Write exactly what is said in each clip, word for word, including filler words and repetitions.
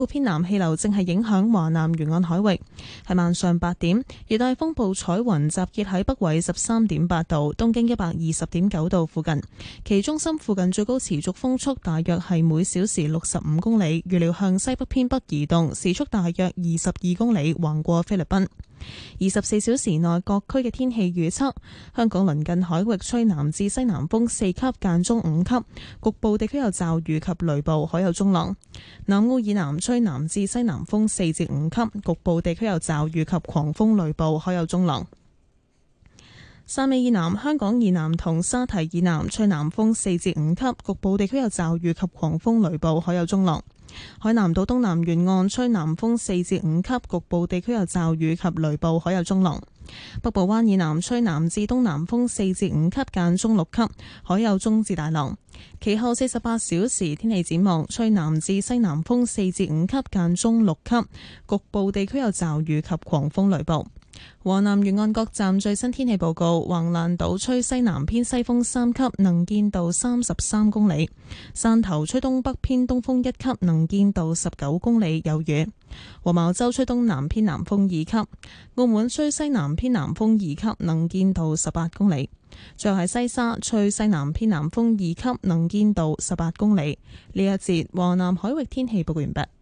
偏南氣流正係影響華南沿岸海域。喺晚上八點，熱帶風暴彩雲集結喺北緯十三點八度、東經一百二十點九度附近，其中心附近最高持續風速大約係每小時六十五公里，預料向西北偏北移動，時速大約二十二公里，橫過菲律賓。二十四小時內各區嘅天氣預測：香港鄰近海域吹南至西南風四級，間中五級，局部地區有驟雨及雷暴，海有中浪。南澳以南吹南至西南風四至五級，局部地區有驟雨及狂風雷暴，海有中浪。汕尾以南、香港以南同沙堤以南吹南風四至五級，局部地區有驟雨及狂風雷暴，海有中浪。海南島東南沿岸吹南風四至五級，局部地區有驟雨及雷暴，海有中浪。北部灣以南吹南至東南風四至五級，間中六級，海有中至大浪。其後四十八小時天氣展望，吹南至西南風四至五級，間中六級，局部地區有驟雨及狂風雷暴。華南沿岸各站最新天氣報告：橫瀾島吹西南偏西風三級，能見度三十三公里；汕頭吹東北偏東風一級，能見度十九公里，有雨；黃茅洲吹東南偏南風二級；澳門吹西南偏南風二級，能見度十八公里；最後係西沙吹西南偏南風二級，能見度十八公里。呢一節華南海域天氣報告完畢。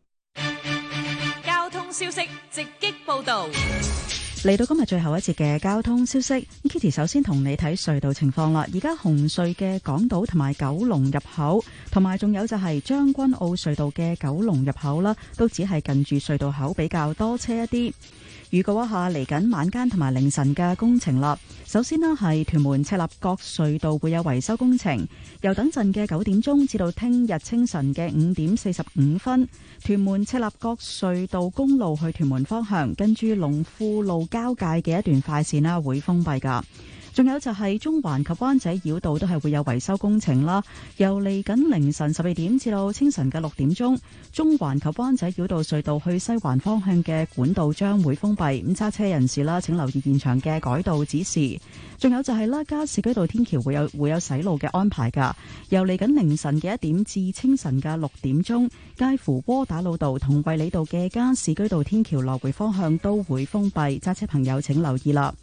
交通消息直擊報道。 嚟到今日最後一節嘅交通消息 ，Kitty 首先同你睇隧道情況啦。而家紅隧嘅港島同埋九龍入口，同埋仲有就係將軍澳隧道嘅九龍入口啦，都只係近住隧道口比較多車一啲。預告一下嚟緊晚間同埋凌晨嘅工程啦。首先呢係屯門赤鱲角隧道會有維修工程，由等陣嘅九點鐘至到聽日清晨嘅五點四十五分，屯門赤鱲角隧道公路去屯門方向，跟住龍富路交界嘅一段快線啦會封閉噶。仲有就係中環及灣仔繞道都係會有維修工程啦，由嚟緊凌晨十二點至到清晨嘅六點鐘，中環及灣仔繞道隧道去西環方向嘅管道將會封閉，咁揸車人士啦，請留意現場嘅改道指示。仲有就係啦，加士居道天橋會有會有洗路嘅安排噶，由嚟緊凌晨嘅一點至清晨嘅六點鐘，介乎窩打老道同衛理道嘅加士居道天橋來回方向都會封閉，揸車朋友請留意啦。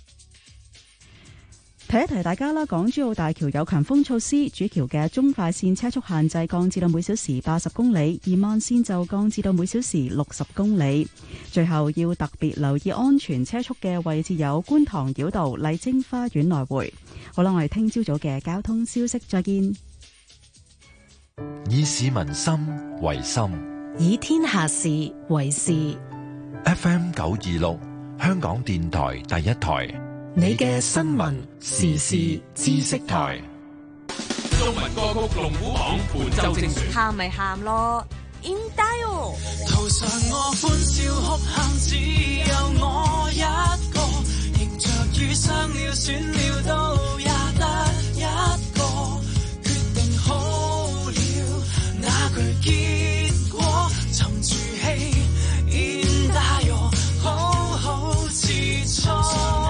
提一提大家啦，港珠澳大橋有強風措施，主橋嘅中快線車速限制降至到每小時八十公里，而慢線就降至到每小時六十公里。最後要特別留意安全車速嘅位置有觀塘繞道、麗晶花園來回。好啦，我哋聽朝早嘅交通消息再見。 以市民心為心， 以天下事為事。 F M 九二六，香港電台第一台。 你嘅新聞時事知識台， 中文歌曲龍虎榜本周精選， 喊咪喊咯 ，In Dio。 途上我歡笑哭喊，只有我一個，迎着雨傷了損了都也得一個，決定好了那句結果，沉住氣 In Dio， 好好自創。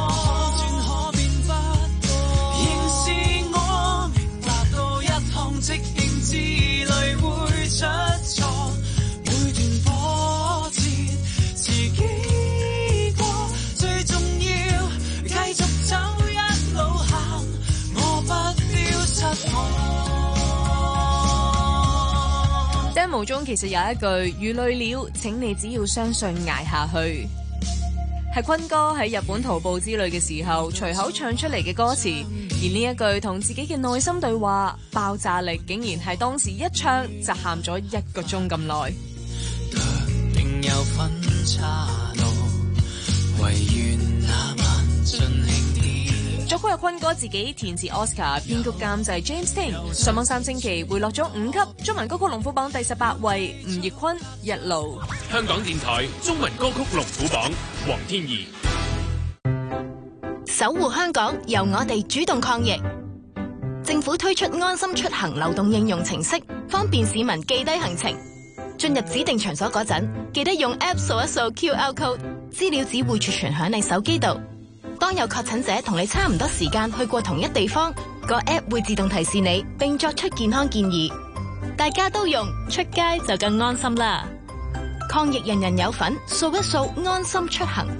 即興之類會出錯，每段波折自己過，最重要繼續走一路行，我不丟失我。 demo 中其實有一句如累了，請你只要相信捱下去，係坤哥喺日本徒步之旅嘅時候隨口唱出嚟嘅歌詞。而呢一句同自己嘅內心對話，爆炸力竟然係當時一唱就喊咗一個鐘咁耐。 定有分岔路，唯願那晚盡興啲。 作曲係坤哥自己，填詞 Oscar， 編曲監製 James Ting。上網三星期回落咗五級，中文歌曲龍虎榜第十八位，吳業坤一路。 香港電台中文歌曲龍虎榜，黃天怡。 守護香港，由我哋主動抗疫。政府推出安心出行流動應用程式，方便市民記低行程。進入指定場所嗰陣，記得用 App 掃一掃 Q R code， 資料只會儲存響你手機度。當有確診者同你差唔多時間去過同一地方，個 App 會自動提示你，並作出健康建議。大家都用，出街就更安心啦。 抗疫人人有份，掃一掃安心出行。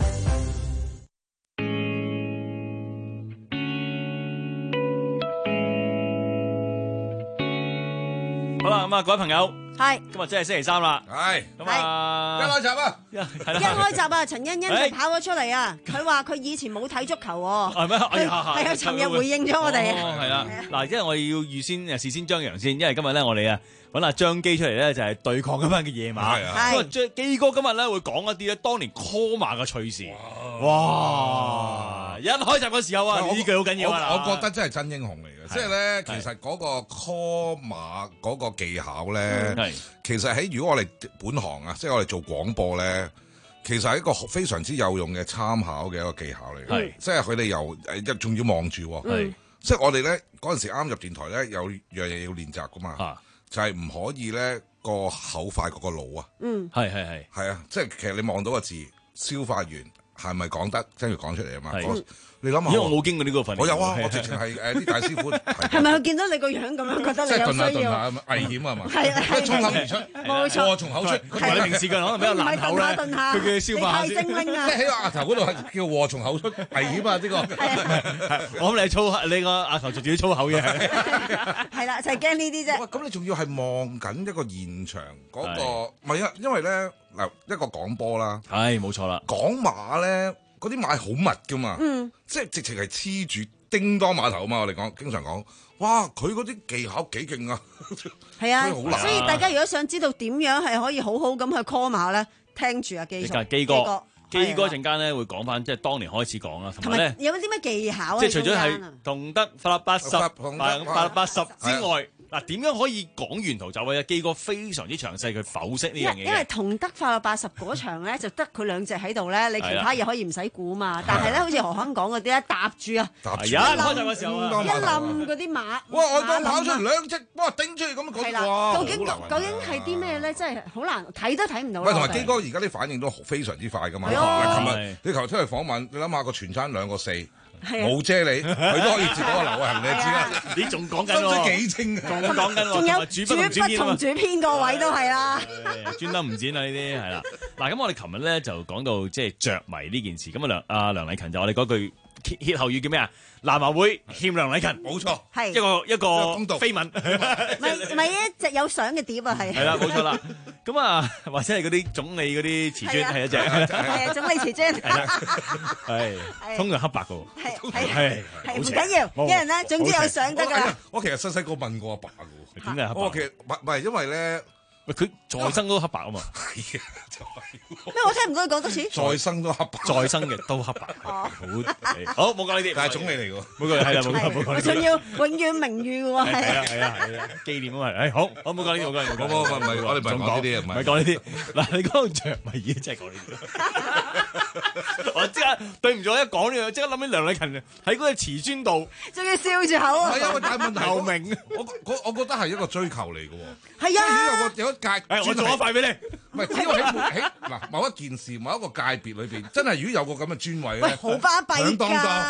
好啦，咁啊，各位朋友， 係今日真係星期三啦， 係咁啊， 一開閘啊， 係啦， 一開閘啊，陳欣欣就跑咗出嚟啊！佢話佢以前冇睇足球喎， 係咩？哎呀， 係啊，尋日回應咗我哋。 哦，係啦，嗱，因為我哋要預先誒事先張揚先，因為今日咧我哋啊揾阿張基出嚟咧就係對抗今晚嘅夜馬，咁啊張基哥今日咧會講一啲咧當年 call 馬嘅趣事，哇！一開閘嘅時候啊，呢句好緊要啊！ 我覺得真係真英雄嚟嘅，即係咧其實嗰個 call 馬嗰個技巧咧，其實喺如果我哋本行啊，即係我哋做廣播咧。其實係一個非常之有用嘅參考嘅一個技巧嚟嘅，即係佢哋由誒仲要望住，即係我哋咧嗰陣時啱入電台咧有樣嘢要練習噶嘛，啊、就係唔可以咧個口快過個腦啊， 嗯，係係係， 係啊，即係其實你望到個字消化完係咪講得，跟住講出嚟啊嘛。你諗下， 因為我冇經過呢個訓練， 我有啊，我直情係誒啲大師傅係咪佢見到你個樣咁樣覺得你有需要？ 即係頓下頓下危險啊嘛， 係係衝口而出， 冇錯， 禍從口出。 同埋你平時嘅可能比較難口咧，佢嘅消化先。你太精靈啊！ 即係喺個額頭嗰度係叫禍從口出，危險啊！呢個我諗你粗口，你個額頭做自己粗口嘅。 係啦，就係驚呢啲啫。 咁你仲要係望緊一個現場嗰個，唔係啊，因為咧嗱一個廣播啦， 係冇錯啦， 講馬咧。嗰啲馬好密噶嘛，嗯、即係直情係黐住叮當碼頭啊嘛！我哋講經常講，哇！佢嗰啲技巧幾勁啊！ 係啊，所以大家如果想知道點樣係可以好好咁去 call 馬咧，聽住啊基叔基哥，基哥陣間咧會講翻，即係當年開始講啦，同埋咧有啲咩技巧？ 即係除咗係同得法律八十、法律八十之外。嗱，點樣可以講完圖走位啊？基哥非常之詳細，佢剖析呢樣嘢。 因為同德法律八十嗰場咧，就得佢兩隻喺度咧，你其他嘢可以唔使估嘛。但係咧，好似何康講嗰啲咧，搭住啊， 係啊，開閘嘅時候啊， 一冧嗰啲馬， 哇！我當跑出兩隻，哇！頂出嚟咁講，哇！ 究竟究竟係啲咩咧？真係好難睇都睇唔到。 喂，同埋基哥而家啲反應都非常之快噶嘛。嗱，琴日你琴日出嚟訪問，你諗下個全餐兩個四。冇遮你，佢都可以接到個流行，你知啦。你仲講緊喎，分析幾清啊！仲講緊喎， 仲有主筆同主編個位都係啦。 專登唔剪啊！呢啲係啦。嗱，咁我哋琴日咧就講到即係着迷呢件事。咁啊梁阿梁禮勤就我哋嗰句歇後語叫咩啊？南華會欠梁禮勤， 冇錯， 係一個一個緋聞， 咪咪一隻有相嘅碟啊，係。係啦，冇錯啦。咁啊，或者係嗰啲總理嗰啲瓷磚係一隻， 係啊，總理瓷磚， 係通常黑白嘅喎， 係係係唔緊要，一人咧，總之有相得㗎。 我其實細細個問過阿爸嘅喎， 點解黑白？ 我其實唔係因為咧。 佢再生都黑白啊嘛， 係啊，就係咩？我聽唔到你講多次。 再生都黑白， 再生嘅都黑白，好好冇講呢啲， 但係總理嚟㗎， 冇講係啦，冇講冇講。 我仲要永遠名譽嘅喎， 係啊係啊係啊，紀念啊嘛，誒好，好冇講呢啲，冇講呢啲， 冇冇唔係，我哋唔係講呢啲， 唔係講呢啲。嗱，你講到着迷已經真係講呢啲，我即刻對唔住，我一講呢樣，即刻諗起梁禮勤喺嗰個瓷磚度， 仲要笑住口啊！ 係啊，但係問題透明， 我我我覺得係一個追求嚟嘅喎。 係啊， 有個有一界， 我做一塊俾你。 唔係，只要喺喺嗱某一件事、某一個界別裏邊，真係如果有個咁嘅專位咧， 好巴閉㗎。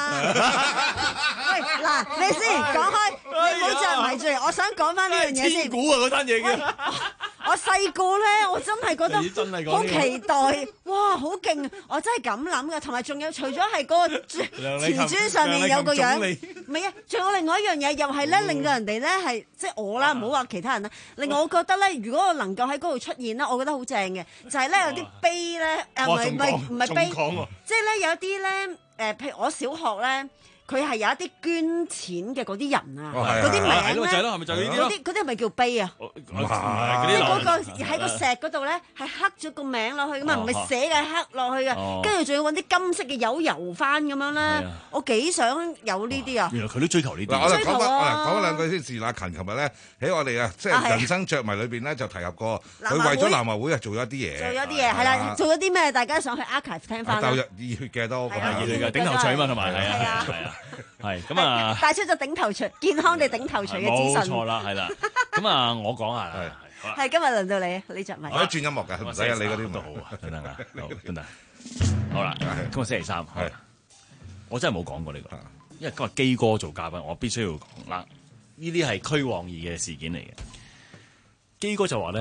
喂，嗱，你先講開，你唔好着迷住嚟。我想講翻呢樣嘢先。 千古啊，嗰單嘢嘅。 我細個咧，我真係覺得好期待，哇，好勁啊！我真係咁諗嘅，同埋仲有除咗係嗰個瓷磚上面有個樣，唔係啊，仲有另外一樣嘢，又係咧令到人哋咧係即係我啦，唔好話其他人啦。令我覺得咧，如果我能夠喺嗰度出現咧，我覺得好正嘅，就係咧有啲碑咧，誒唔係唔係唔係碑，即係咧有啲咧誒，譬如我小學咧。佢係有一啲捐錢嘅嗰啲人啊，嗰啲名咧，嗰啲嗰啲係咪叫碑啊？ 唔係嗰啲嗰個喺個石嗰度咧，係刻咗個名落去噶嘛，唔係寫嘅，刻落去嘅，跟住仲要揾啲金色嘅油油翻咁樣咧。我幾想有呢啲啊！ 原來佢都追求呢啲。 嗱，我哋講翻，我哋講翻兩句先。是阿勤琴日咧喺我哋啊，即係人生着迷裏邊咧，就提及過佢為咗南華會啊做咗啲嘢。 做咗啲嘢係啦，做咗啲咩？大家上去 archive 聽翻啦。 鬥熱血嘅都係熱血嘅頂頭鎚嘛，同埋係啊係啊。係咁啊！ 帶出咗頂頭鎚，健康地頂頭鎚嘅資訊。 冇錯啦，係啦。咁啊，我講下啦。 係係今日輪到你，你着迷。 我轉音樂㗎，唔使啊！你嗰啲都好啊，等等啊，等等。好啦，今日星期三，係我真係冇講過呢個，因為今日基哥做嘉賓，我必須要講啦。呢啲係虛妄意嘅事件嚟嘅。基哥就話咧，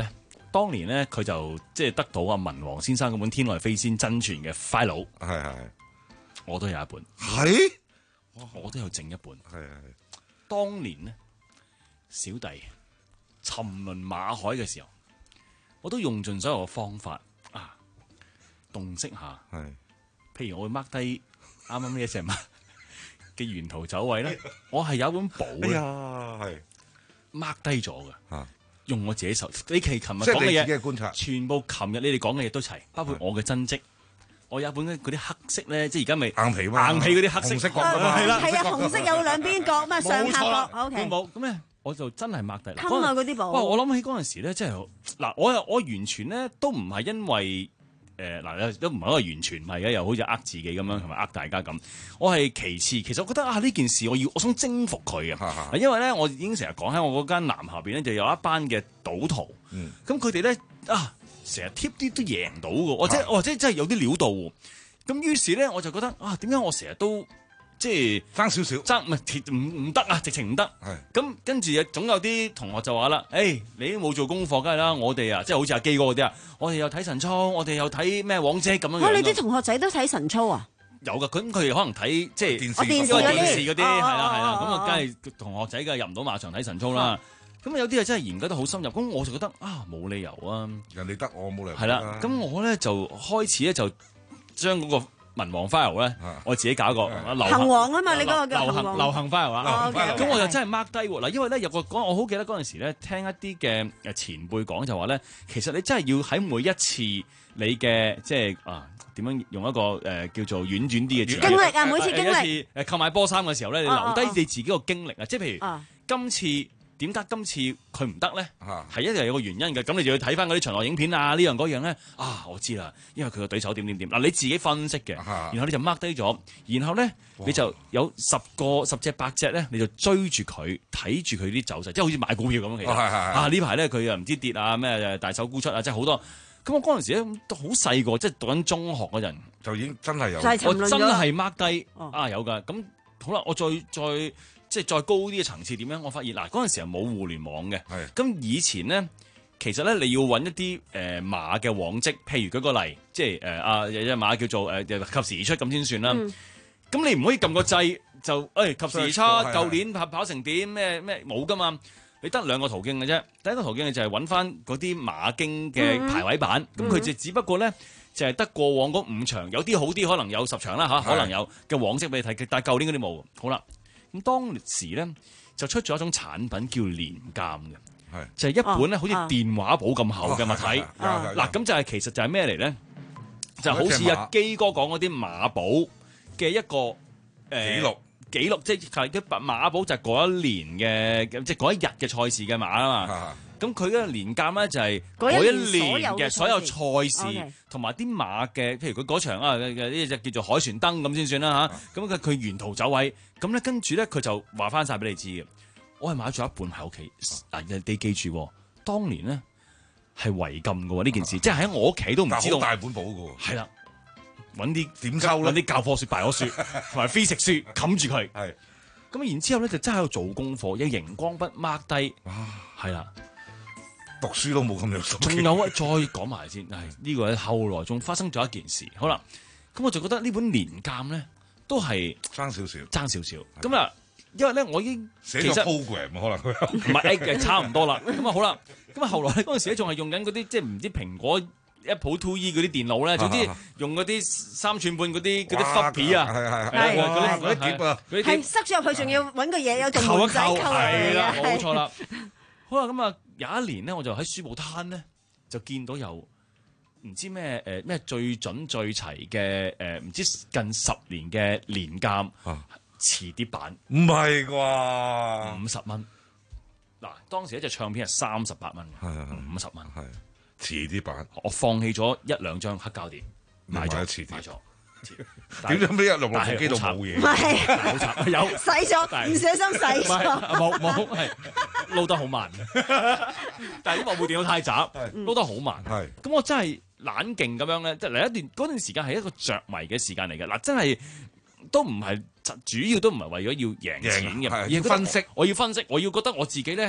當年咧佢就即係得到阿文王先生嗰本《天外飛仙》真傳嘅 file， 係係， 我都有一本， 係， 我都有剩一本， 係係。 當年咧，小弟沉淪馬海嘅時候，我都用盡所有嘅方法啊，洞悉下， 係， 譬如我會 mark 低啱啱呢一隻馬嘅沿途走位咧，我係有一本簿咧，係 mark 低咗嘅，用我自己手，你其琴日講嘅嘢， 觀察， 全部琴日你哋講嘅嘢都齊，包括我嘅真跡。我有一本嗰啲黑色咧，即係而家咪硬皮嘛， 硬皮嗰啲黑色紅色角啊嘛， 係啦，係啊，紅色有兩邊角嘛，上下角，O K。 冇咁咧，我就真係擘低啦。 襟啊嗰啲簿。 哇！我諗起嗰陣時咧，即係嗱，我又我完全咧都唔係因為誒嗱，都唔係一個完全唔係嘅，又好似呃自己咁樣，同埋呃大家咁。我係其次，其實我覺得啊呢件事我要我想征服佢啊，因為咧我已經成日講喺我嗰間南下邊咧就有一班嘅賭徒，咁佢哋咧啊。成日貼啲都贏到嘅，或者或者真係有啲料到喎。咁於是咧，我就覺得啊，點解我成日都即係爭少少， 爭唔係唔唔得啊，直情唔得。咁跟住總有啲同學就話啦，誒、欸，你都冇做功課，梗係啦。我哋啊，即係好似阿基哥嗰啲啊，我哋又睇神操，我哋又睇咩往績咁樣樣。 哇！你啲同學仔都睇神操啊？ 有㗎，咁佢哋可能睇即係電視電視嗰啲， 係啦係啦，咁啊，梗係同學仔梗係入唔到馬場睇神操啦。咁有啲係真係研究得好深入，咁我就覺得啊冇理由啊， 人哋得我冇理由。 係啦，咁我咧就開始咧就將嗰個文王 file 咧，我自己搞個流行王啊嘛，你嗰個叫流行流行 file 啦。咁我就真係 mark 低喎嗱，因為咧有個講，我好記得嗰陣時咧聽一啲嘅誒前輩講就話咧，其實你真係要喺每一次你嘅即係啊點樣用一個誒叫做婉轉啲嘅經歷啊，每次經歷一次誒購買波衫嘅時候咧，你留低你自己個經歷啊，即係譬如今次。點解今次佢唔得咧？係一定有個原因嘅，咁你就要睇翻嗰啲巡邏影片啊，呢樣嗰樣咧啊，我知啦，因為佢個對手點點點嗱，你自己分析嘅，然後你就 mark 低咗，然後咧你就有十個十隻八隻咧，你就追住佢睇住佢啲走勢，即係好似買股票咁其實啊呢排咧佢又唔知跌啊咩大手沽出啊，即係好多。咁我嗰陣時咧都好細個，即係讀緊中學嗰陣就已經真係有， 我真係 mark 低啊有㗎。咁好啦，我再再。即係再高啲嘅層次點樣？我發現嗱，嗰陣時係冇互聯網嘅。咁以前咧，其實咧你要揾一啲誒、呃、馬嘅往績，譬如舉個例，即係誒啊有隻馬叫做誒、呃、及時而出咁先算啦。咁、嗯、你唔可以撳個掣就誒、哎、及時而出，舊年跑跑成點咩咩冇㗎嘛？你得兩個途徑嘅啫。第一個途徑就係揾翻嗰啲馬經嘅排位版，咁佢就只不過咧就係、是、得過往嗰五場，有啲好啲，可能有十場啦嚇，可能有嘅往績俾你睇。但係舊年嗰啲冇。好啦。咁當時咧就出咗一種產品叫年鑑嘅，就係、是、一本咧好似電話簿咁厚嘅物體。嗱咁就係其實就係咩嚟咧？就好似阿基哥講嗰啲馬簿嘅一個誒、呃、記錄記錄，即係啲馬簿就係嗰一年嘅，即係嗰一日嘅賽事嘅馬啊嘛。咁佢嗰個年鑑咧就係嗰一年嘅所有賽事同埋啲馬嘅，譬如佢嗰場啊呢隻叫做海船燈咁先算啦嚇。咁佢佢沿途走位，咁咧跟住咧佢就話翻晒俾你知嘅。我係買咗一半喺屋企，嗱你記住，當年咧係違禁嘅喎呢件事，即係喺我屋企都唔知道。 大本簿嘅喎。 係啦，揾啲點收咧？ 揾啲教科書、白學書同埋 physics 書冚住佢。 係。 咁然之後咧就真係喺度做功課，有熒光筆 mark 低。哇！係啦。 讀書都冇咁有心。 仲有啊，再講埋先，係呢個咧後來仲發生咗一件事。好啦，咁我就覺得呢本年鑑咧都係爭少少， 爭少少。咁啊，因為咧我已經寫咗 program 可能佢唔係誒，差唔多啦。咁啊好啦，咁啊後來嗰陣時咧仲係用緊嗰啲即係唔知蘋果 Apple two E 嗰啲電腦咧，總之用嗰啲三寸半嗰啲嗰啲 floppy 啊， 係係係嗰啲嗰啲碟啊， 係塞咗入去，仲要揾個嘢有條門仔扣入嚟啦，冇錯啦。好啦，咁啊有一年咧，我就喺書報攤咧就見到有唔知咩誒咩最準最齊嘅誒唔知近十年嘅年鑑磁碟版， 唔係啩？ 五十蚊。嗱，當時一隻唱片係三十八蚊，五十蚊。 係磁碟版， 我放棄咗一兩張黑膠碟，買咗磁碟， 買咗。 點解俾一落落部機度冇嘢？ 唔係， 好慘，有洗咗，唔小心洗咗， 冇冇係撈得好慢。但係因為我部電腦太雜，撈得好慢。係咁，我真係懶勁咁樣咧，即係嚟一段嗰段時間係一個着迷嘅時間嚟嘅。嗱，真係都唔係主要都唔係為咗要贏錢嘅， 要分析， 我要分析，我要覺得我自己咧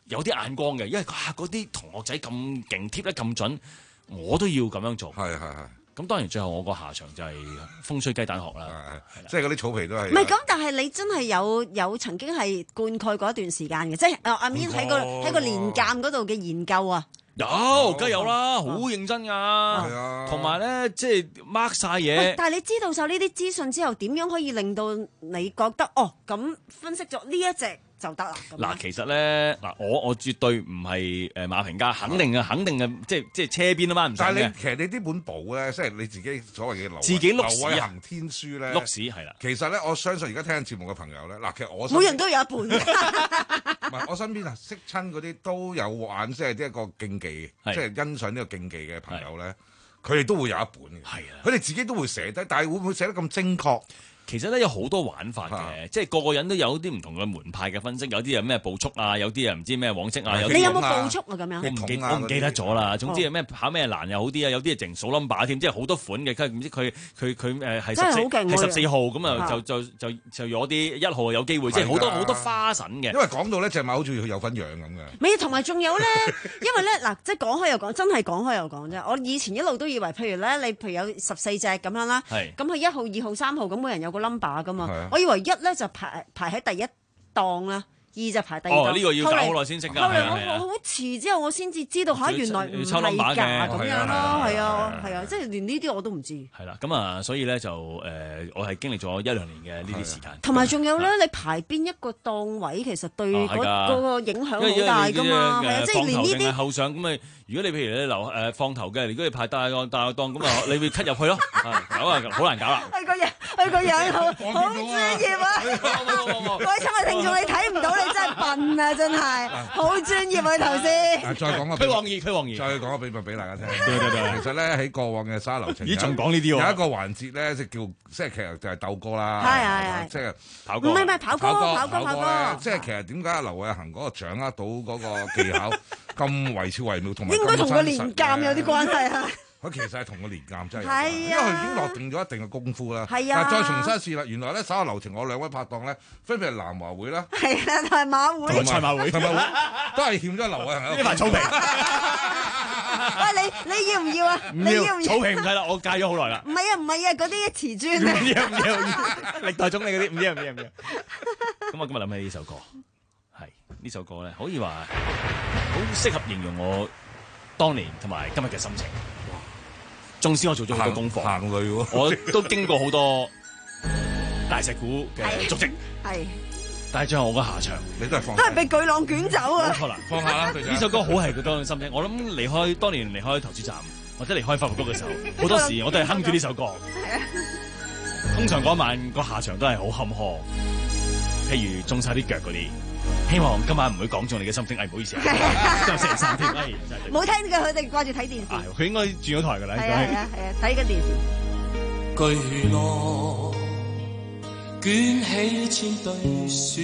有啲眼光嘅，因為啊嗰啲同學仔咁勁，貼得咁準，我都要咁樣做。 係係係。 咁當然最後我個下場就係風吹雞蛋殼啦， 即係嗰啲草皮都係。 唔係咁，但係你真係有有曾經係灌溉過一段時間嘅，即係阿 Min 喺個喺個年鑑嗰度嘅研究啊。 有，梗係有啦，好認真㗎。係啊，同埋咧，即係 mark 晒嘢。 但係你知道晒呢啲資訊之後，點樣可以令到你覺得哦咁分析咗呢一隻就得啦？ 嗱，其實咧，嗱，我我絕對唔係誒馬評家，肯定嘅，肯定嘅，即係即係車邊都掹唔上嘅。 但係你其實你呢本簿咧，即係你自己所謂嘅劉自己碌屎啊， 劉偉恒天書咧， 碌屎係啦。 其實咧，我相信而家聽緊節目嘅朋友咧，嗱，其實我每人都有一本。 唔係，我身邊啊，識親嗰啲都有玩，即係呢一個競技，即係欣賞呢個競技嘅朋友咧，佢哋都會有一本嘅。係啊，佢哋自己都會寫低，但係會唔會寫得咁精確？ 其實咧有好多玩法嘅，即係個個人都有啲唔同嘅門派嘅分析，有啲係咩步速啊，有啲啊唔知咩往績啊。 你有冇步速啊？咁樣我唔記我唔記得咗啦。總之係咩跑咩欄又好啲啊，有啲係淨數 number 添，即係好多款嘅。佢唔知佢佢佢誒係十四係十四號咁啊，就就就就攞啲一號有機會，即係好多好多花神嘅。 因為講到呢隻馬好似佢有份養咁嘅。 咪同埋仲有咧，因為咧嗱，即係講開又講，真係講開又講啫。我以前一路都以為，譬如咧，你譬如有十四隻咁樣啦，咁佢一號、二號、三號咁，每人有個 number 噶嘛。我以為一咧就排排喺第一檔啦，二就排第二檔。 哦，呢個要搞好耐先識㗎。 後嚟我好遲之後，我先至知道嚇，原來唔係㗎咁樣咯，係啊係啊，即係連呢啲我都唔知。 係啦，咁啊，所以咧就誒，我係經歷咗一兩年嘅呢啲時間。 同埋仲有咧，你排邊一個檔位，其實對嗰嗰個影響好大㗎嘛。係啊，即係連呢啲後上咁咪。如果你譬如你留誒放頭嘅，如果你排大個大個檔咁啊，你會 cut 入去咯，搞啊好難搞啦。 佢個樣，佢個樣好好專業啊！各位親愛聽眾，你睇唔到你真係笨啊！真係好專業啊！頭先。 再講個區王二，區王二。 再講個秘密俾大家聽。 對對對。 其實咧喺過往嘅沙流程， 咦仲講呢啲喎？ 有一個環節咧，即係叫即係其實就係鬥歌啦。 係係係。 即係跑歌。唔係唔係跑歌，跑歌跑歌。 即係其實點解劉偉恒嗰個掌握到嗰個技巧咁惟肖惟妙，同埋應該同個年鑑有啲關係啊！ 佢其實係同個年鑑真係有關， 係啊， 因為佢已經落定咗一定嘅功夫啦。 係啊， 但係再重新一次啦，原來咧稍後流程，我兩位拍檔咧分別係南華會啦， 係啊，同埋馬會， 同賽馬會， 同埋會都係欠咗劉偉恒喺度。 呢塊草皮。 喂，你你要唔要啊？ 唔要，草皮唔使啦，我戒咗好耐啦。 唔係啊，唔係啊，嗰啲瓷磚啊。 唔要唔要，歷代總理嗰啲唔要唔要唔要。咁我今日諗起呢首歌，係呢首歌咧，可以話好適合形容我當年同埋今日嘅心情。縱使我做咗好多功課， 行累喎， 我都經過好多大石鼓嘅足跡， 係。 但係最後我個下場， 你都係放， 都係被巨浪捲走啊！ 冇錯啦，放下啦。呢首歌好係佢當年心情。我諗離開當年離開投注站或者離開發福局嘅時候，好多時我都係哼住呢首歌。通常嗰晚個下場都係好坎坷，譬如中晒啲腳嗰啲。希望今晚唔會講中你嘅心聲，哎唔好意思啊，今日星期三添，哎真係冇聽嘅佢哋掛住睇電視， 佢應該轉咗台㗎啦， 係啊係啊係啊，睇緊電視。 巨浪捲起千堆雪，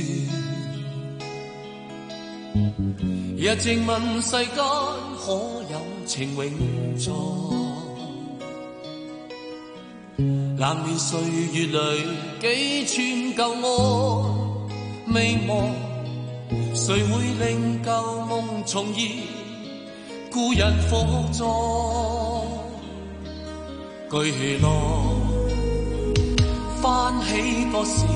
日靜問世間可有情永在？冷暖歲月裏幾串舊愛未忘。誰會令舊夢重現？故人復作巨浪，翻起多少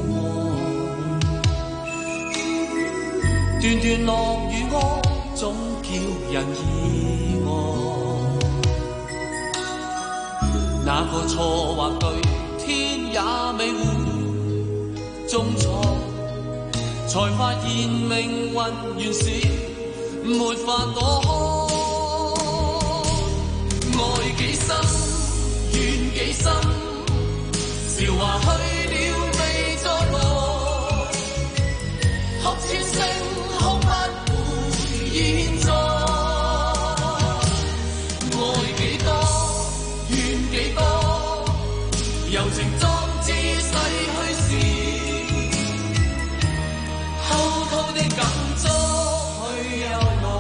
愛？段段落雨歌總叫人意外。那個錯或對，天也未會中錯。才發現命運原是沒法躲，愛幾深，怨幾深，韶華去了未再來，哭千聲哭不回現在，愛幾多，怨幾多，柔情裝置逝去時。偷偷的感觸去又來。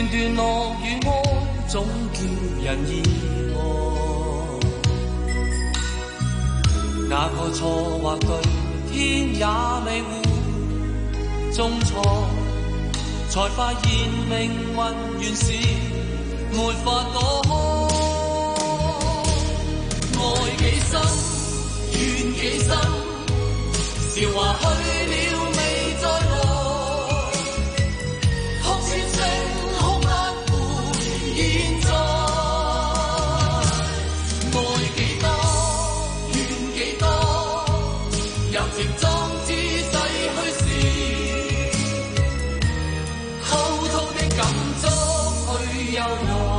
段段樂與哀，總叫人意外。哪個錯或對，天也未互中錯，才發現命運原是沒法躲開。愛幾深，怨幾深，韶華去了未再來。哭千聲，哭不回現在。愛幾多，怨幾多，柔情裝置逝去時，滔滔的感觸去又來。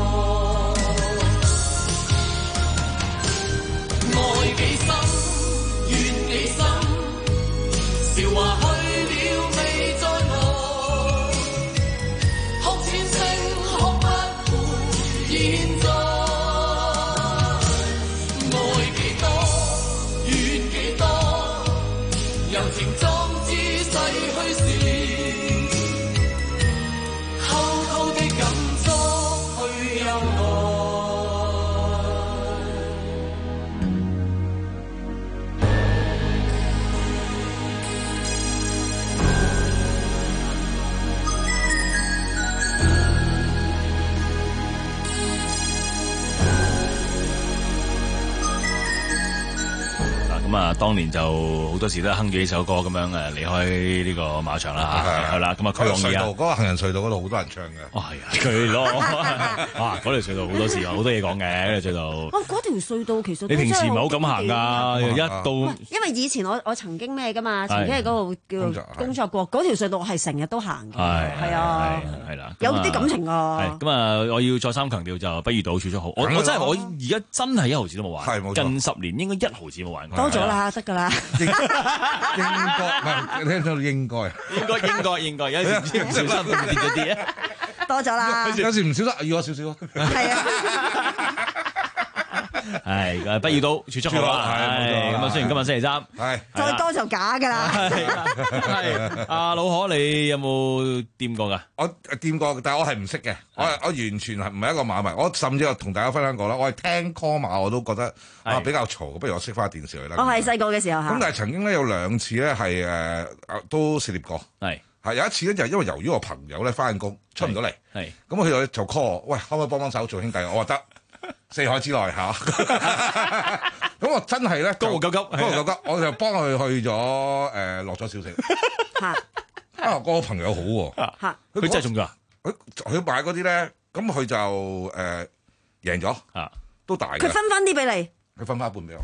愛幾深，怨幾深，韶華去了未再來。哭千聲，哭不回現在。愛幾多，怨幾多，柔情裝置逝去時，滔滔的感觸去又來。 咁啊，當年就好多時都哼住呢首歌咁樣誒離開呢個馬場啦嚇，係啦，咁啊驅往而家嗰個行人隧道嗰度好多人唱嘅。 哦，係啊，佢咯，哇！嗰條隧道好多時啊，好多嘢講嘅嗰條隧道。 哦，嗰條隧道其實你平時唔係好咁行㗎，一到因為以前我我曾經咩㗎嘛，曾經喺嗰度叫工作過，嗰條隧道係成日都行嘅，係啊， 係啦， 有啲感情啊。 係咁啊，我要再三強調就不如到處都好。我我真係我而家真係一毫子都冇玩， 係冇錯， 近十年應該一毫子冇玩過。 多咗啦，得㗎啦。 應應該唔係，你聽到應該， 應該應該應該，有時唔小心會跌咗啲啊， 多咗啦。 有時唔小心，要我少少啊。 係啊。 係誒，不要到儲蓄好啦。係咁啊，雖然今日星期三， 係再多就假㗎啦。 係阿老可，你有冇掂過㗎？ 我掂過，但係我係唔識嘅。我我完全係唔係一個馬迷。我甚至我同大家分享過啦。我係聽 call 馬我都覺得啊比較嘈，不如我熄翻電視去啦。 我係細個嘅時候嚇。 咁但係曾經咧有兩次咧係誒都涉獵過。係係有一次咧就係因為由於我朋友咧翻工出唔到嚟，係咁佢就就 call 我，喂，可唔可以幫幫手做兄弟？我話得。四海之內嚇，咁我真係咧， 高高急急， 高高急急，我就幫佢去咗誒落咗少少。嚇啊！嗰個朋友好喎， 嚇佢真係中㗎。 佢佢買嗰啲咧，咁佢就誒贏咗嚇，都大嘅。 佢分翻啲俾你， 佢分翻一半俾我。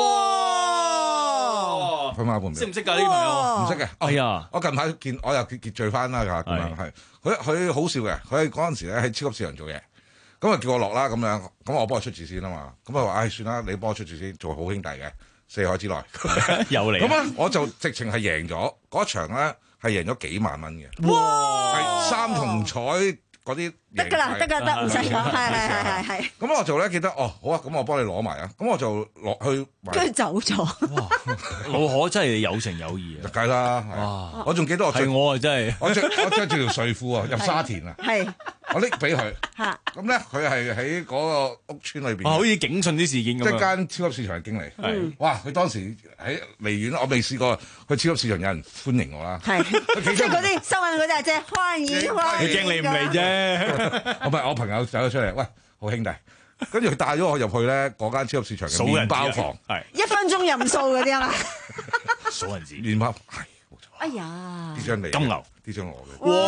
哇！ 分翻一半俾我。 識唔識㗎呢啲朋友？ 唔識嘅。哎呀！我近排見我又結結聚翻啦嚇，咁樣係。佢佢好笑嘅，佢嗰陣時咧喺超級市場做嘢。咁啊叫我落啦咁樣，咁我幫佢出住先啊嘛。咁啊話唉算啦，你幫我出住先，做好兄弟嘅四海之內有嚟。 咁啊我就直情係贏咗嗰場咧，係贏咗幾萬蚊嘅。哇！係三重彩嗰啲得㗎啦，得㗎得，唔使講，係係係係係。 咁我就咧記得哦，好啊，咁我幫你攞埋啊。咁我就落去， 跟住走咗。 哇！老可真係有情有義啊！ 梗係啦， 哇！ 我仲記得我係我啊真係， 我着我着住條睡褲啊，入沙田啊。 係。 我拎俾佢， 嚇咁咧佢係喺嗰個屋村裏邊， 好似警訊啲事件咁。 即係間超級市場嘅經理，係哇！佢當時喺離遠，我未試過去超級市場有人歡迎我啦。係， 即係嗰啲收銀嗰啲阿姐歡迎歡迎。 佢驚你唔嚟啫。 我唔係我朋友走咗出嚟，喂，好兄弟，跟住佢帶咗我入去咧嗰間超級市場嘅麵包房，係一分鐘任數嗰啲啊嘛。 數銀紙， 麵包係冇錯。 哎呀！ 呢張你金牛， 呢張我嘅。 哇！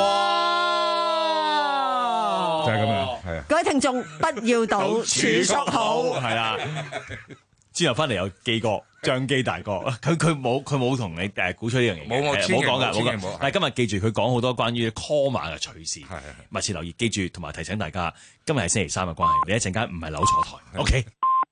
就係咁樣，係啊！ 各位聽眾，不要賭，儲蓄好， 係啦。之後翻嚟有基哥張基大哥，佢佢冇佢冇同你誒鼓吹呢樣嘢， 冇我冇講㗎，冇講。 但係今日記住佢講好多關於 call 馬嘅趣事，密切留意，記住同埋提醒大家，今日係星期三嘅關係，你一陣間唔係扭錯台 ，OK？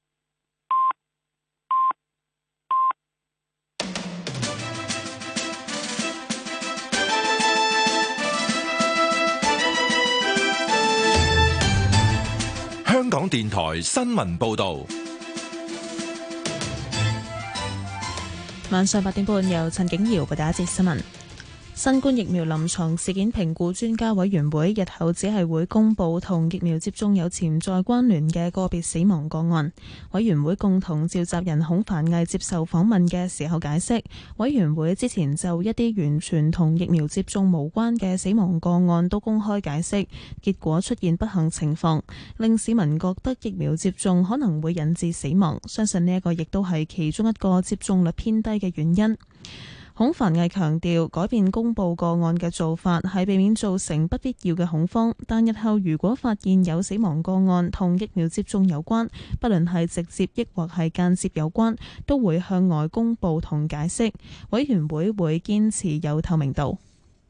香港電台新聞報導， 晚上八點半由陳景瑤報道一節新聞。 新冠疫苗臨床事件評估專家委員會日後只係會公佈同疫苗接種有潛在關聯嘅個別死亡個案。委員會共同召集人孔繁毅接受訪問嘅時候解釋，委員會之前就一啲完全同疫苗接種無關嘅死亡個案都公開解釋，結果出現不幸情況，令市民覺得疫苗接種可能會引致死亡。相信呢一個亦都係其中一個接種率偏低嘅原因。孔繁毅強調，改變公佈個案嘅做法係避免造成不必要嘅恐慌，但日後如果發現有死亡個案同疫苗接種有關，不論係直接抑或係間接有關，都會向外公佈同解釋。委員會會堅持有透明度。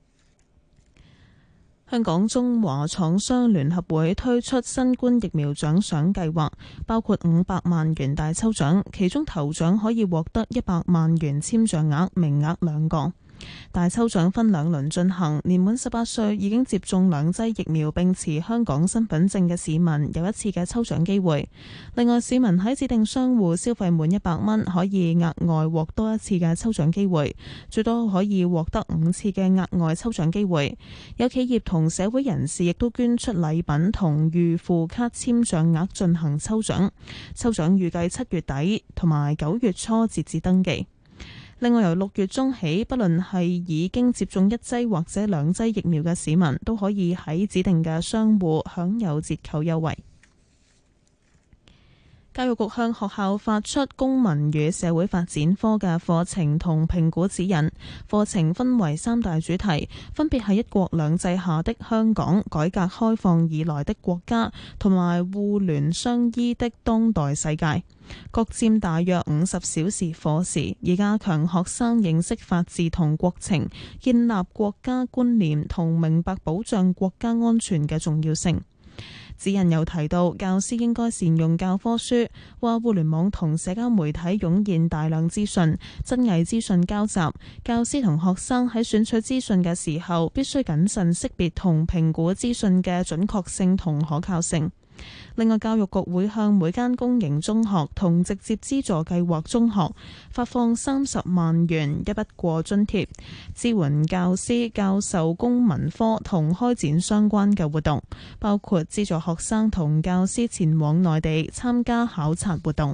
香港中華廠商聯合會推出新冠疫苗獎賞計劃，包括五百萬元大抽獎，其中頭獎可以獲得一百萬元簽賬額，名額兩個。大抽獎分兩輪進行，年滿十八歲已經接種兩劑疫苗並持香港身份證嘅市民有一次嘅抽獎機會。另外，市民喺指定商戶消費滿一百蚊，可以額外獲多一次嘅抽獎機會，最多可以獲得五次嘅額外抽獎機會。有企業同社會人士亦都捐出禮品同預付卡簽賬額進行抽獎。抽獎預計七月底同埋九月初截止登記。另外，由六月中起，不論係已經接種一劑或者兩劑疫苗嘅市民，都可以喺指定嘅商戶享有折扣優惠。教育局向學校發出公民與社會發展科嘅課程同評估指引，課程分為三大主題，分別係一國兩制下的香港、改革開放以來的國家同埋互聯相依的當代世界，各佔大約五十小時課時，以加強學生認識法治同國情，建立國家觀念同明白保障國家安全嘅重要性。指引有提到，教師應該善用教科書，話互聯網同社交媒體湧現大量資訊，真偽資訊交集，教師同學生喺選取資訊嘅時候，必須謹慎識別同評估資訊嘅準確性同可靠性。另外，教育局會向每間公營中學同直接資助計劃中學發放三十萬元一筆過津貼，支援教師教授公民科同開展相關嘅活動，包括資助學生同教師前往內地參加考察活動。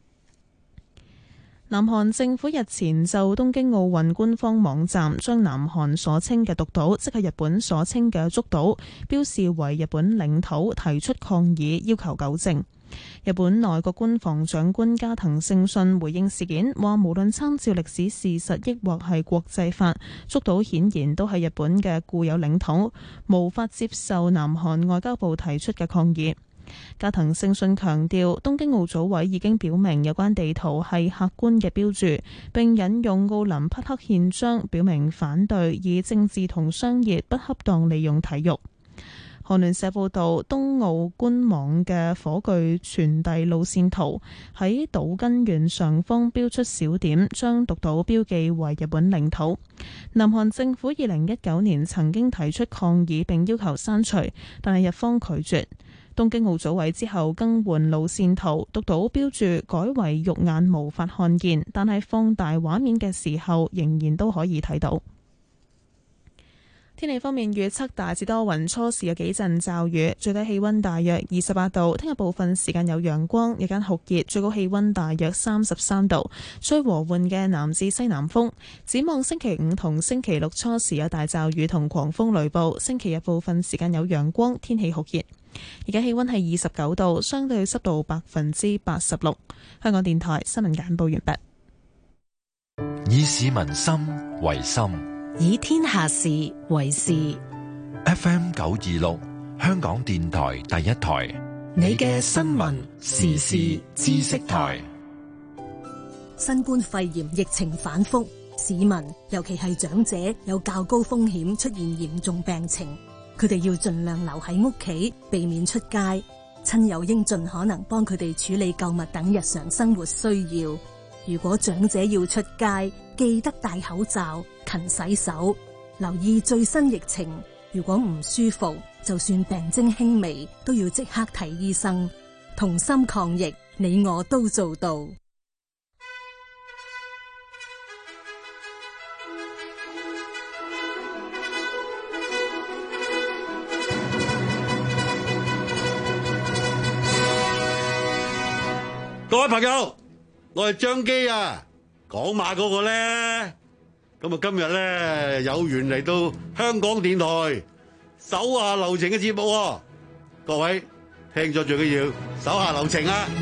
南韓政府日前就東京奧運官方網站將南韓所稱嘅獨島，即係日本所稱嘅竹島，標示為日本領土，提出抗議，要求糾正。日本內閣官房長官加藤勝信回應事件，話無論參照歷史事實抑或係國際法，竹島顯然都係日本嘅固有領土，無法接受南韓外交部提出嘅抗議。加藤勝信強調，東京奧組委已經表明有關地圖係客觀嘅標註，並引用奧林匹克憲章表明反對以政治同商業不恰當利用體育。韓聯社報道，東奧官網嘅火炬傳遞路線圖喺島根縣上方標出小點，將獨島標記為日本領土。南韓政府二零一九年曾經提出抗議並要求刪除，但係日方拒絕。東京奧組委之後更換路線圖，獨島標註改為肉眼無法看見，但係放大畫面嘅時候仍然都可以睇到。天氣方面，預測大致多雲，初時有幾陣驟雨，最低氣溫大約二十八度。聽日部分時間有陽光，日間酷熱，最高氣溫大約三十三度，吹和緩嘅南至西南風。展望星期五同星期六初時有大驟雨同狂風雷暴，星期日部分時間有陽光，天氣酷熱。而家氣溫係二十九度，相對濕度百分之八十六。香港電台新聞簡報完畢。 以市民心為心， 以天下事為事。 F M 九二六，香港電台第一台， 你嘅新聞時事知識台。 新冠肺炎疫情反覆，市民尤其係長者有較高風險出現嚴重病情。佢哋要盡量留喺屋企，避免出街。親友應盡可能幫佢哋處理購物等日常生活需要。如果長者要出街，記得戴口罩、勤洗手，留意最新疫情。如果唔舒服，就算病徵輕微，都要即刻睇醫生。同心抗疫，你我都做到。 各位朋友，我係張基啊，講馬嗰個咧，咁啊今日咧有緣嚟到香港電台手下留情嘅節目喎，各位聽咗最緊要手下留情啊！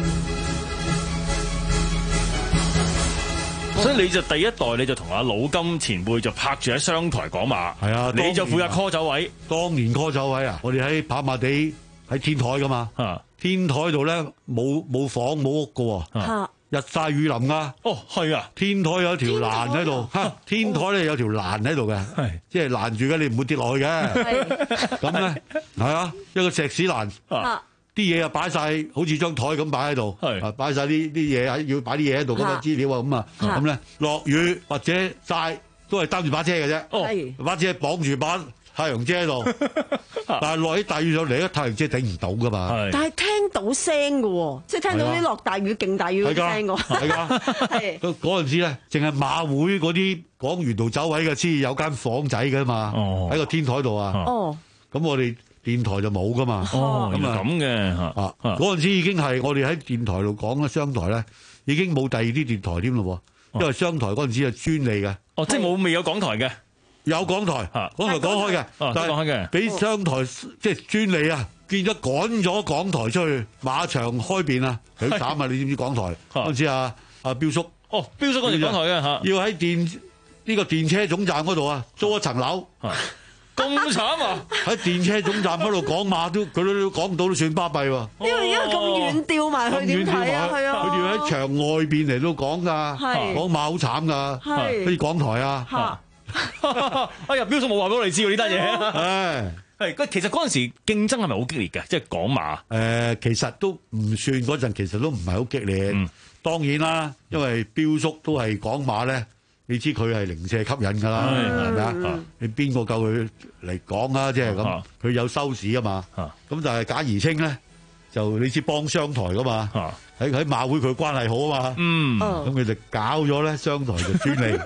所以你就第一代你就同阿老金前輩就拍住喺商台講馬， 係啊， 你就負責 call 走位。 當年 call 走位啊，我哋喺跑馬地喺天台噶嘛， 啊、 天台度咧冇冇房冇屋噶喎， 啊、 日曬雨淋噶。 哦，係啊， 天台有條欄喺度，嚇天台咧有條欄喺度嘅，即係攔住嘅，你唔會跌落去嘅。咁咧係啊，一個石屎欄。啊啲嘢啊擺晒，好似張台咁擺喺度，啊擺晒啲啲嘢喺要擺啲嘢喺度咁嘅資料啊咁啊，咁咧落雨或者曬都係擔住把遮嘅啫，哦、把遮綁住把太陽遮喺度，但係落起大雨上嚟咧，太陽遮頂唔到噶嘛。 但係聽到聲嘅喎，即係聽到啲落大雨、勁大雨嘅聲嘅。係㗎， 係嗰嗰陣時咧，淨係馬會嗰啲講沿途走位嘅先有間房仔㗎嘛，喺個天台度啊。哦，咁我哋電台就冇噶嘛， 哦，咁啊咁嘅嚇， 啊嗰陣時已經係我哋喺電台度講咧，商台咧已經冇第二啲電台添咯喎，因為商台嗰陣時係專利嘅， 哦，即係冇未有港台嘅， 有港台，港台講開嘅， 但係講開嘅， 俾商台即係專利啊，變咗趕咗港台出去馬場開邊啊，好慘啊！你知唔知港台嗰陣時啊？阿彪叔， 哦，彪叔嗰陣港台嘅嚇， 要喺電呢個電車總站嗰度啊，租一層樓。 咁慘啊！ 喺電車總站嗰度講馬都佢都講唔到都算巴閉喎。 因為因為咁遠調埋去點睇啊？係啊！ 佢哋喺場外邊嚟到講㗎，講馬好慘㗎，好似港台啊。 哎呀，標叔冇話俾我哋知喎呢單嘢。 係係，其實嗰陣時競爭係咪好激烈嘅？即係講馬。 誒，其實都唔算嗰陣，其實都唔係好激烈。當然啦，因為標叔都係講馬咧。你知佢係零舍吸引㗎啦，係咪啊？你邊個夠佢嚟講啊？即係咁，佢有收視啊嘛。咁但係簡而清咧，就你知幫商台㗎嘛。喺喺馬會佢關係好啊嘛。嗯，咁佢就搞咗咧商台嘅專利，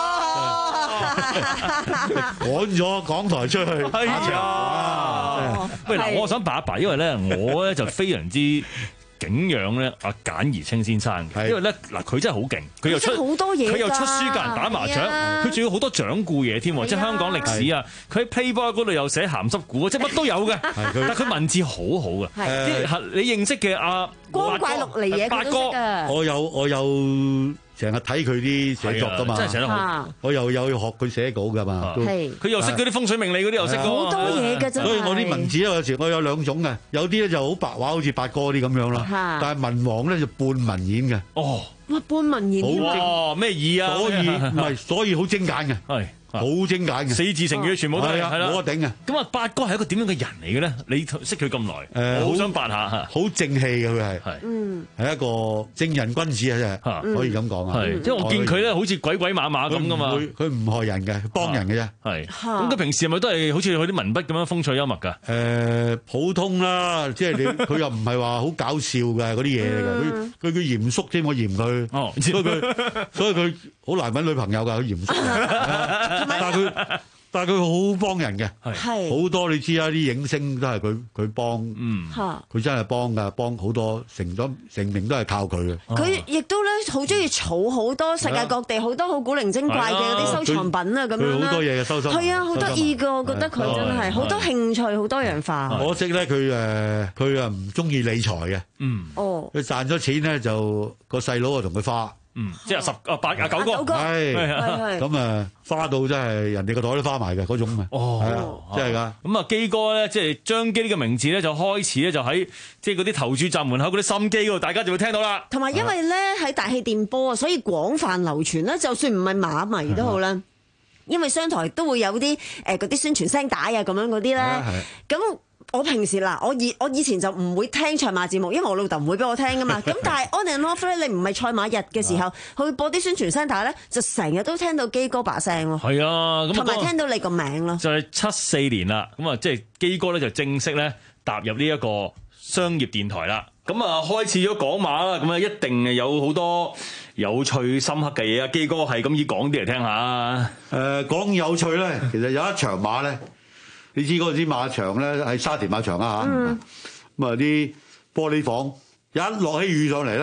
趕咗港台出去。係啊，喂嗱，我想拔一拔，因為咧我咧就非常之景仰咧阿簡而清先生，因為咧嗱佢真係好勁，佢又出好多嘢， 佢又出書教人打麻雀，佢仲要好多掌故嘢添，即係香港歷史啊。佢喺 Playboy 嗰度又寫鹹濕故，即係乜都有嘅。但係佢文字好好嘅，啲你認識嘅阿光怪陸離嘢佢都識啊。 我有我有。成日睇佢啲寫作噶嘛， 真係寫得好。 我又有學佢寫稿噶嘛， 佢又識嗰啲風水命理嗰啲又識。 好多嘢㗎真係。 所以我啲文字咧有時我有兩種嘅，有啲咧就好白話，好似八哥啲咁樣啦。但係文王咧就半文演嘅。 哦， 哇，半文演哇咩意啊？ 所以唔係，所以好精簡嘅。係。好精簡嘅， 四字成語全部都係係啦， 冇得頂嘅。 咁啊，八哥係一個點樣嘅人嚟嘅咧？你識佢咁耐，誒，好想八下嚇， 好正氣嘅佢係， 係，嗯， 係一個正人君子啊，真係可以咁講啊。 係，即係我見佢咧，好似鬼鬼馬馬咁噶嘛。 佢唔害人嘅，幫人嘅啫。 係，咁佢平時係咪都係好似佢啲文筆咁樣風趣幽默㗎？ 誒，普通啦，即係你佢又唔係話好搞笑嘅嗰啲嘢嚟㗎。佢佢佢嚴肅添，我嫌佢。哦，所以佢所以佢好難揾女朋友㗎，佢嚴肅。但係佢，但係佢好幫人嘅，係好多你知啊，啲影星都係佢佢幫，嗯，佢真係幫㗎，幫好多成咗成名都係靠佢嘅。 佢亦都咧好中意儲好多世界各地好多好古靈精怪嘅嗰啲收藏品啊，咁樣啦。 好多嘢嘅收藏， 係啊，好得意㗎，我覺得佢真係好多興趣，好多元化。 可惜咧，佢誒佢啊唔中意理財嘅， 嗯， 哦， 佢賺咗錢咧就個細佬啊同佢花。 嗯，即係十啊八啊九個， 係咁啊，花到真係人哋個袋都花埋嘅嗰種啊，哦，真係噶。 咁啊，基哥咧，即係張基呢個名字咧，就開始咧就喺即係嗰啲投注站門口嗰啲心機嗰度，大家就會聽到啦。 同埋因為咧喺大氣電波啊，所以廣泛流傳啦。就算唔係馬迷都好啦，因為商台都會有啲誒嗰啲宣傳聲帶啊，咁樣嗰啲咧，咁。我平時嗱，我以我以前就唔會聽賽馬節目，因為我老豆唔會俾我聽噶嘛。咁但係 on and off 咧，你唔係賽馬日嘅時候，佢會播啲宣傳聲帶咧，就成日都聽到基哥把聲咯。 係啊，咁同埋聽到你個名咯。 就係七四年啦，咁啊，即係基哥咧就正式咧踏入呢一個商業電台啦。咁啊，開始咗講馬啦，咁啊，一定係有好多有趣深刻嘅嘢啊。基哥係咁以講啲嚟聽下。 誒，講有趣咧，其實有一場馬咧。你知嗰陣時馬場咧喺沙田馬場啊嚇，咁啊啲玻璃房一落起雨上嚟咧，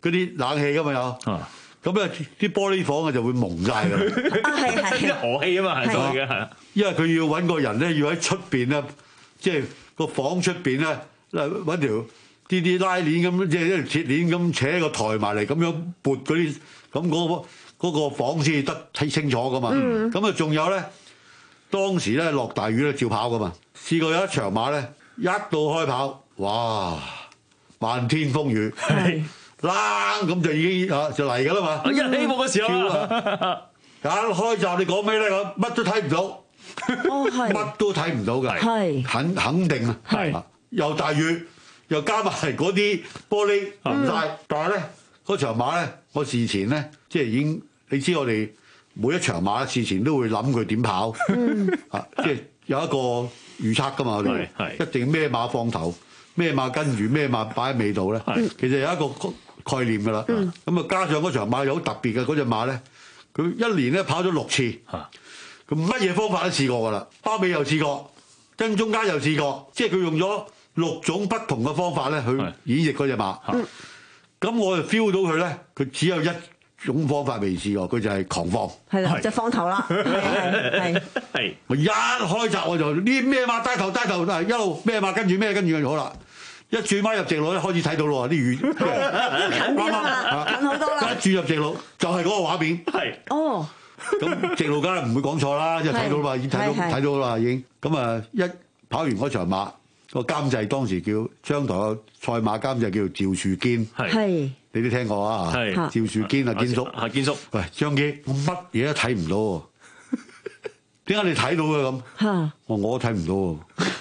嗰啲冷氣噶嘛有。咁咧啲玻璃房啊就會蒙晒㗎啦。 啊係係。 和氣啊嘛，係所謂嘅係。 因為佢要揾個人咧，要喺出邊咧，即係個房出邊咧，揾條啲啲拉鏈咁，即係一條鐵鏈咁扯個台埋嚟，咁樣撥嗰啲，咁嗰個嗰個房先至得睇清楚噶嘛。咁啊仲有咧，當時咧落大雨咧照跑噶嘛。試過有一場馬咧，一到開跑，哇，漫天風雨。啦咁就已經啊就嚟㗎啦嘛， 一起步嘅時候啦， 一開閘你講咩咧咁，乜都睇唔到， 哦係， 乜都睇唔到㗎， 係肯肯定啊，係又大雨又加埋嗰啲玻璃淋晒，但係咧嗰場馬咧，我事前咧即係已經你知我哋每一場馬事前都會諗佢點跑，啊即係有一個預測㗎嘛，我哋一定咩馬放頭，咩馬跟住咩馬擺喺尾度咧，其實有一個概念㗎啦，咁啊、嗯、加上嗰場馬有好特別嘅嗰隻馬咧，佢一年咧跑咗六次，咁乜嘢方法都試過㗎啦，包尾又試過，跟中間又試過，即係佢用咗六種不同嘅方法咧去演繹嗰隻馬。咁、嗯、我就 feel 到佢咧，佢只有一種方法未試過，佢就係狂放。 係啦，就放頭啦。係係。 我一開閘我就呢咩馬帶頭帶頭，一路咩馬跟住咩跟住就好啦。一轉彎入直路咧，開始睇到咯，啲雨近啲啦，近好多啦。 一轉入直路就係、是、嗰個畫面。係。哦。咁直路梗係唔會講錯啦，即係睇到嘛，已經睇到睇到啦，已經。咁啊，一跑完嗰場馬，個監製當時叫張台個賽馬監製叫趙樹堅。係。你都聽過啊？係。趙樹堅啊，堅叔。係堅叔。喂，張基，我乜嘢都睇唔到喎。點解你睇到嘅咁？嚇。我我都睇唔到喎。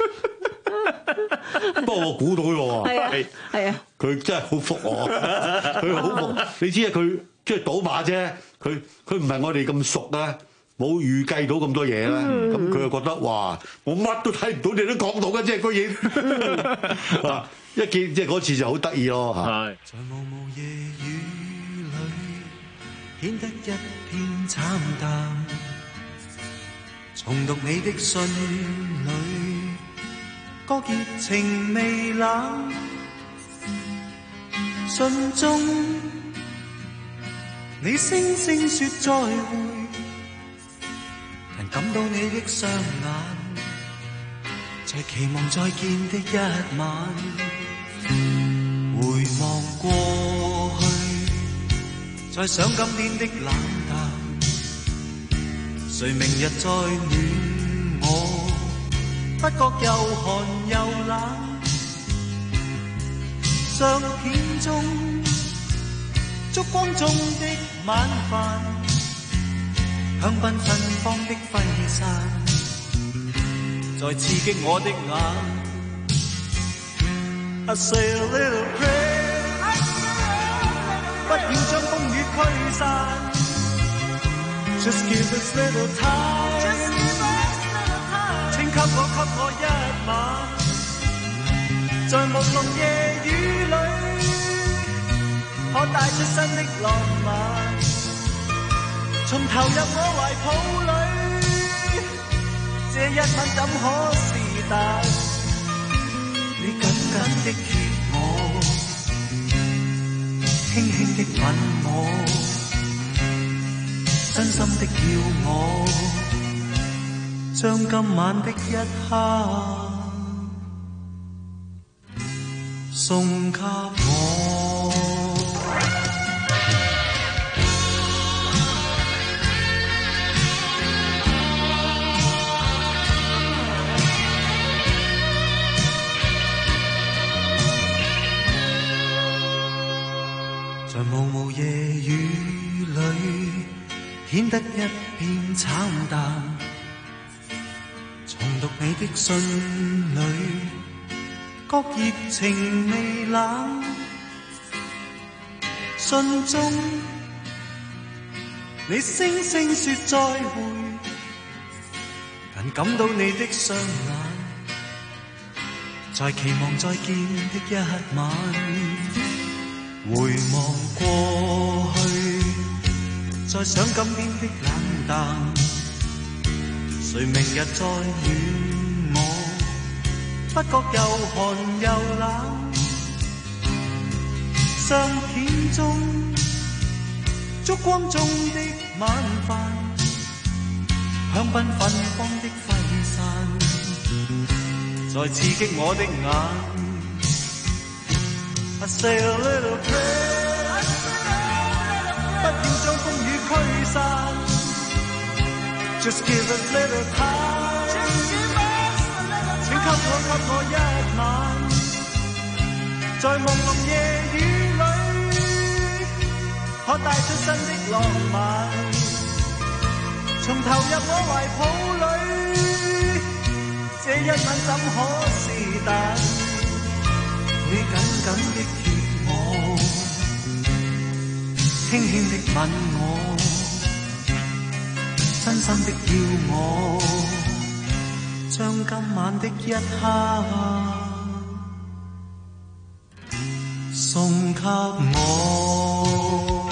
不過我估到咯喎，係啊，係啊，佢真係好服我，佢好服。你知啊，佢即係賭馬啫，佢佢唔係我哋咁熟咧，冇預計到咁多嘢咧，咁佢就覺得哇，我乜都睇唔到，你都講到嘅，即係居然啊！一見即係嗰次就好得意咯嚇。係。在茫茫夜雨裏，顯得一片慘淡，重讀你的信裏。個熱情未冷，信中你聲聲說再會，但感到你的雙眼，在期望再見的一晚，回望過去，再想今天的冷淡，誰明日再暖我？不覺又寒又冷，相片中燭光中的晚飯，香檳芬芳的揮散，在刺激我的眼。I say a little prayer， 不要將風雨驅散 ，Just give us little time。給我給我一晚，在朦朧夜雨裏，可帶出新的浪漫，重投入我懷抱裏，這一晚怎可是但？你緊緊的貼我，輕輕的吻我，真心的要我。將今晚的一刻送給我。在茫茫夜雨裏，顯得一片慘淡。重讀你的信裏，覺熱情未冷，信中你聲聲說再會，但感到你的雙眼，在期望再見的一晚，回望過去，再想今天的冷淡。誰明日再暖我？不覺又寒又冷， 相片中燭光中的晚飯，香檳芬芳的揮散，在刺激我的眼。I say a little prayer， 不要將風雨驅散 ，Just give us little time， 請給我給我一晚，在朦朧夜雨裏，可帶出新的浪漫，從投入我懷抱裏，這一吻怎可是但？你緊緊的貼我，輕輕的吻我，深深的要我，將今晚的一刻送給我。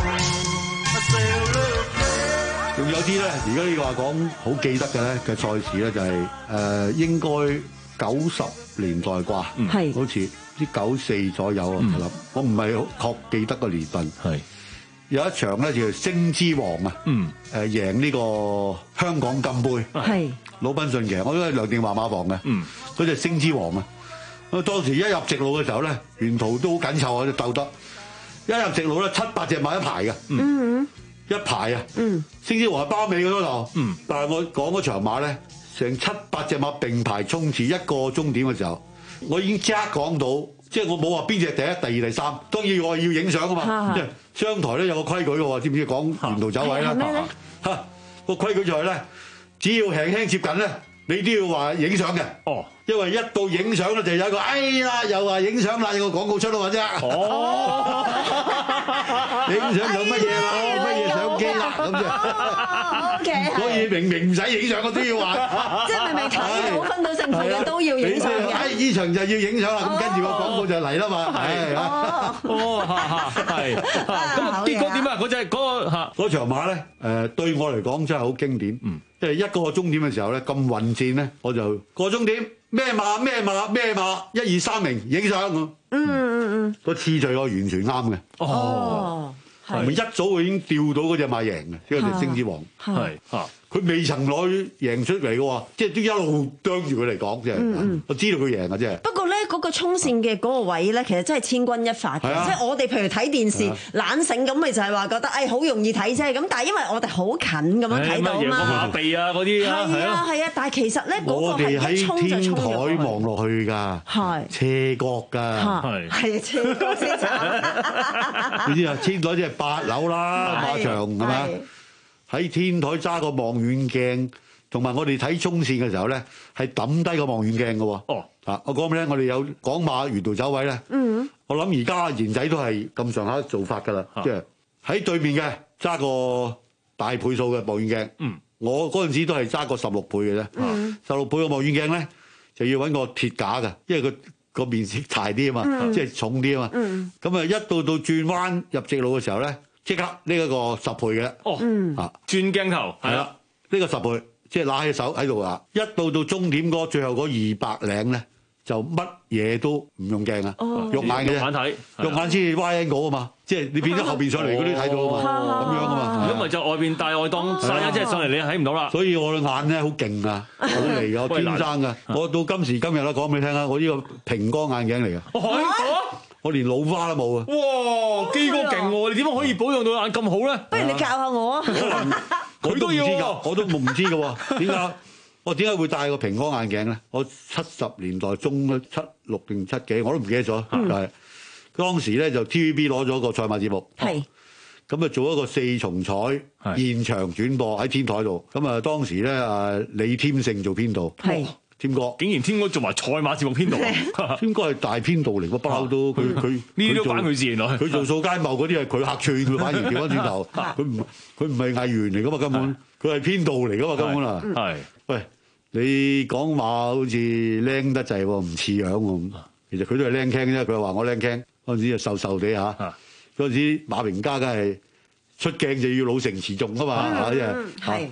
仲有啲咧，而家呢個話講好記得嘅咧嘅賽事咧，就係、是、誒、呃、應該九十年代啩，係好似。啲九四左右啊，我諗、嗯，我唔係好確記得個年份。係有一場咧，就係星之王啊，嗯，誒贏呢個香港金杯，係魯賓遜贏，我都係梁定華馬房嘅，嗯，嗰隻星之王啊，咁當時一入直路嘅時候咧，沿途都好緊湊啊，鬥得一入直路咧，七八隻馬一排嘅，嗯，一排啊，嗯，星之王係包尾嘅嗰度，嗯，但係我講嗰場馬咧，成七八隻馬並排衝刺一個終點嘅時候。我已經即刻講到，即係我冇話邊隻第一、第二、第三，當然我係要影相啊嘛。即係商台咧有個規矩嘅喎，知唔知講沿途走位啦？嚇個規矩就係咧，只要輕輕接近咧，你都要話影相嘅。哦，因為一到影相咧，就有一個哎呀，又話影相啦，有個廣告出到或者。哦，影相有乜嘢啦？乜嘢相機啦？咁就。O K。所以明明唔使影相，我都要話。即係明明睇到分到勝負嘅都要影相嘅。哎，呢場就要影相啦，咁跟住個廣告就嚟啦嘛。係啊。哦，嚇嚇係。咁結果點啊？嗰隻嗰個嚇嗰場馬咧，誒對我嚟講真係好經典。嗯。即係一個終點嘅時候咧，咁混戰咧，我就個終點咩馬咩馬咩馬，一二三名影相咁。嗯嗯嗯。個次序我完全啱嘅。哦。係咪一早已經調到嗰隻馬贏嘅？呢個就星之王。係嚇。佢未曾攞贏出嚟嘅喎，即係都一路啄住佢嚟講啫。嗯嗯。我知道佢贏嘅啫。不過咧，嗰個衝線嘅嗰個位咧，其實真係千鈞一髮嘅。即係我哋譬如睇電視懶醒咁，咪就係話覺得誒好容易睇啫。咁但係因為我哋好近咁樣睇到嘛。馬鼻啊嗰啲啊。係啊係啊，但係其實咧嗰個係一衝就衝咗。我哋喺天台望落去㗎。係。斜角㗎。係。係啊，斜角先慘。你知啊，天台即係八樓啦，馬場係嘛？喺天台揸個望遠鏡，同埋我哋睇衝線嘅時候咧，係抌低個望遠鏡嘅喎。哦，啊，我講咩咧？我哋有港馬沿途走位咧。嗯，我諗而家賢仔都係咁上下做法㗎啦。即係喺對面嘅揸個大倍數嘅望遠鏡。嗯，我嗰陣時都係揸個十六倍嘅啫。嗯，十六倍嘅望遠鏡咧就要揾個鐵架嘅，因為佢個面積大啲啊嘛，嗯、即係重啲啊嘛。嗯，咁啊一到到轉彎入直路嘅時候咧。即刻呢一個十倍嘅，哦，啊轉鏡頭係啦，呢個十倍，即係拿起手喺度啊！一到到終點嗰最後嗰二百零咧，就乜嘢都唔用鏡啊，肉眼嘅啫，肉眼睇，肉眼先至 wide angle 啊嘛，即係你變咗後邊上嚟嗰啲睇到啊嘛，咁樣啊嘛，如果唔係就外邊大外檔曬一隻上嚟，你睇唔到啦。所以我嘅眼咧好勁啊，好嚟㗎，我天生㗎，我到今時今日啦，講俾你聽啊，我呢個平光眼鏡嚟嘅。我連老花都冇啊！哇，基哥勁喎！你點樣可以保養到眼咁好咧？不如你教下我啊！佢都要㗎，我都唔知㗎喎。點解？我點解會戴個平光眼鏡咧？我七十年代中咧，七六定七幾，我都唔記得咗。就係當時咧，就 T V B 攞咗個賽馬節目，係咁啊，做一個四重彩現場轉播喺天台度。咁啊，當時咧啊，李添勝做編導。係。添哥，竟然添哥做埋賽馬節目編導，添哥係大編導嚟喎，不嬲都佢佢呢啲都關佢事原來。佢做掃街茂嗰啲係佢客串，佢反而調翻轉頭，佢唔佢唔係藝員嚟噶嘛根本，佢係編導嚟噶嘛根本啊。係，喂，你講馬好似靚得滯喎，唔似樣喎。其實佢都係靚傾啫，佢話我靚傾嗰陣時就瘦瘦地嚇，嗰陣時馬榮家梗係出鏡就要老成持重啊嘛，係係。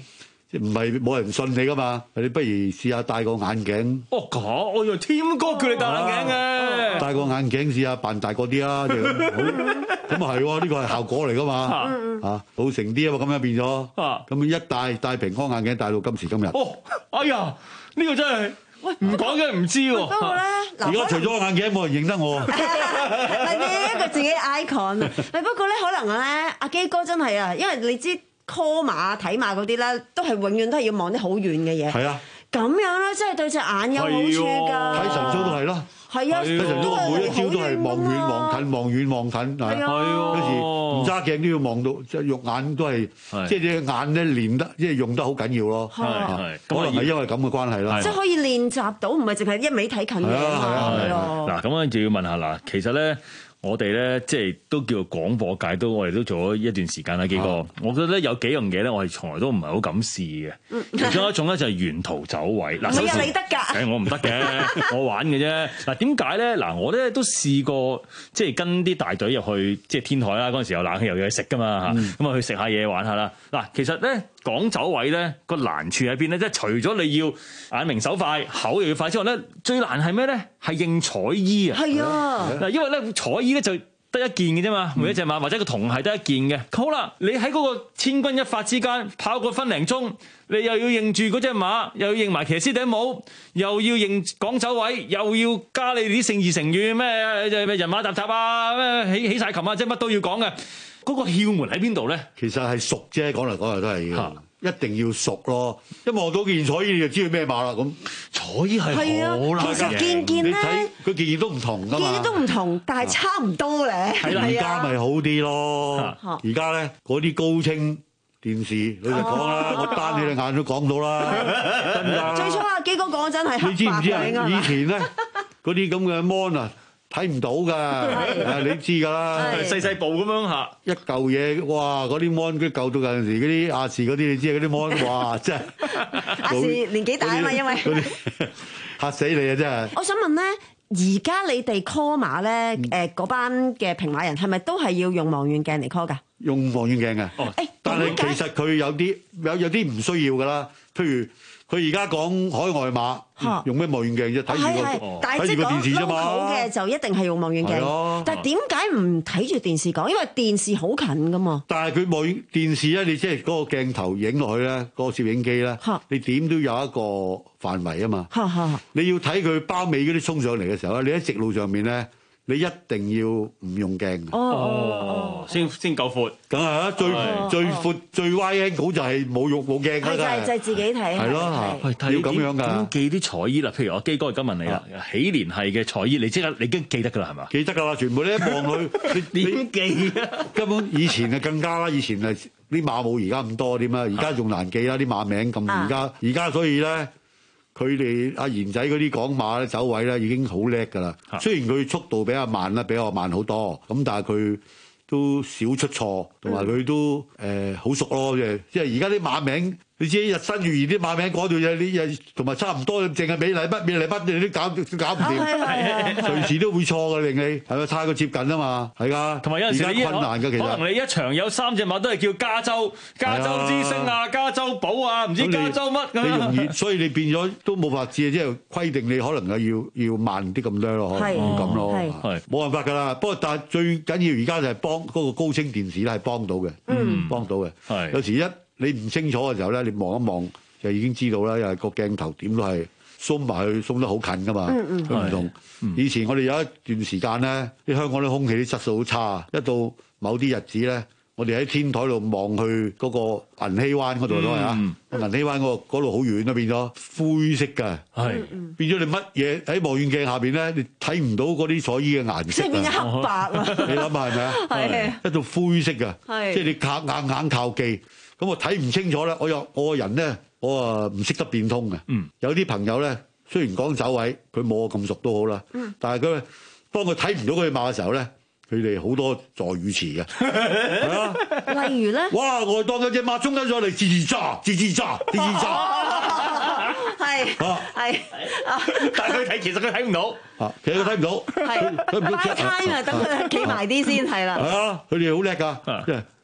即係唔係冇人信你噶嘛？你不如試下戴個眼鏡。 哦，咁我以為添哥叫你戴眼鏡嘅。 戴個眼鏡試下扮大個啲啦，就咁好。咁啊係喎，呢個係效果嚟噶嘛。嚇，老成啲啊嘛，咁樣變咗。咁一戴戴平安眼鏡戴到今時今日。 哦，哎呀，呢個真係〜喂，唔講嘅唔知喎。 不過咧， 而家除咗個眼鏡，冇人認得我。 係你一個自己 icon 啊！不過咧，可能咧，阿基哥真係啊，因為你知 call 馬睇馬嗰啲咧，都係永遠都係要望啲好遠嘅嘢。 係啊。 咁樣咧，真係對隻眼有好處㗎。 睇神操都係啦。 係啊， 睇神操每一招都係望遠望近，望遠望近。係啊。有時唔揸鏡都要望到，即係肉眼都係，即係隻眼咧練得，即係用得好緊要咯。係係。可能係因為咁嘅關係啦。 即係可以練習到，唔係淨係一味睇近嘅嘛。係啊。 嗱，咁樣就要問下嗱，其實咧。我哋咧即係都叫做廣播界都，我哋都做咗一段時間啦，基哥。我覺得咧有幾樣嘢咧，我哋從來都唔係好敢試嘅。其中一種咧就係沿途走位。嗱，首先你得㗎， 我唔得嘅，我玩嘅啫。嗱，點解咧？嗱，我咧都試過即係跟啲大隊入去，即係天台啦。嗰陣時有冷氣有嘢食㗎嘛嚇，咁啊去食下嘢玩下啦。嗱，其實咧講走位咧個難處喺邊咧？即係除咗你要眼明手快、口又要快之外咧，最難係咩咧？係認彩衣啊！係啊！嗱，因為咧彩衣咧就得一件嘅啫嘛，每一隻馬或者個銅係得一件嘅。好啦，你喺嗰個千鈞一髮之間跑個分零鐘，你又要認住嗰隻馬，又要認埋騎師頂帽，又要認講走位，又要加你啲聖義成語咩咩人馬踏踏啊，咩起起曬琴啊，即係乜都要講嘅。嗰個竅門喺邊度咧？ 其實係熟啫，講嚟講去都係要。一定要熟咯，一望到件彩衣你就知佢咩馬啦。咁彩衣係好難嘅， 其實件件咧， 佢件件都唔同噶嘛， 件件都唔同，但係差唔多咧。 係啦，而家咪好啲咯。而家咧嗰啲高清電視，老實講啦，我單起隻眼都講到啦，真㗎。 最初阿基哥講真係， 你知唔知啊？以前咧嗰啲咁嘅 mon 啊。睇唔到㗎，啊你知㗎啦， 細細部咁樣嚇， 一嚿嘢，哇！嗰啲 mon 嗰舊到有陣時嗰啲亞視嗰啲，你知啊？嗰啲 mon，哇！真係亞視年紀大啊嘛，因為嚇死你啊！真係。 我想問咧，而家你哋 call 馬咧，誒嗰班嘅平馬人係咪都係要用望遠鏡嚟 call 㗎？用望遠鏡嘅，哦，但係其實佢有啲有有啲唔需要㗎啦，譬如。佢而家講海外馬，用咩望遠鏡啫？睇住個睇住個電視啫嘛。好嘅就一定係用望遠鏡。但係點解唔睇住電視講？因為電視好近噶嘛。但係佢望遠電視咧，你即係嗰個鏡頭影落去咧，嗰個攝影機咧，你點都有一個範圍啊嘛。你要睇佢包尾嗰啲衝上嚟嘅時候咧，你喺直路上面咧。你一定要唔用鏡哦哦，先先夠闊， 梗係啦，最最闊最歪 angle 就係冇用冇鏡㗎， 就係就係自己睇， 係咯，要咁樣㗎。 點記啲彩衣啦？譬如我基哥而家問你啦，喜連係嘅彩衣，你即刻你已經記得㗎啦，係嘛？記得㗎啦，全部你一望佢，你點記啊？根本以前啊更加啦，以前啊啲馬冇而家咁多點啊，而家仲難記啦，啲馬名咁而家而家所以咧。佢哋阿賢仔嗰啲講馬咧走位咧已經好叻㗎啦，雖然佢速度比較慢啦，比我慢好多，咁但係佢都少出錯，同埋佢都誒好熟咯，即係即係而家啲馬名。你知日新月異啲馬名嗰度嘢，你又同埋差唔多，淨係美麗筆、美麗筆，你都搞都搞唔掂，隨時都會錯嘅令你，係咪太過接近啊嘛？係㗎，同埋有陣時你困難㗎，其實可能你一場有三隻馬都係叫加州、加州之星啊、加州寶啊，唔知加州乜咁。你容易，所以你變咗都冇法子，即係規定你可能係要要慢啲咁多咯，咁咯，係冇辦法㗎啦。不過但係最緊要而家就係幫嗰個高清電視咧係幫到嘅，嗯，幫到嘅，係有時一。你唔清楚嘅時候咧，你望一望就已經知道啦。因為個鏡頭點都係鬆埋去，鬆得好近噶嘛。嗯佢唔同、嗯、以前我哋有一段時間咧，啲香港啲空氣啲質素好差，一到某啲日子咧，我哋喺天台度望去嗰個銀禧灣嗰度都係啊。銀禧灣嗰嗰度好遠啊，變咗灰色㗎。係、嗯、變咗你乜嘢喺望遠鏡下邊咧，你睇唔到嗰啲彩衣嘅顏色。即係變咗黑白啊！你諗下係咪啊？係一到灰色㗎。係即係你靠硬硬靠記。咁我睇唔清楚咧，我有我個人咧，我啊唔識得變通嘅。嗯，有啲朋友咧，雖然講走位，佢冇我咁熟都好啦。嗯，但係佢當佢睇唔到佢馬嘅時候咧，佢哋好多助語詞嘅。係啊，例如咧，哇！我當有隻馬衝緊咗嚟，吱吱喳，吱吱喳，吱吱喳。係啊，係啊，但係佢睇，其實佢睇唔到。啊，其實佢睇唔到。係，佢唔到。快 time 啊，等佢企埋啲先係啦。係啊，佢哋好叻㗎，即係。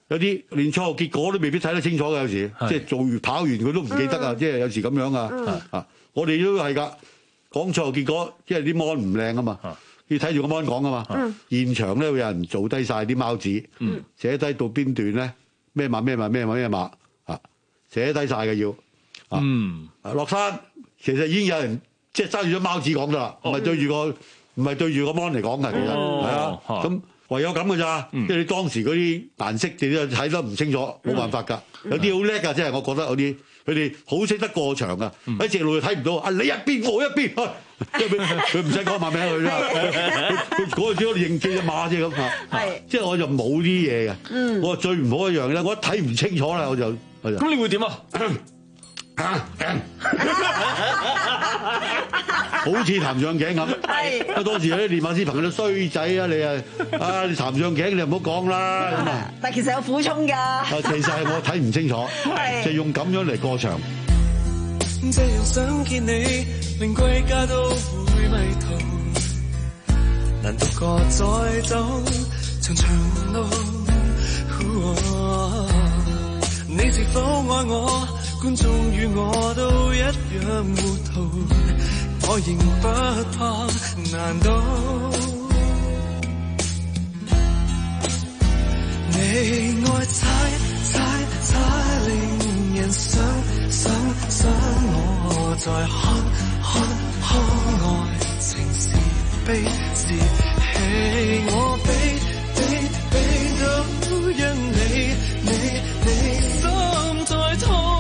有啲連賽後結果都未必睇得清楚嘅，有時即係做完跑完佢都唔記得啊！即係有時咁樣啊啊！我哋都係㗎，講賽後結果，即係啲 mon 唔靚啊嘛，要睇住個 mon 講啊嘛。現場咧會有人做低晒啲貓紙，寫低到邊段咧咩馬咩馬咩馬咩馬啊，寫低晒嘅要啊。落山其實已經有人即係揸住咗貓紙講㗎啦，唔係對住個唔係對住個 mon 嚟講㗎，其實係啊咁。唯有咁嘅咋，即係你當時嗰啲顏色你都睇得唔清楚，冇辦法㗎。有啲好叻㗎，即係我覺得有啲佢哋好識得過場㗎。喺直路睇唔到，啊你一邊我一邊，即係佢佢唔使講馬名佢啦。佢嗰陣時我哋認記隻馬啫咁嚇，即係我就冇啲嘢嘅。我最唔好一樣咧，我一睇唔清楚啦，我就我就。 咁你會點啊？ 好似譚上頸咁，係。當時有啲練馬師朋友都衰仔啊！你啊，啊你譚上頸你唔好講啦咁啊！ 但其實有苦衷㗎。啊， 其實係我睇唔清楚，就用咁樣嚟過場。 這樣想見你，令歸家都會迷途，難獨個再走長長路。你是否愛我？觀眾與我都一樣糊塗，我仍不怕，難道你愛猜猜猜，令人想想想我在看看看愛情是悲是喜，我比比比都因你你你心在痛。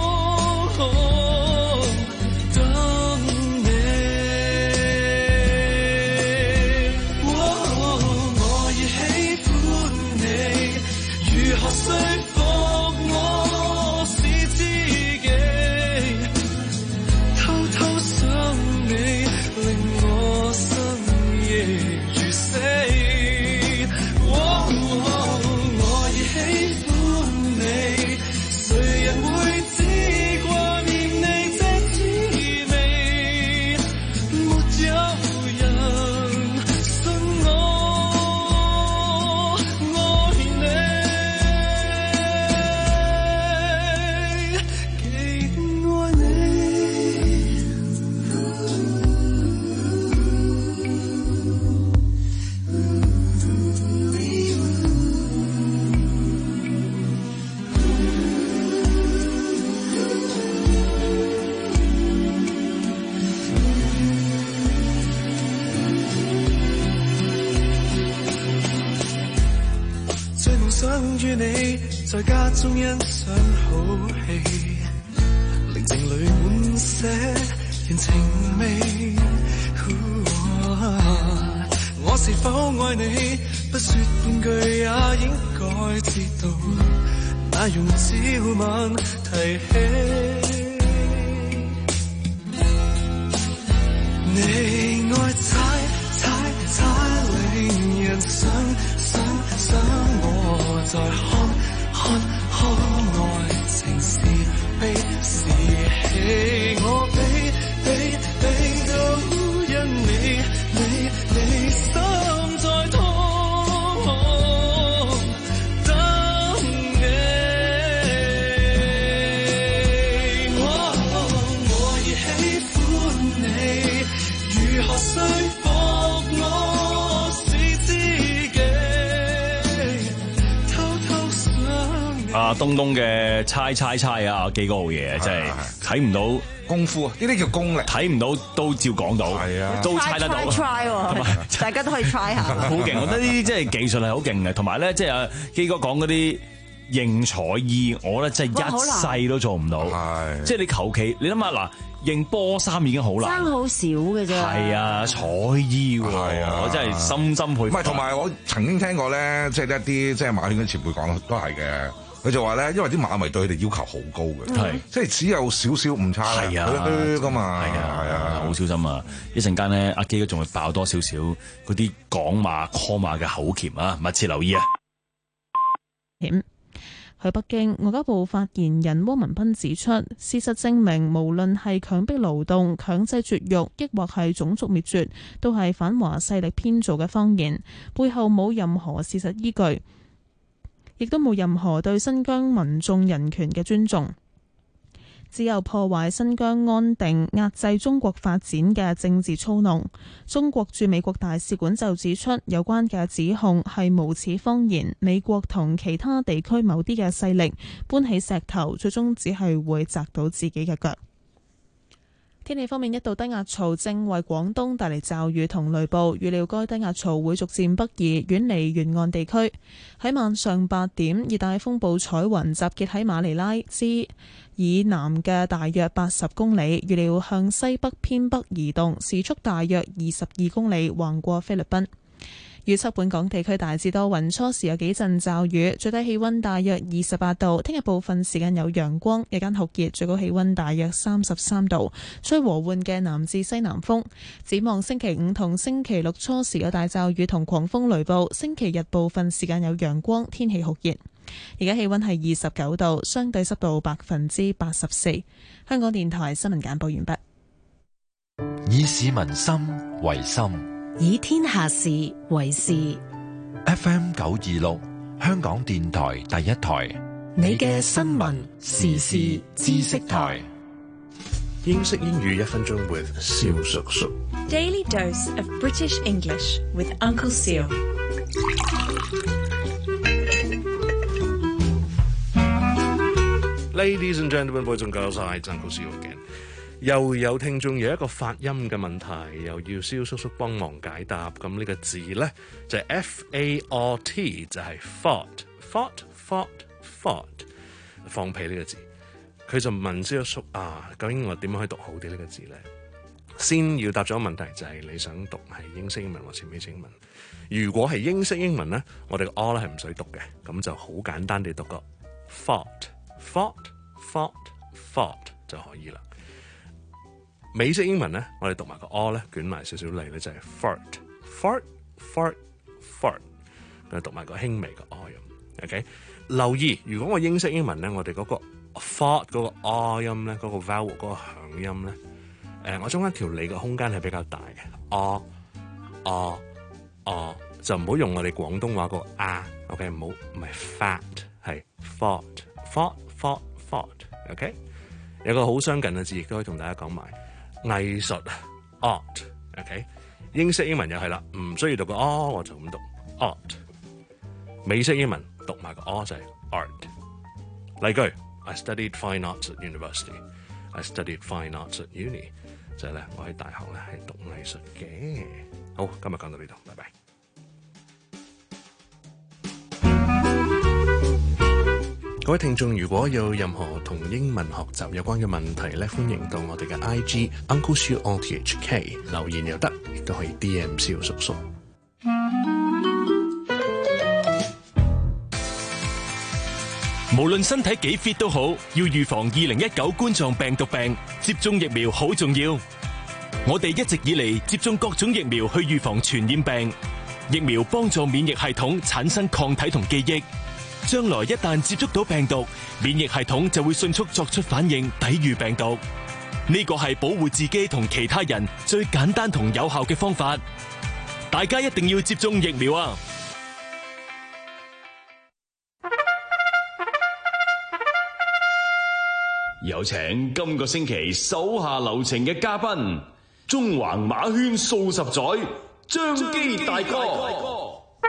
說服我是知己，偷偷想你，令我深夜如死。哦哦、我已喜歡你，誰人會只掛念你這滋味？沒有人信我愛你。與你在家中欣賞好戲，寧靜裏滿寫人情味。我是否愛你？不說半句也應該知道，那用朝晚提起。你愛猜猜猜，令人想想想我在看看看愛情是悲是喜，我比比比都因你你你心在痛，等你。我我已喜歡你，如何說服我是知己？ 啊，東東嘅猜猜猜啊，記嗰好嘢，真係睇唔到功夫啊！呢啲叫功力， 睇唔到都照講到，係啊，都猜得到。 try try 喎，大家都可以 try 下。 好勁，我覺得呢啲真係技術係好勁嘅，同埋咧，即係阿基哥講嗰啲認彩衣，我咧真係一世都做唔到。係，即係你求其，你諗下嗱，認波衫已經好難， 爭好少嘅啫。 係啊，彩衣喎，我真係深深佩服。 唔係，同埋我曾經聽過咧，即係一啲即係馬圈嘅前輩講都係嘅。佢就話咧，因為啲馬迷對佢哋要求好高嘅，係即係只有少少誤差，係啊，㗎嘛，係啊，係啊， 好小心啊！一陣間咧，阿基哥仲會爆多少少嗰啲港馬、call 馬嘅口鉗啊，密切留意啊！ 喺北京，外交部發言人汪文斌指出，事實證明，無論係強迫勞動、強制絕育，抑或係種族滅絕，都係反華勢力編造嘅謊言，背後冇任何事實依據。 亦都冇任何對新疆民眾人權嘅尊重。只有破壞新疆安定、壓制中國發展嘅政治操弄。中國駐美國大使館就指出，有關嘅指控係無恥謊言。美國同其他地區某啲嘅勢力搬起石頭，最終只係會砸到自己嘅腳。天氣方面，一道低壓槽正為廣東帶嚟驟雨同雷暴，預料該低壓槽會逐漸北移，遠離沿岸地區。喺晚上八點，熱帶風暴彩雲集結喺馬尼拉之以南嘅大約八十公里，預料向西北偏北移動，時速大約二十二公里，橫過菲律賓。預測本港地區大致多雲，初時有幾陣驟雨，最低氣溫大約二十八度。聽日部分時間有陽光，日間酷熱，最高氣溫大約三十三度，吹和緩嘅南至西南風。展望星期五同星期六初時有大驟雨同狂風雷暴，星期日部分時間有陽光，天氣酷熱。而家氣溫係二十九度，相對濕度百分之八十四。香港電台新聞簡報完畢。 以市民心為心， 以天下事為事。 F M 九二六，香港電台第一台， 你嘅新聞時事知識台。 英式英語一分鐘 with 蕭叔叔。 Daily dose of British English with Uncle Seal。 Ladies and gentlemen, boys and girls, I Uncle Seal again。又有聽眾有一個發音嘅問題，又要蕭叔叔幫忙解答。咁呢個字咧就係 F A R T， 就係 fart，fart，fart，fart， 放屁呢個字。佢就問蕭叔叔啊，究竟我點樣可以讀好啲呢個字咧？先要答咗個問題，就係、是、你想讀係英式英文或者美式英文。如果係英式英文咧，我哋個 R 咧係唔使讀嘅，咁就好簡單地讀個 fart。fart，fart，fart 就可以啦。美式英文咧，我哋讀埋個 R 咧，捲埋少少脷咧，就係 fart，fart，fart，fart， 咁讀埋個輕微嘅 R 音。OK， 留意，如果我英式英文咧，我哋嗰個 fart 嗰個 R 音咧，嗰個 vowel 嗰個響音咧，誒，我中間條脷嘅空間係比較大嘅 R R R， 就唔好用我哋廣東話個啊 ，OK， 唔好唔係 fat， 係 fart，fart，fart，fart，OK， 有個好相近嘅字，亦都可以同大家講埋。藝術 art，OK， 英式英文又係啦，唔需要讀個 R， 我就咁讀 art。美式英文讀埋個 R 就係 art。例句 I studied fine arts at university。I studied fine arts at uni， 就係咧，我喺大學咧係讀藝術嘅。好，今日講到呢度，拜拜。各位聽眾，如果有任何同英文學習有關嘅問題咧，歡迎到我哋嘅 I G Uncle Siu O T H K 留言又得，亦都可以 D M 蕭叔叔。 無論身體幾 fit 都好，要預防二零一九冠狀病毒病，接種疫苗好重要。我哋一直以嚟接種各種疫苗去預防傳染病，疫苗幫助免疫系統產生抗體同記憶。將來一旦接觸到病毒，免疫系統就會迅速作出反應，抵禦病毒。呢個係保護自己同其他人最簡單同有效嘅方法。大家一定要接種疫苗啊！ 有請今個星期手下留情嘅嘉賓，中橫馬圈數十載，張基大哥。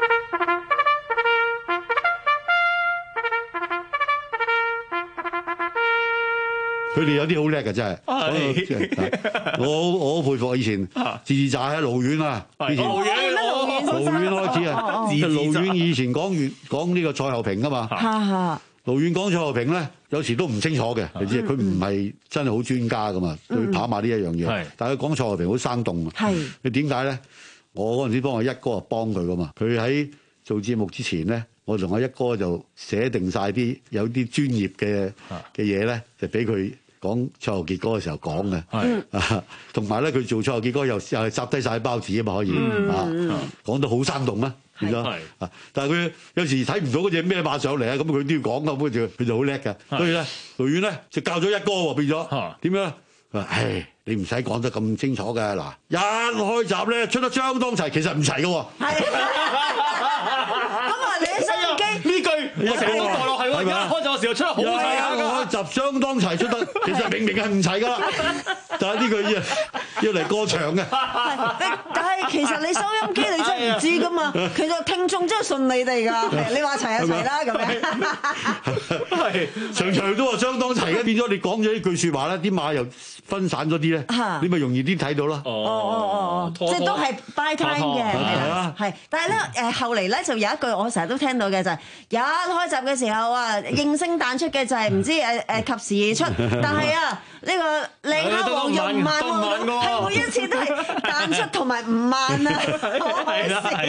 佢哋有啲好叻嘅真係，我我好佩服以前自在喺盧苑啊，以前盧苑開始啊，盧苑以前講完講呢個賽後評噶嘛，盧苑講賽後評咧，有時都唔清楚嘅，你知佢唔係真係好專家噶嘛，對跑馬呢一樣嘢，但係佢講賽後評好生動啊。佢點解咧？我嗰陣時幫我一哥啊幫佢噶嘛，佢喺做節目之前咧，我同我一哥就寫定晒啲有啲專業嘅嘅嘢咧，就俾佢。講賽後結果嘅時候講嘅，啊，同埋咧佢做賽後結果又又係集低晒包紙啊嘛，可以、嗯、啊，講到好生動啊，變咗啊！但係佢有時睇唔到嗰隻咩馬上嚟啊，咁佢都要講咁，佢就佢就好叻嘅。所以咧，盧遠咧就教咗一哥喎，變咗點樣？佢話：唉，你唔使講得咁清楚嘅，嗱，一開閘咧出得相當齊，其實唔齊嘅喎。咁啊，你收音機呢句我成日都墮落係喎，而家開閘嘅時候出得好齊下㗎， 開閘相當齊出得，其實明明係唔齊㗎啦，但係呢個要要嚟過場嘅。 但係其實你收音機你真係唔知㗎嘛，其實聽眾真係順你哋㗎，你話齊就齊啦咁樣。 係場場都話相當齊嘅，變咗你講咗呢句説話咧，啲馬又分散咗啲咧，你咪容易啲睇到咯。 哦哦哦哦，即係都係 buy time 嘅，係啦，係。但係咧誒後嚟咧就有一句我成日都聽到嘅就係，一開閘嘅時候啊，應聲彈出嘅就係唔知誒誒及時而出，但係啊呢個靚蝦王又唔慢喎，係每一次都係彈出同埋唔慢啊，好可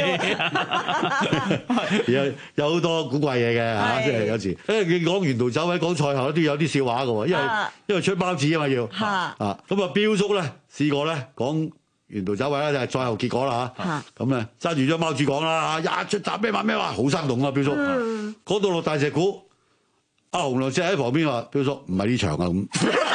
笑。 有有好多古怪嘢嘅嚇，即係有時誒你講沿途走位講賽後都有啲笑話嘅喎，因為因為出包子啊嘛要啊咁啊標叔咧試過咧講沿途走位咧就係賽後結果啦嚇，咁咧揸住張貓紙講啦，一出閘咩話咩話好生動啊標叔，講到落大石鼓，阿洪亮石喺旁邊話標叔唔係呢場啊咁。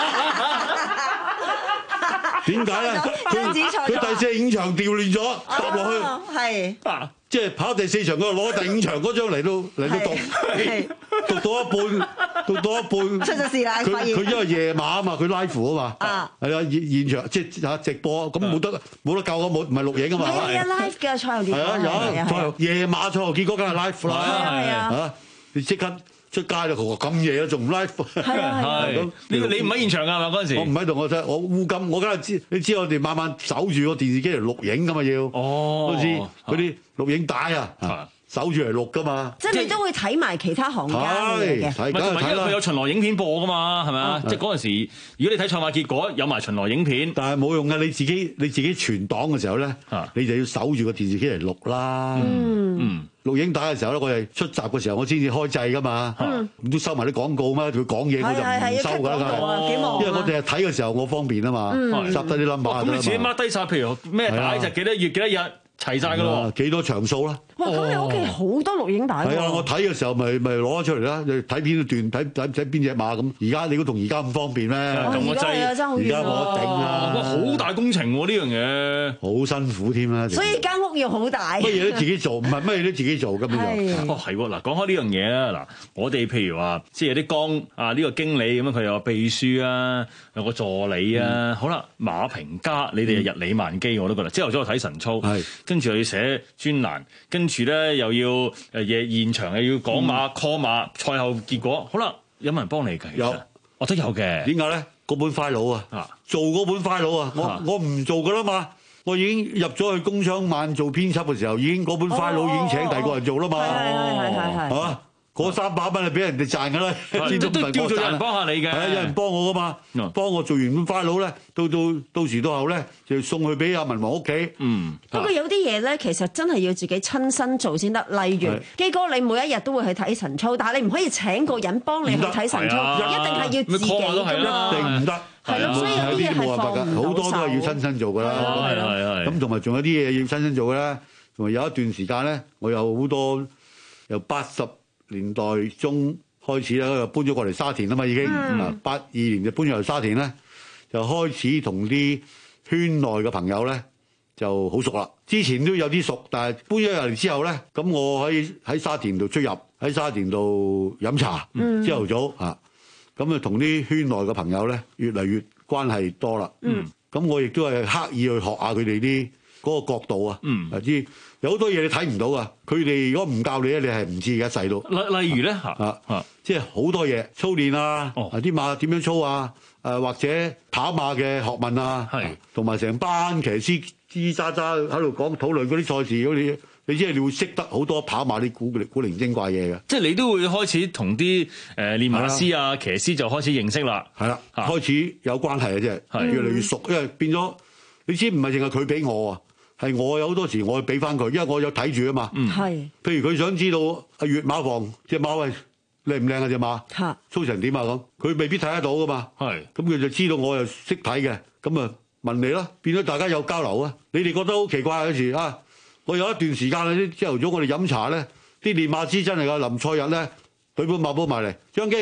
點解咧？佢佢第四五場調亂咗，搭落去， 係即係跑第四場嗰度攞第五場嗰張嚟到嚟到讀，讀到一半，讀到一半出咗事啦！ 佢佢因為夜馬啊嘛，佢 live 啊嘛，係啊現現場即係直播，咁冇得冇得救啊，冇唔係錄影啊嘛。 係啊 live 嘅賽後結果係啊有賽後夜馬賽後結果梗係 live 啦， 係啊嚇你即刻。出街啦！咁夜啊，仲唔 live？係啊係。 你你唔喺現場㗎嘛？嗰陣時我唔喺度，我睇我烏金，我梗係知。你知我哋晚晚守住個電視機嚟錄影㗎嘛要。哦。都知嗰啲錄影帶啊，守住嚟錄㗎嘛。 即係你都會睇埋其他行家嘅嘢嘅。 睇梗係睇啦。 佢有巡邏影片播㗎嘛？係咪啊？即係嗰陣時，如果你睇賽馬結果有埋巡邏影片， 但係冇用嘅。你自己你自己存檔嘅時候咧，你就要守住個電視機嚟錄啦。嗯嗯。錄影帶嘅時候咧，我哋出閘嘅時候，我先至開掣噶嘛，咁都收埋啲廣告咩？佢講嘢我就唔收噶啦，因為我哋係睇嘅時候我方便啊嘛，執低啲 number 咁你自己 mark 低晒，譬如咩帶就幾多月幾多日齊晒噶咯， 幾多場數啦？ 哇！咁你屋企好多錄影帶喎。 係啊，我睇嘅時候咪咪攞咗出嚟啦，睇邊段睇睇睇邊隻馬咁。而家你估同而家咁方便咩？ 咁我真係而家冇得頂啊！ 哇，好大工程喎呢樣嘢， 好辛苦添啦。 所以間屋要好大。 乜嘢都自己做，唔係乜嘢都自己做根本就。 哦，係喎，嗱，講開呢樣嘢啦，嗱，我哋譬如話，即係有啲江啊，呢個經理咁樣，佢有個秘書啊，有個助理啊，好啦，馬評家，你哋係日理萬機，我都覺得。朝頭早睇晨操，跟住又要寫專欄，跟住咧又要誒嘢現場又要講馬 call 馬賽後結果，好啦，有冇人幫你計？ 有， 我都有嘅。 點解咧？嗰本 file 啊，做嗰本 file 啊，我我唔做噶啦嘛。我已經入咗去工商晚做編輯嘅時候，已經嗰本 file 已經請第二個人做啦嘛。係係係係。係嘛？嗰三百蚊係俾人哋賺㗎啦， 都都叫做有人幫下你嘅。係啊，有人幫我㗎嘛，幫我做完本 file 咧，到到到時到後咧，就送去俾阿文王屋企。嗯。 不過有啲嘢咧，其實真係要自己親身做先得。例如，基哥你每一日都會去睇晨操，但係你唔可以請個人幫你去睇晨操，一定係要自己㗎嘛。 一定唔得。 係咯，所以有啲嘢係放唔到手。 好多都係要親身做㗎啦。 係係係。 咁同埋仲有啲嘢要親身做㗎啦。同埋有一段時間咧，我有好多由八十年代中開始啦，搬咗過嚟沙田啦嘛，已經啊八二年就搬咗嚟沙田咧，就開始同啲圈內嘅朋友咧就好熟啦。之前都有啲熟，但係搬咗入嚟之後咧，咁我可以喺沙田度出入，喺沙田度飲茶，朝頭早啊，咁啊同啲圈內嘅朋友咧越嚟越關係多啦。咁我亦都係刻意去學下佢哋啲嗰個角度啊，啊知。有好多嘢你睇唔到啊！佢哋如果唔教你咧，你係唔知嘅一世都。 例例如咧嚇啊啊，即係好多嘢操練啊，啊啲馬點樣操啊，誒或者跑馬嘅學問啊，係同埋成班騎師吱吱喳喳喺度講討論嗰啲賽事嗰啲，你即係你會識得好多跑馬啲古古靈精怪嘢嘅。 即係你都會開始同啲誒練馬師啊、騎師就開始認識啦。係啦， 開始有關係啊，即係越嚟越熟，因為變咗你知唔係淨係佢俾我啊。係我有好多時，我會俾翻佢，因為我有睇住啊嘛。係。譬如佢想知道阿月馬房隻馬喂靚唔靚啊隻馬，操成點啊咁，佢未必睇得到噶嘛。係。咁佢就知道我又識睇嘅，咁啊問你啦，變咗大家有交流啊。你哋覺得好奇怪有時啊，我有一段時間啊，啲朝頭早我哋飲茶咧，啲練馬師真係噶臨賽日咧，對本馬報埋嚟，張基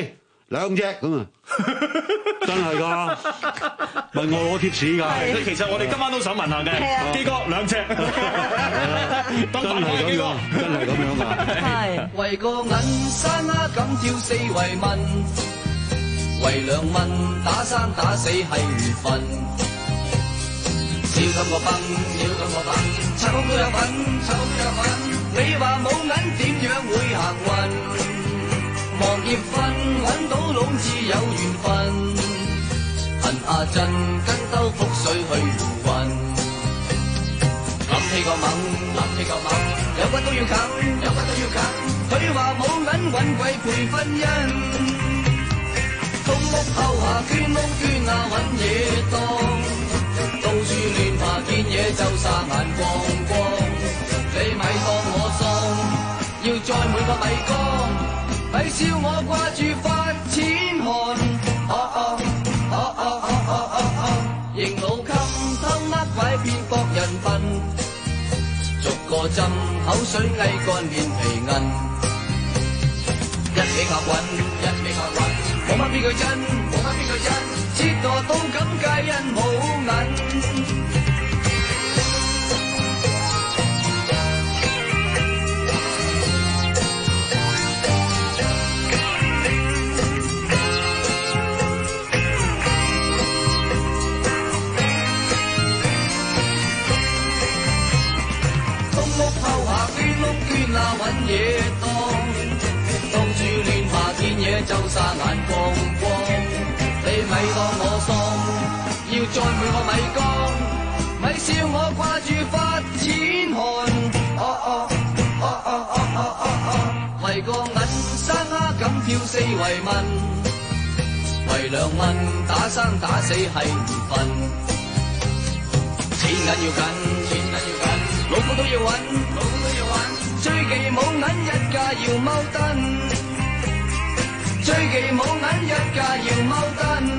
兩隻咁啊，真係㗎，問我攞貼士㗎。 其實我哋今晚都想問下嘅，基哥兩隻， 真係咁樣，真係咁樣㗎。 係為個銀山啊，敢跳四圍問，為兩蚊打生打死係緣分。少咁個笨，少咁個笨，拆屋都有份，拆屋都有份。你話冇銀點樣會行運？望葉分揾到老至有緣分。恨阿震跟兜覆水去胡混。諗起個猛，諗起個猛，有骨都要啃，有骨都要啃。佢話冇銀揾鬼配婚姻。公屋後下捐屋捐啊揾嘢當。到處亂爬見嘢就霎眼光光，你咪當我喪，要再每個米缸，咪笑我掛住發錢寒。哦哦哦哦哦哦哦哦，型老襟偷呃拐騙博人笨，逐個浸口水翳乾面皮韌，一味靠滾，一味靠滾，冇乜邊句真，冇乜邊句真。折墮到咁皆因冇銀。公屋後下捐屋捐啊揾嘢當，到處亂爬見嘢就霎眼光光。你咪當我喪，要再每個米缸，咪笑我掛住發錢寒。哦哦哦哦哦哦哦哦，為個銀生蝦敢跳四圍問，為兩蚊打生打死係緣分。錢銀要緊，錢銀要緊，老虎都要揾，老虎都要揾。最忌冇銀一家要踎燈。最忌冇銀一家要踎燈。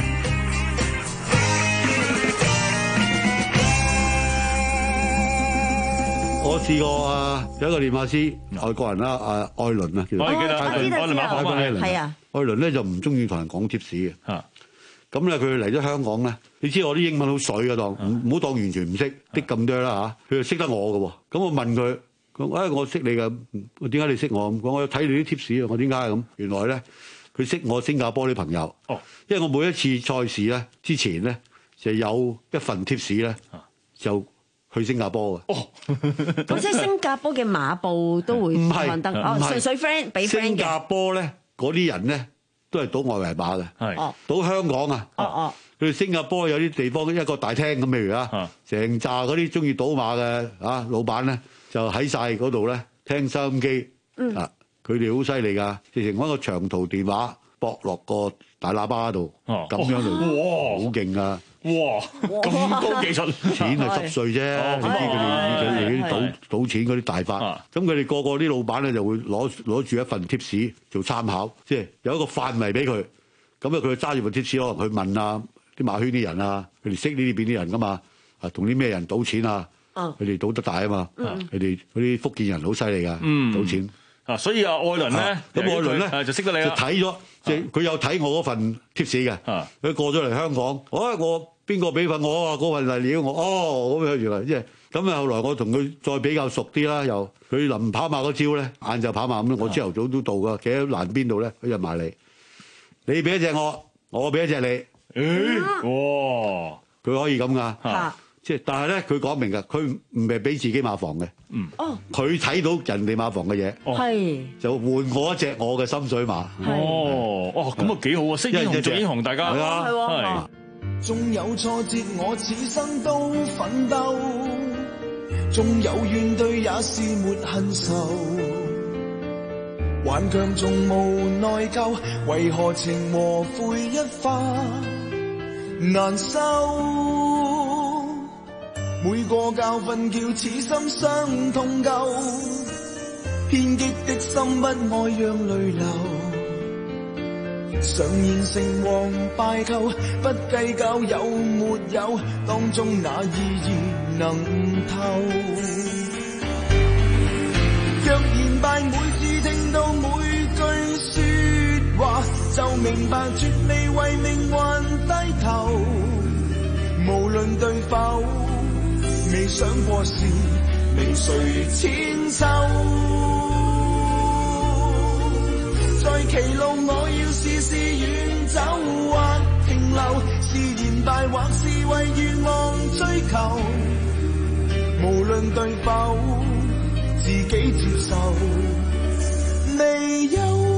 我試過啊，有一個練馬師，外國人啦，啊愛倫啊，叫做我記得愛倫，愛倫馬房啊， 係啊， 愛倫咧就唔中意同人講貼士嘅。嚇，咁咧佢嚟咗香港咧，你知我啲英文好水嘅當，唔好當完全唔識，啲咁多啦嚇，佢就識得我嘅喎。咁我問佢，佢誒我識你嘅，點解你識我？咁講我睇你啲貼士啊，我點解咁？原來咧。佢識我新加坡啲朋友，哦、因為我每一次賽事咧之前咧就有一份貼士咧，就去新加坡嘅。哦， 咁即係新加坡嘅馬報都會刊登，哦，純粹 friend 俾 friend 嘅。新加坡咧嗰啲人咧都係賭外圍馬嘅，係賭香港啊。哦哦，佢哋新加坡有啲地方一個大廳咁，譬如啊，成扎嗰啲中意賭馬嘅啊老闆咧就喺晒嗰度咧聽收音機，嗯啊。佢哋好犀利㗎，直情揾個長途電話駁落個大喇叭度，咁、哦、樣嚟，哇，好勁㗎！ 哇，咁高技術， 錢係濕碎啫，你知佢哋佢哋啲賭賭錢嗰啲大法，咁佢哋個個啲老闆咧就會攞攞住一份貼士做參考，即係有一個範圍俾佢，咁啊佢揸住份貼士可能去問啊啲馬圈啲人啊，佢哋識呢啲邊啲人㗎嘛，啊同啲咩人賭錢啊，佢哋賭得大啊嘛，佢哋嗰啲福建人好犀利㗎，賭錢。 啊，所以啊，愛倫咧，咁愛倫咧就識得你啦， 就睇咗，即係佢有睇我嗰份貼士嘅，佢過咗嚟香港，哦，我邊個俾份我啊？嗰份嚟料我，哦，咁樣原來即係咁啊。後來我同佢再比較熟啲啦，又佢臨跑馬嗰朝咧，晏晝跑馬咁，我朝頭早都到噶，企喺欄邊度咧，佢就埋嚟，你俾一隻我，我俾一隻你，誒，哇，佢可以咁噶。即係，但係咧，佢講明㗎，佢唔係俾自己馬房嘅。嗯。哦。佢睇到人哋馬房嘅嘢。係。就換我一隻我嘅心水馬。 哦。哦，咁啊幾好啊！識英雄做英雄，大家。係啊。係喎。係。 縱有挫折，我此生都奮鬥；縱有怨懟，也是沒恨仇。頑強縱無內疚，為何情和悔一發難收？每個教訓叫此心傷痛夠，偏激的心不愛讓淚流，常言成王敗寇，不計較有沒有，當中那意義能透。若言敗，每次聽到每句說話， 就明白絕未為命運低頭。無論對否，未想過是命誰千秋。在歧路我要試試遠走或停留，是言敗或是為願望追求。無論對否，自己接受，未憂。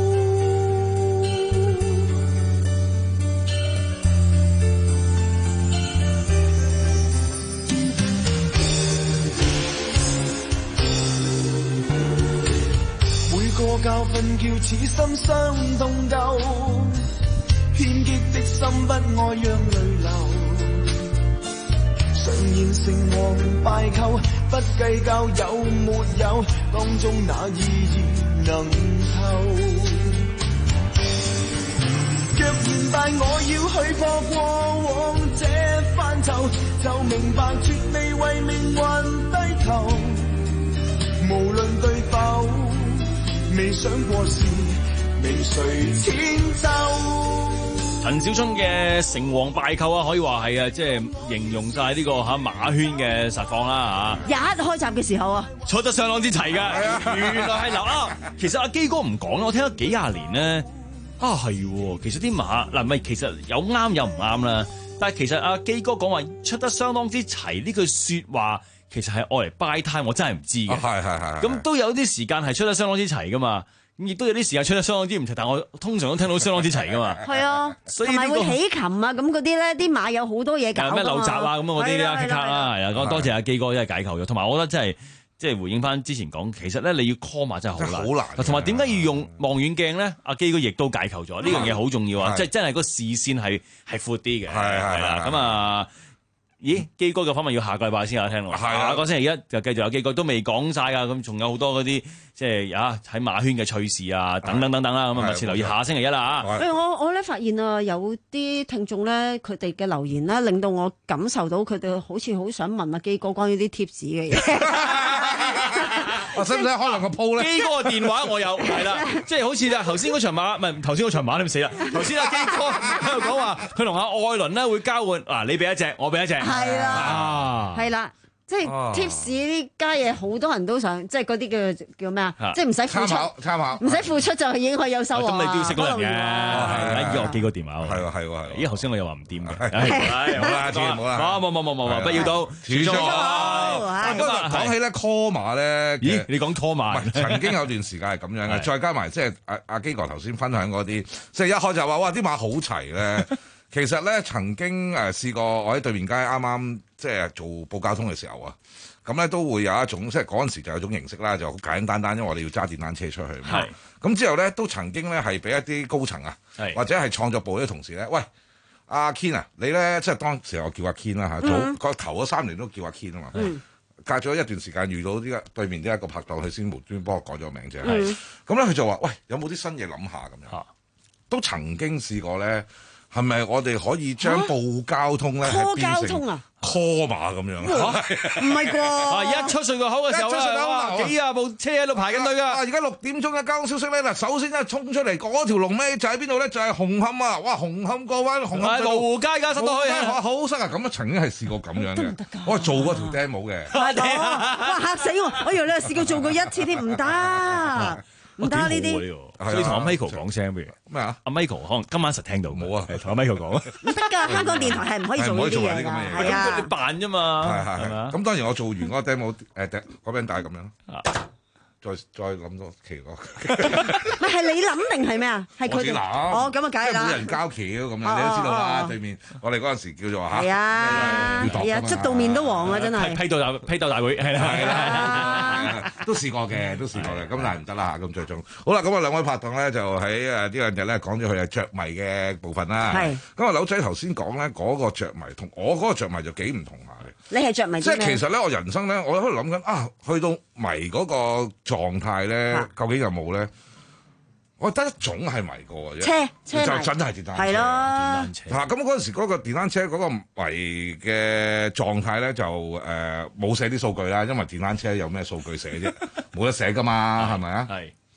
個教訓叫此心傷痛夠，偏激的心不愛讓淚流。常言成王敗寇，不計較有沒有，當中那意義能透。若然敗我要去破過往這範疇，就明白絕未為命運低頭。無論對否，未想過是命誰千秋。 陳小春嘅成王敗寇啊，可以話係啊，即係形容晒呢個嚇馬圈嘅實況啦嚇。 一開閘嘅時候啊， 出得相當之齊㗎。原來係流啊！其實阿基哥唔講啦，我聽咗幾廿年咧，啊係，其實啲馬嗱唔係，其實有啱有唔啱啦。但係其實阿基哥講話出得相當之齊呢句説話。其實係愛嚟 buy time，我真係唔知嘅。 係係係。咁都有啲時間係出得相當之齊噶嘛，咁亦都有啲時間出得相當之唔齊，但我通常都聽到相當之齊噶嘛。 係啊， 所以同埋會起琴啊，咁嗰啲咧，啲馬有好多嘢搞。 咩陋習啊，咁嗰啲咧，kick 卡啦，係啊，咁多謝阿基哥真係解構咗。同埋我覺得真係即係回應翻之前講，其實咧你要 call 馬真係好難，好難。同埋點解要用望遠鏡咧？阿基哥亦都解構咗呢樣嘢好重要啊！即係真係個視線係係闊啲嘅。係係啦，咁啊。咦，基哥嘅訪問要下個禮拜先有得聽喎。係啊，下個星期一就繼續有基哥，都未講晒㗎。咁仲有好多嗰啲即係啊喺馬圈嘅趣事啊，等等等等啦。咁啊，密切留意下星期一啦嚇。 誒，我我咧發現啊，有啲聽眾咧，佢哋嘅留言咧，令到我感受到佢哋好似好想問阿基哥關於啲 tips 嘅嘢。 我使唔使開兩個鋪咧？ 基哥嘅電話我有，係啦，即係好似啊頭先嗰場馬，唔係頭先嗰場馬你咪死啦！頭先阿基哥喺度講話，佢同阿愛倫咧會交換，嗱你俾一隻，我俾一隻， 係啦，係啦。即係 tips 呢家嘢好多人都想，即係嗰啲叫叫咩啊？即係唔使付出， 參考， 唔使付出就已經可以有收穫。 咁你都要識嗰人嘅， 係依家我記個電話喎。 係喎係喎係。 咦頭先我又話唔掂嘅， 好啦，主要冇啦。 冇冇冇冇冇，不要到斷咗。 不過講起咧 call 馬咧， 咦你講 call 馬？ 曾經有段時間係咁樣嘅，再加埋即係阿阿基哥頭先分享嗰啲，即係一開就話哇啲馬好齊咧。其實咧曾經誒試過，我喺對面街啱啱即係做報交通嘅時候啊，咁咧都會有一種即係嗰陣時就有一種形式啦，就好簡簡單單，因為我哋要揸電單車出去。係。咁之後咧都曾經咧係俾一啲高層啊，或者係創作部啲同事咧，喂阿 Ken 啊，你咧即係當時我叫阿 Ken 啦嚇，早個頭嗰三年都叫阿 Ken 啊嘛。嗯。隔咗一段時間遇到呢個對面呢一個拍檔，佢先無端幫我改咗名啫。係。咁咧佢就話：喂，有冇啲新嘢諗下咁樣？都曾經試過咧。係咪我哋可以將報交通咧係變成 call 馬咁樣？ 唔係啩？ 啊！一出隧道口嘅時候咧，幾廿部車喺度排緊隊㗎。 而家六點鐘嘅交通消息咧，嗱，首先咧衝出嚟嗰條龍咧就喺邊度咧？就係紅磡啊！哇！紅磡過彎，紅磡蕪湖街㗎，塞到去啊！ 好塞啊！咁啊，曾經係試過咁樣嘅。我係做過條 demo 嘅。 哇！嚇死我！我以為你係試過做過一次添，唔得。唔得呢啲， 所以同阿 Michael 講聲不如咩啊？ 阿 Michael 可能今晚實聽到， 冇啊， 同阿 Michael 講啊。 唔得㗎，香港電台係唔可以做呢啲嘢㗎，係啊， 你扮啫嘛， 係係係。咁當然我做完嗰個 demo 誒嗰餅帶咁樣，再再諗多期個。 唔係你諗定係咩啊？係佢哋諗。哦，咁啊，梗係啦。 每人交橋咁樣，你都知道啦。對面我哋嗰陣時叫做嚇。 係啊，係啊，捽到面都黃啊！真係。 批鬥大批鬥大會係啦係啦。 都試過嘅，都試過嘅，咁但係唔得啦嚇，咁最終好啦，咁啊兩位拍檔咧就喺誒呢兩日咧講咗佢係着迷嘅部分啦。係。咁啊，柳仔頭先講咧嗰個着迷同我嗰個着迷就幾唔同下嘅。 你係着迷即係其實咧，我人生咧，我喺度諗緊啊，去到迷嗰個狀態咧，究竟有冇咧？我得一種係迷過嘅啫， 車車就真係電單車。 係咯， 電單車。嚇！咁嗰陣時嗰個電單車嗰個迷嘅狀態咧，就誒冇寫啲數據啦，因為電單車有咩數據寫啫？冇得寫噶嘛，係咪啊？係。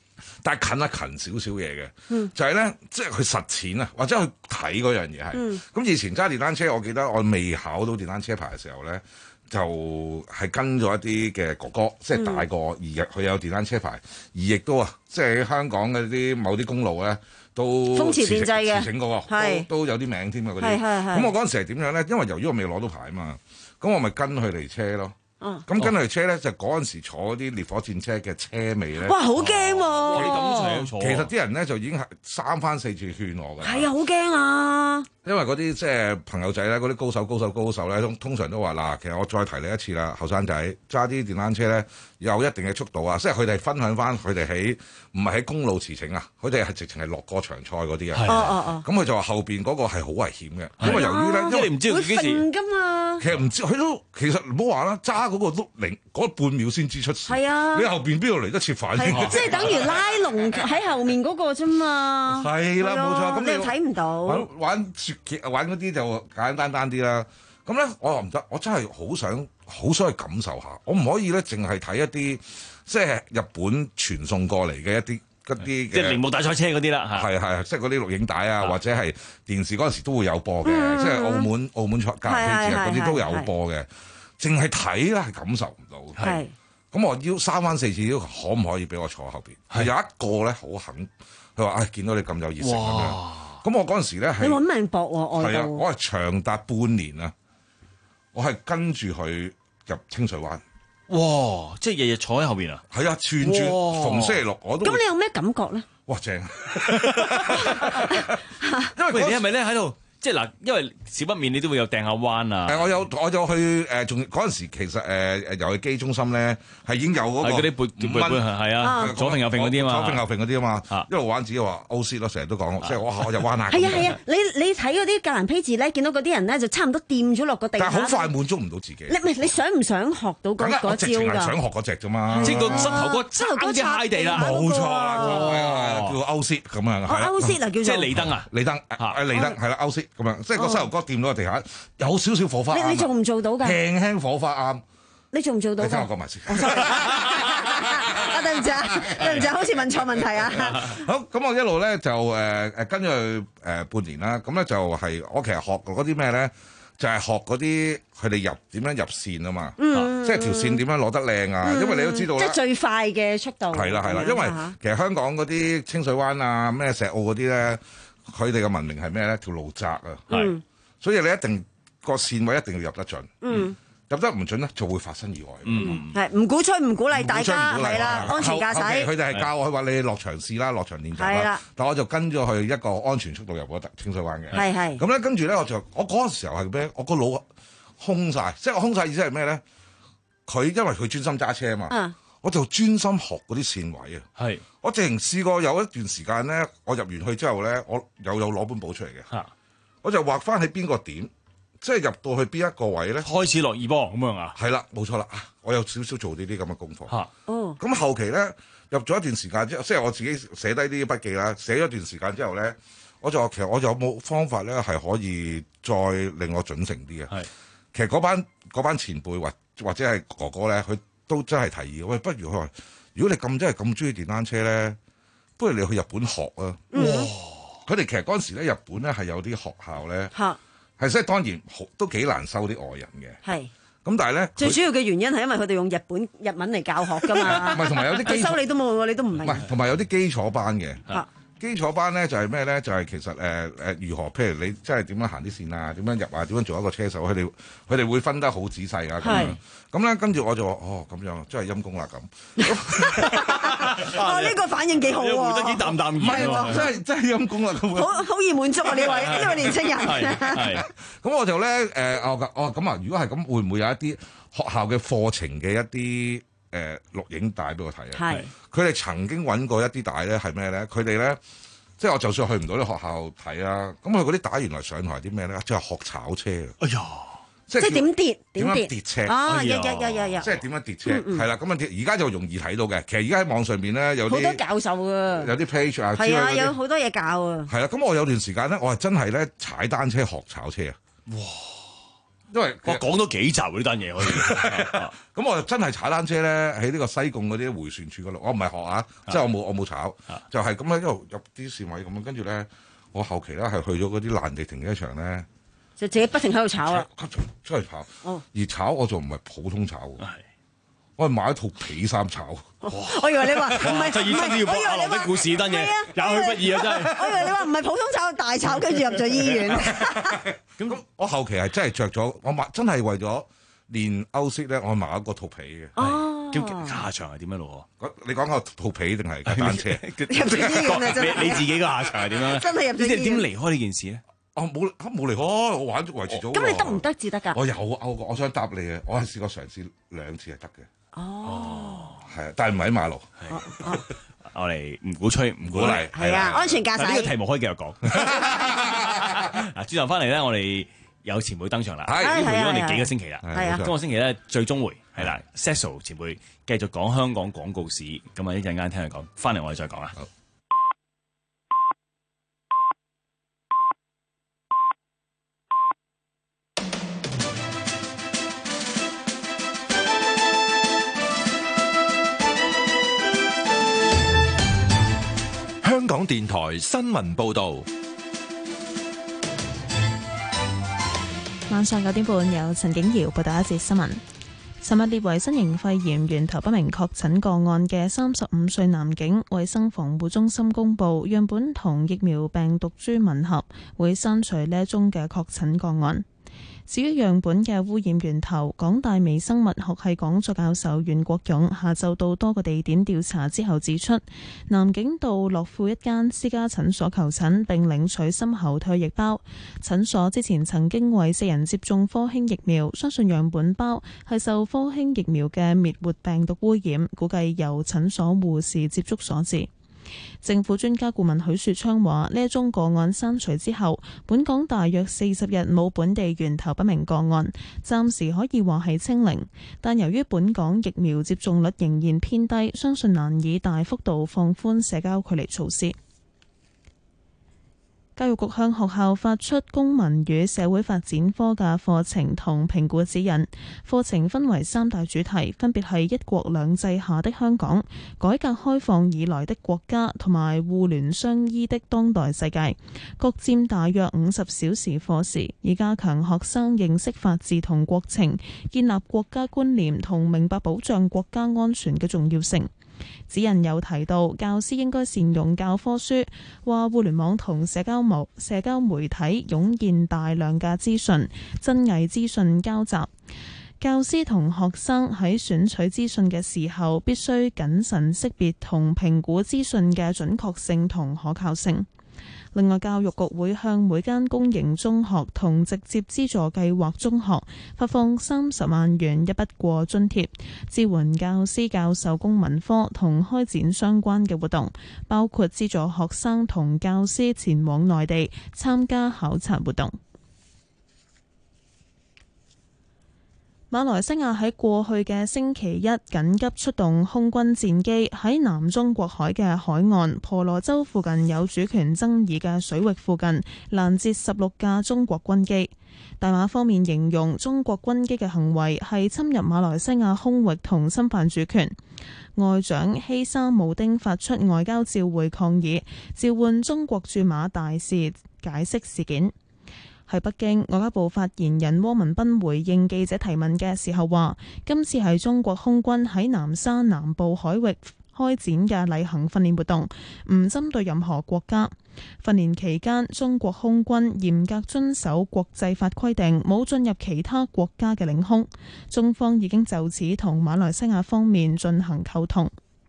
但係近一近少少嘢嘅， 嗯就係咧，即係佢實踐啊，或者去睇嗰樣嘢係。咁、 嗯、 以前揸電單車，我記得我未考到電單車牌嘅時候咧，就係跟咗一啲嘅哥哥，即係大個，而佢有電單車牌，而亦都啊，即係喺香港嘅啲某啲公路咧。都風馳電掣嘅， 馳騁嗰個都都有啲名添啊！嗰啲， 咁我嗰陣時係點樣咧？因為由於我未攞到牌啊嘛，咁我咪跟佢哋車咯。咁、嗯、跟佢哋車咧，就嗰陣時坐啲烈火戰車嘅車尾咧。 哇！好驚喎！ 你咁坐， 其實啲人咧就已經係三番四次勸我㗎。 係啊，好驚啊！ 因為嗰啲即係朋友仔咧，嗰啲高手、高手、高手咧，通通常都話嗱，其實我再提你一次啦，後生仔揸啲電單車咧，有一定嘅速度啊，即係佢哋分享翻佢哋喺唔係喺公路馳騁啊，佢哋係直情係落過場賽嗰啲啊。 哦哦哦。 咁佢就話後邊嗰個係好危險嘅，因為由於咧，因為你唔知佢幾時。 會瞓㗎嘛。 其實唔知，佢都其實唔好話啦，揸嗰個碌零嗰半秒先知出事。 係啊。 你後邊邊度嚟得切反應？ 即係等於拉龍喺後面嗰個啫嘛。 係啦，冇錯。咁你又睇唔到。 玩玩雪茄，玩嗰啲就簡單單啲啦。咁咧，我又唔得，我真係好想好想去感受下。我唔可以咧，淨係睇一啲即係日本傳送過嚟嘅一啲一啲嘅， 即係鈴木大賽車嗰啲啦。 係係，即係嗰啲錄影帶啊，或者係電視嗰陣時都會有播嘅，即係澳門澳門賽駕駛嗰啲都有播嘅。淨係睇咧係感受唔到。 係。 咁我要三番四次要可唔可以俾我坐後邊？係有一個咧好肯，佢話：唉，見到你咁有熱誠咁樣。咁我嗰陣時咧係， 你揾命搏喎，外係啊，我係長達半年啊，我係跟住佢入清水灣。 哇！即係日日坐喺後邊啊？ 係啊，串串逢星期六我都。 咁你有咩感覺咧？ 哇！正， 因為你係咪咧喺度？即係嗱，因為少不免你都會有掟下彎啊。 誒，我有我有去誒，仲嗰陣時其實誒誒遊戲機中心咧係已經有嗰個嗰啲背背背係啊，左揈右揈嗰啲啊嘛， 左揈右揈嗰啲啊嘛，一路玩自己話 O C 咯，成日都講，即係我我入彎下。 係啊係啊，你你睇嗰啲格蘭披治咧，見到嗰啲人咧就差唔多掂咗落個地下。 但係好快滿足唔到自己。 你唔係你想唔想學到嗰嗰招㗎？ 我直情係想學嗰隻啫嘛， 即係個膝頭哥膝頭哥踩地啦， 冇錯啦，叫 O C 咁樣。 哦 O C 啊，叫做即係離燈啊， 離燈誒離燈係啦 O C 咁樣，即係個膝頭哥掂到個地下有少少火花。 你你做唔做到㗎？ 輕輕火花啱。 你做唔做到？ 你聽我講埋先。 啊，對唔住啊，對唔住，好似問錯問題啊。 好，咁我一路咧就誒誒跟咗佢誒半年啦。咁咧就係我其實學嗰啲咩咧，就係學嗰啲佢哋入點樣入線啊嘛。 嗯， 即係條線點樣攞得靚啊？因為你都知道啦。 即係最快嘅速度。 係啦係啦，因為其實香港嗰啲清水灣啊、咩石澳嗰啲咧，佢哋嘅文明係咩咧？條路窄啊。 係。所以你一定個線位一定要入得準。 嗯。 入得唔準咧，就會發生意外。 嗯， 係唔鼓吹唔鼓勵大家係啦，安全駕駛。 佢哋係教我，佢話你落場試啦，落場練習啦。 係啦。 但我就跟咗去一個安全速度入嗰清水灣嘅。 係係。 咁咧，跟住咧，我就我嗰個時候係咩？我個腦空晒，即係我空晒意思係咩咧？佢因為佢專心揸車啊嘛。 嗯。 我就專心學嗰啲線位啊。 係。 我直情試過有一段時間咧，我入完去之後咧，我又有攞本簿出嚟嘅。 嚇。我就畫翻喺邊個點。即係入到去邊一個位咧？ 開始落二波咁樣啊？ 係啦，冇錯啦。我有少少做呢啲咁嘅功課。 嚇哦。 咁後期咧入咗一段時間之後，即係我自己寫低啲筆記啦。寫咗一段時間之後咧，我就話其實我有冇方法咧係可以再令我準成啲嘅？係。其實嗰班嗰班前輩或或者係哥哥咧，佢都真係提議，喂，不如佢話，如果你咁真係咁中意電單車咧，不如你去日本學啊！哇！佢哋其實嗰陣時咧，日本咧係有啲學校咧。嚇。係，即係當然好都幾難收啲外人嘅。係。咁但係咧， 最主要嘅原因係因為佢哋用日本日文嚟教學㗎嘛。 唔係，同埋有啲基收你都冇喎，你都唔明。 唔係，同埋有啲基礎班嘅。 嚇。 基礎班咧就係咩咧？就係、是、其實誒誒、呃、如何？譬如你即係點樣行啲線啊？點樣入啊？點樣做一個車手？佢哋佢哋會分得好仔細啊！咁樣咁咧，跟住我就話哦，咁樣真係陰公啦咁。 哦，呢、這個反應幾好喎、啊！ 回得幾啖啖唔係喎，真係真係陰公啦咁。 好好易滿足啊！呢位呢位年青人。 係。咁我就咧誒，我我咁啊，如果係咁，會唔會有一啲學校嘅課程嘅一啲？誒、呃、錄影帶俾我睇啊！係佢哋曾經揾過一啲帶咧，係咩咧？佢哋咧，即係我就算去唔到啲學校睇啊，咁佢嗰啲帶原來上台啲咩咧？即係學炒車。哎呀！ 即係點跌點樣跌車啊！有有有有有， 即係點樣跌車？係啦，咁啊而家就容易睇到嘅。其實而家喺網上邊咧有啲好多教授啊， 有啲 page 啊， 係啊，有好多嘢教啊。 係啦，咁我有段時間咧，我係真係咧踩單車學炒車啊！哇！ 因為我講咗幾集喎呢單嘢可以。 咁我真係踩單車咧，喺呢個西貢嗰啲迴旋處嗰度，我唔係學啊，即係我冇我冇炒，就係咁樣一路入啲線位咁樣，跟住咧我後期咧係去咗嗰啲爛地停車場咧， 就自己不停喺度炒啊， 出嚟炒。 哦， 而炒我就唔係普通炒，我係買一套皮衫炒。 我以為你話唔係， 就醫生都要搏阿羅的故事單嘢，有去不易啊真係。 我以為你話唔係普通炒，大炒跟住入咗醫院。 咁我後期係真係着咗，我買真係為咗練歐式咧，我買一個套皮嘅。 哦， 咁下場係點樣咯？ 你講個套皮定係架單車？ 入咗醫院啊！真係你自己個下場係點樣？ 真係入咗醫院。 你點離開呢件事咧？ 我冇冇離開，我玩維持咗。 咁你得唔得至得㗎？ 我有歐過，我想答你啊！我係試過嘗試兩次係得嘅。 哦， 係啊，但係唔喺馬路。 我哋唔鼓吹，唔鼓勵， 係啊，安全駕駛。 呢個題目可以繼續講。嗱，轉頭翻嚟咧，我哋有前輩登場啦， 係陪咗我哋幾個星期啦。 係啊， 今個星期咧最終回係啦 ，Cecil 前輩繼續講香港廣告史，咁啊一陣間聽佢講，翻嚟我哋再講啦。 香港電台新聞報導， 晚上九點半有陳景瑤報道一節新聞。尋日列為新型肺炎源頭不明確診個案嘅三十五歲男警，衛生防護中心公佈樣本同疫苗病毒株吻合，會刪除呢一宗嘅確診個案。至於樣本嘅污染源頭，港大微生物學系講座教授袁國勇下晝到多個地點調查之後指出，男警到樂富一間私家診所求診並領取深喉唾液包。診所之前曾經為四人接種科興疫苗，相信樣本包係受科興疫苗嘅滅活病毒污染，估計由診所護士接觸所致。政府專家顧問許樹昌話：呢一宗個案刪除之後，本港大約四十日冇本地源頭不明個案，暫時可以話係清零。但由於本港疫苗接種率仍然偏低，相信難以大幅度放寬社交距離措施。教育局向學校發出公民與社會發展科嘅課程同評估指引，課程分為三大主題，分別係一國兩制下的香港、改革開放以來的國家同埋互聯相依的當代世界，各佔大約五十小時課時，以加強學生認識法治同國情，建立國家觀念同明白保障國家安全嘅重要性。指引有提到，教師應該善用教科書，話互聯網同社交媒社交媒體湧現大量嘅資訊，真偽資訊交集。教師同學生喺選取資訊嘅時候，必須謹慎識別同評估資訊嘅準確性同可靠性。另外，教育局會向每間公營中學同直接資助計劃中學發放三十萬元一筆過津貼，支援教師教授公民科同開展相關嘅活動，包括資助學生同教師前往內地參加考察活動。馬來西亞喺過去嘅星期一緊急出動空軍戰機，喺南中國海嘅海岸婆羅洲附近有主權爭議嘅水域附近攔截十六架中國軍機。大馬方面形容中國軍機嘅行為係侵入馬來西亞空域同侵犯主權。外長希沙姆丁發出外交照會抗議，召喚中國駐馬大使解釋事件。喺北京，外交部發言人汪文斌回應記者提問嘅時候話，今次係中國空軍喺南沙南部海域開展嘅例行訓練活動，唔針對任何國家。訓練期間，中國空軍嚴格遵守國際法規定，冇進入其他國家嘅領空。中方已經就此同馬來西亞方面進行溝通。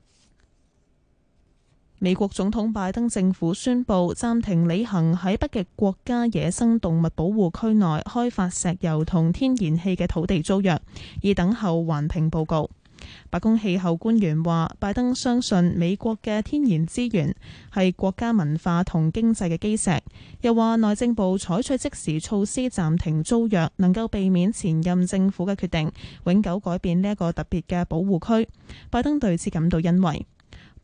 美國總統拜登政府宣布暫停履行喺北極國家野生動物保護區內開發石油同天然氣嘅土地租約，以等候環評報告。白宮氣候官員話，拜登相信美國嘅天然資源係國家文化同經濟嘅基石，又話內政部採取即時措施暫停租約，能夠避免前任政府嘅決定永久改變呢一個特別嘅保護區。拜登對此感到欣慰。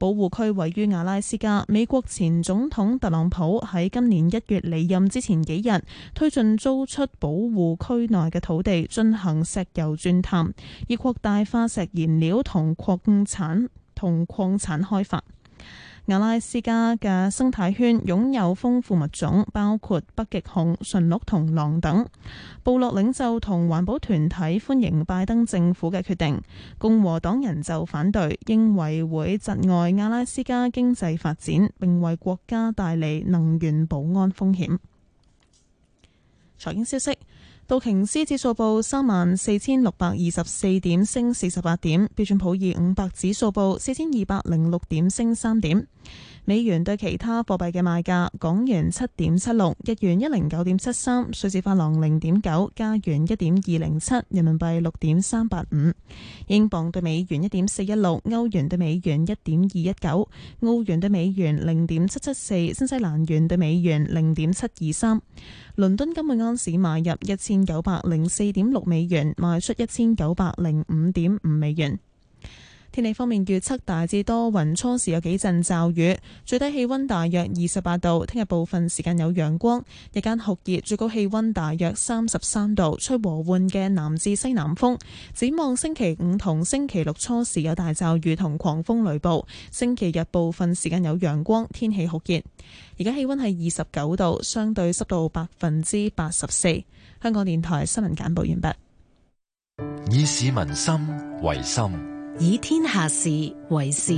保護區位於阿拉斯加，美國前總統特朗普喺今年一月離任之前幾日，推進租出保護區內嘅土地進行石油鑽探，以擴大化石燃料同礦產同礦產開發。阿拉斯加嘅生態圈擁有豐富物種，包括北極熊、馴鹿同狼等。部落領袖同環保團體歡迎拜登政府嘅決定，共和黨人就反對，認為會窒礙阿拉斯加經濟發展，並為國家帶嚟能源保安風險。財經消息。道瓊斯指數報三萬四千六百二十四點，升四十八點；標準普爾五百指數報四千二百零六點，升三點。美元對其他貨幣嘅賣價：港元七點七六，日元一零九點七三，瑞士法郎零點九，加元一點二零七，人民幣六點三八五，英鎊對美元一點四一六，歐元對美元一點二一九，澳元對美元零點七七四，新西蘭元對美元零點七二三。倫敦金每安士買入一千九百零四點六美元，賣出一千九百零五點五美元。天氣方面預測大致多雲，初時有幾陣驟雨，最低氣溫大約二十八度。聽日部分時間有陽光，日間酷熱，最高氣溫大約三十三度，吹和緩嘅南至西南風。展望星期五同星期六初時有大驟雨同狂風雷暴，星期日部分時間有陽光，天氣酷熱。而家氣溫係二十九度，相對濕度百分之八十四。香港電台新聞簡報完畢。 以市民心為心， 以天下事為事。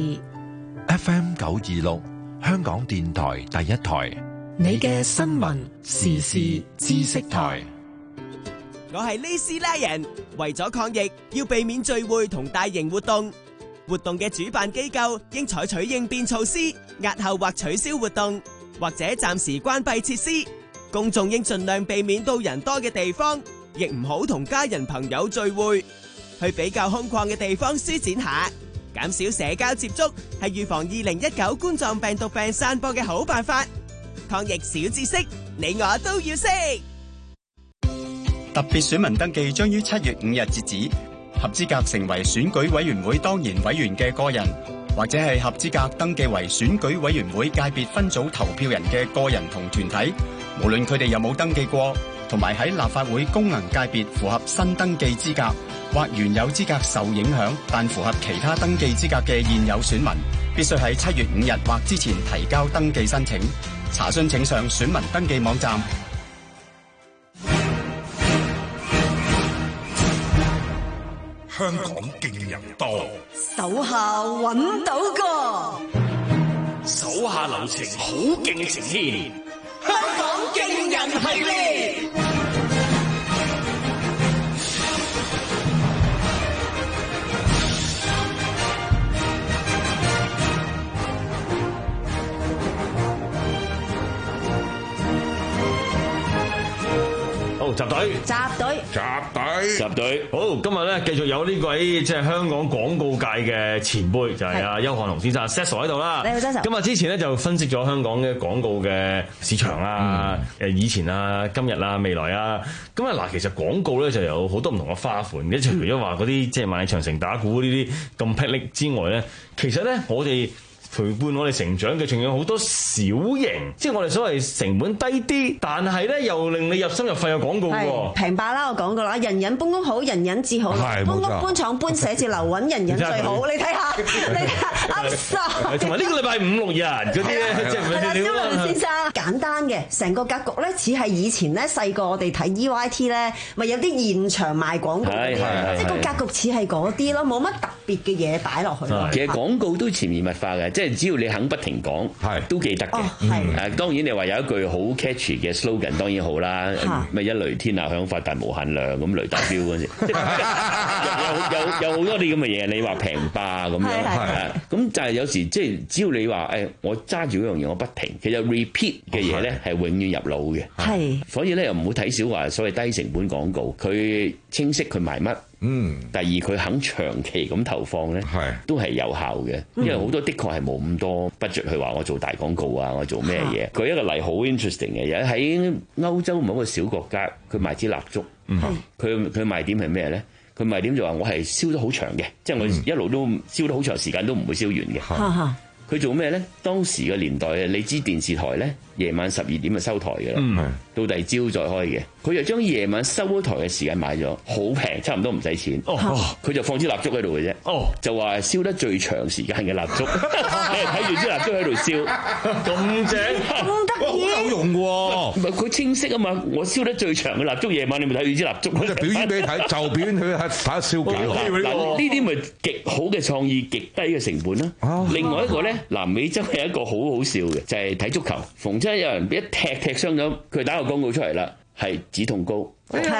F M 九二六，香港電台第一台， 你嘅新聞時事知識台。 我係呢斯拉人，為咗抗疫，要避免聚會同大型活動。活動嘅主辦機構應採取應變措施，押後或取消活動，或者暫時關閉設施。公眾應盡量避免到人多嘅地方，亦唔好同家人朋友聚會。去比較空曠嘅地方舒展下，減少社交接觸，係預防二零一九冠狀病毒病散播嘅好辦法。抗疫小知識，你我都要識。 特別選民登記將於七月五日截止，合資格成為選舉委員會當然委員嘅個人，或者係合資格登記為選舉委員會界別分組投票人嘅個人同團體，無論佢哋有冇登記過，同埋喺立法會功能界別符合新登記資格，或原有資格受影響但符合其他登記資格嘅現有選民，必須喺七月五日或之前提交登記申請。查詢請上選民登記網站。 香港勁人多， 手下揾到個， 手下留情，好勁呈現。 香港勁人系列。 好，集隊， 集隊， 集隊， 集隊。好，今日咧繼續有呢位即係香港廣告界嘅前輩，就係阿邱漢龍先生 Cecil 喺度啦。 你好 Cecil。 咁啊，之前咧就分析咗香港嘅廣告嘅市場啦，誒、嗯、以前啊、今日啊、未來啊。咁啊嗱，其實廣告咧就有好多唔同嘅花款，一除咗話嗰啲即係買長城打鼓呢啲咁霹靂之外咧，其實咧我哋陪伴我哋成長嘅，仲有好多小型，即係我哋所謂成本低啲，但係咧又令你入心入肺嘅廣告喎。 平霸啦，我講過啦，人人搬屋好，人人至好，搬屋搬廠搬寫字樓揾人人最好。你睇下，你睇下啱晒。 同埋呢個禮拜五六日嗰啲咧，即係唔係你啦。先生簡單嘅，成個格局咧似係以前咧細個我哋睇 E Y T 咧，咪有啲現場賣廣告嗰啲，即係個格局似係嗰啲咯，冇乜特別嘅嘢擺落去。 其實廣告都潛移默化嘅，即係只要你肯不停講，都記得嘅。誒、嗯，當然你話有一句好 catchy 嘅 slogan， 當然好啦。咩一雷天下響發達無限量咁雷達標嗰陣時，有有有好多啲咁嘅嘢。你話平霸咁樣，咁就係有時即係只要你話誒，我揸住嗰樣嘢我不停，其實 repeat 嘅嘢咧係永遠入腦嘅。係，所以咧又唔好睇小話所謂低成本廣告，佢清晰佢賣乜。嗯，第二佢肯長期咁投放咧，都係有效嘅，因為好多的確係冇咁多 budget 去話我做大廣告啊，我做咩嘢？舉一個例好 interesting 嘅，有喺歐洲某一個小國家，佢賣支蠟燭，佢佢賣點係咩咧？佢賣點就話我係燒得好長嘅，即係我一路都燒得好長時間都唔會燒完嘅。 佢做咩咧？當時嘅年代啊，你知電視台咧夜晚十二點就收台嘅啦，嗯、到第二朝再開嘅。佢就將夜晚收咗台嘅時間買咗，好平，差唔多唔使錢。哦，佢就放支蠟燭喺度嘅啫。哦，就話燒得最長時間嘅蠟燭，你係睇住支蠟燭喺度燒，咁正， 咁得意， 有用喎。 唔係佢清晰啊嘛！我燒得最長嘅蠟燭，夜晚你咪睇住支蠟燭。 佢就表演俾你睇，就表演佢睇睇燒幾耐。 嗱，呢啲咪極好嘅創意，極低嘅成本啦。哦、另外一個咧，南美洲係一個好好笑嘅，就係睇足球，逢親有人俾一踢踢傷咗，佢打個廣告出嚟啦。係止痛膏，呢個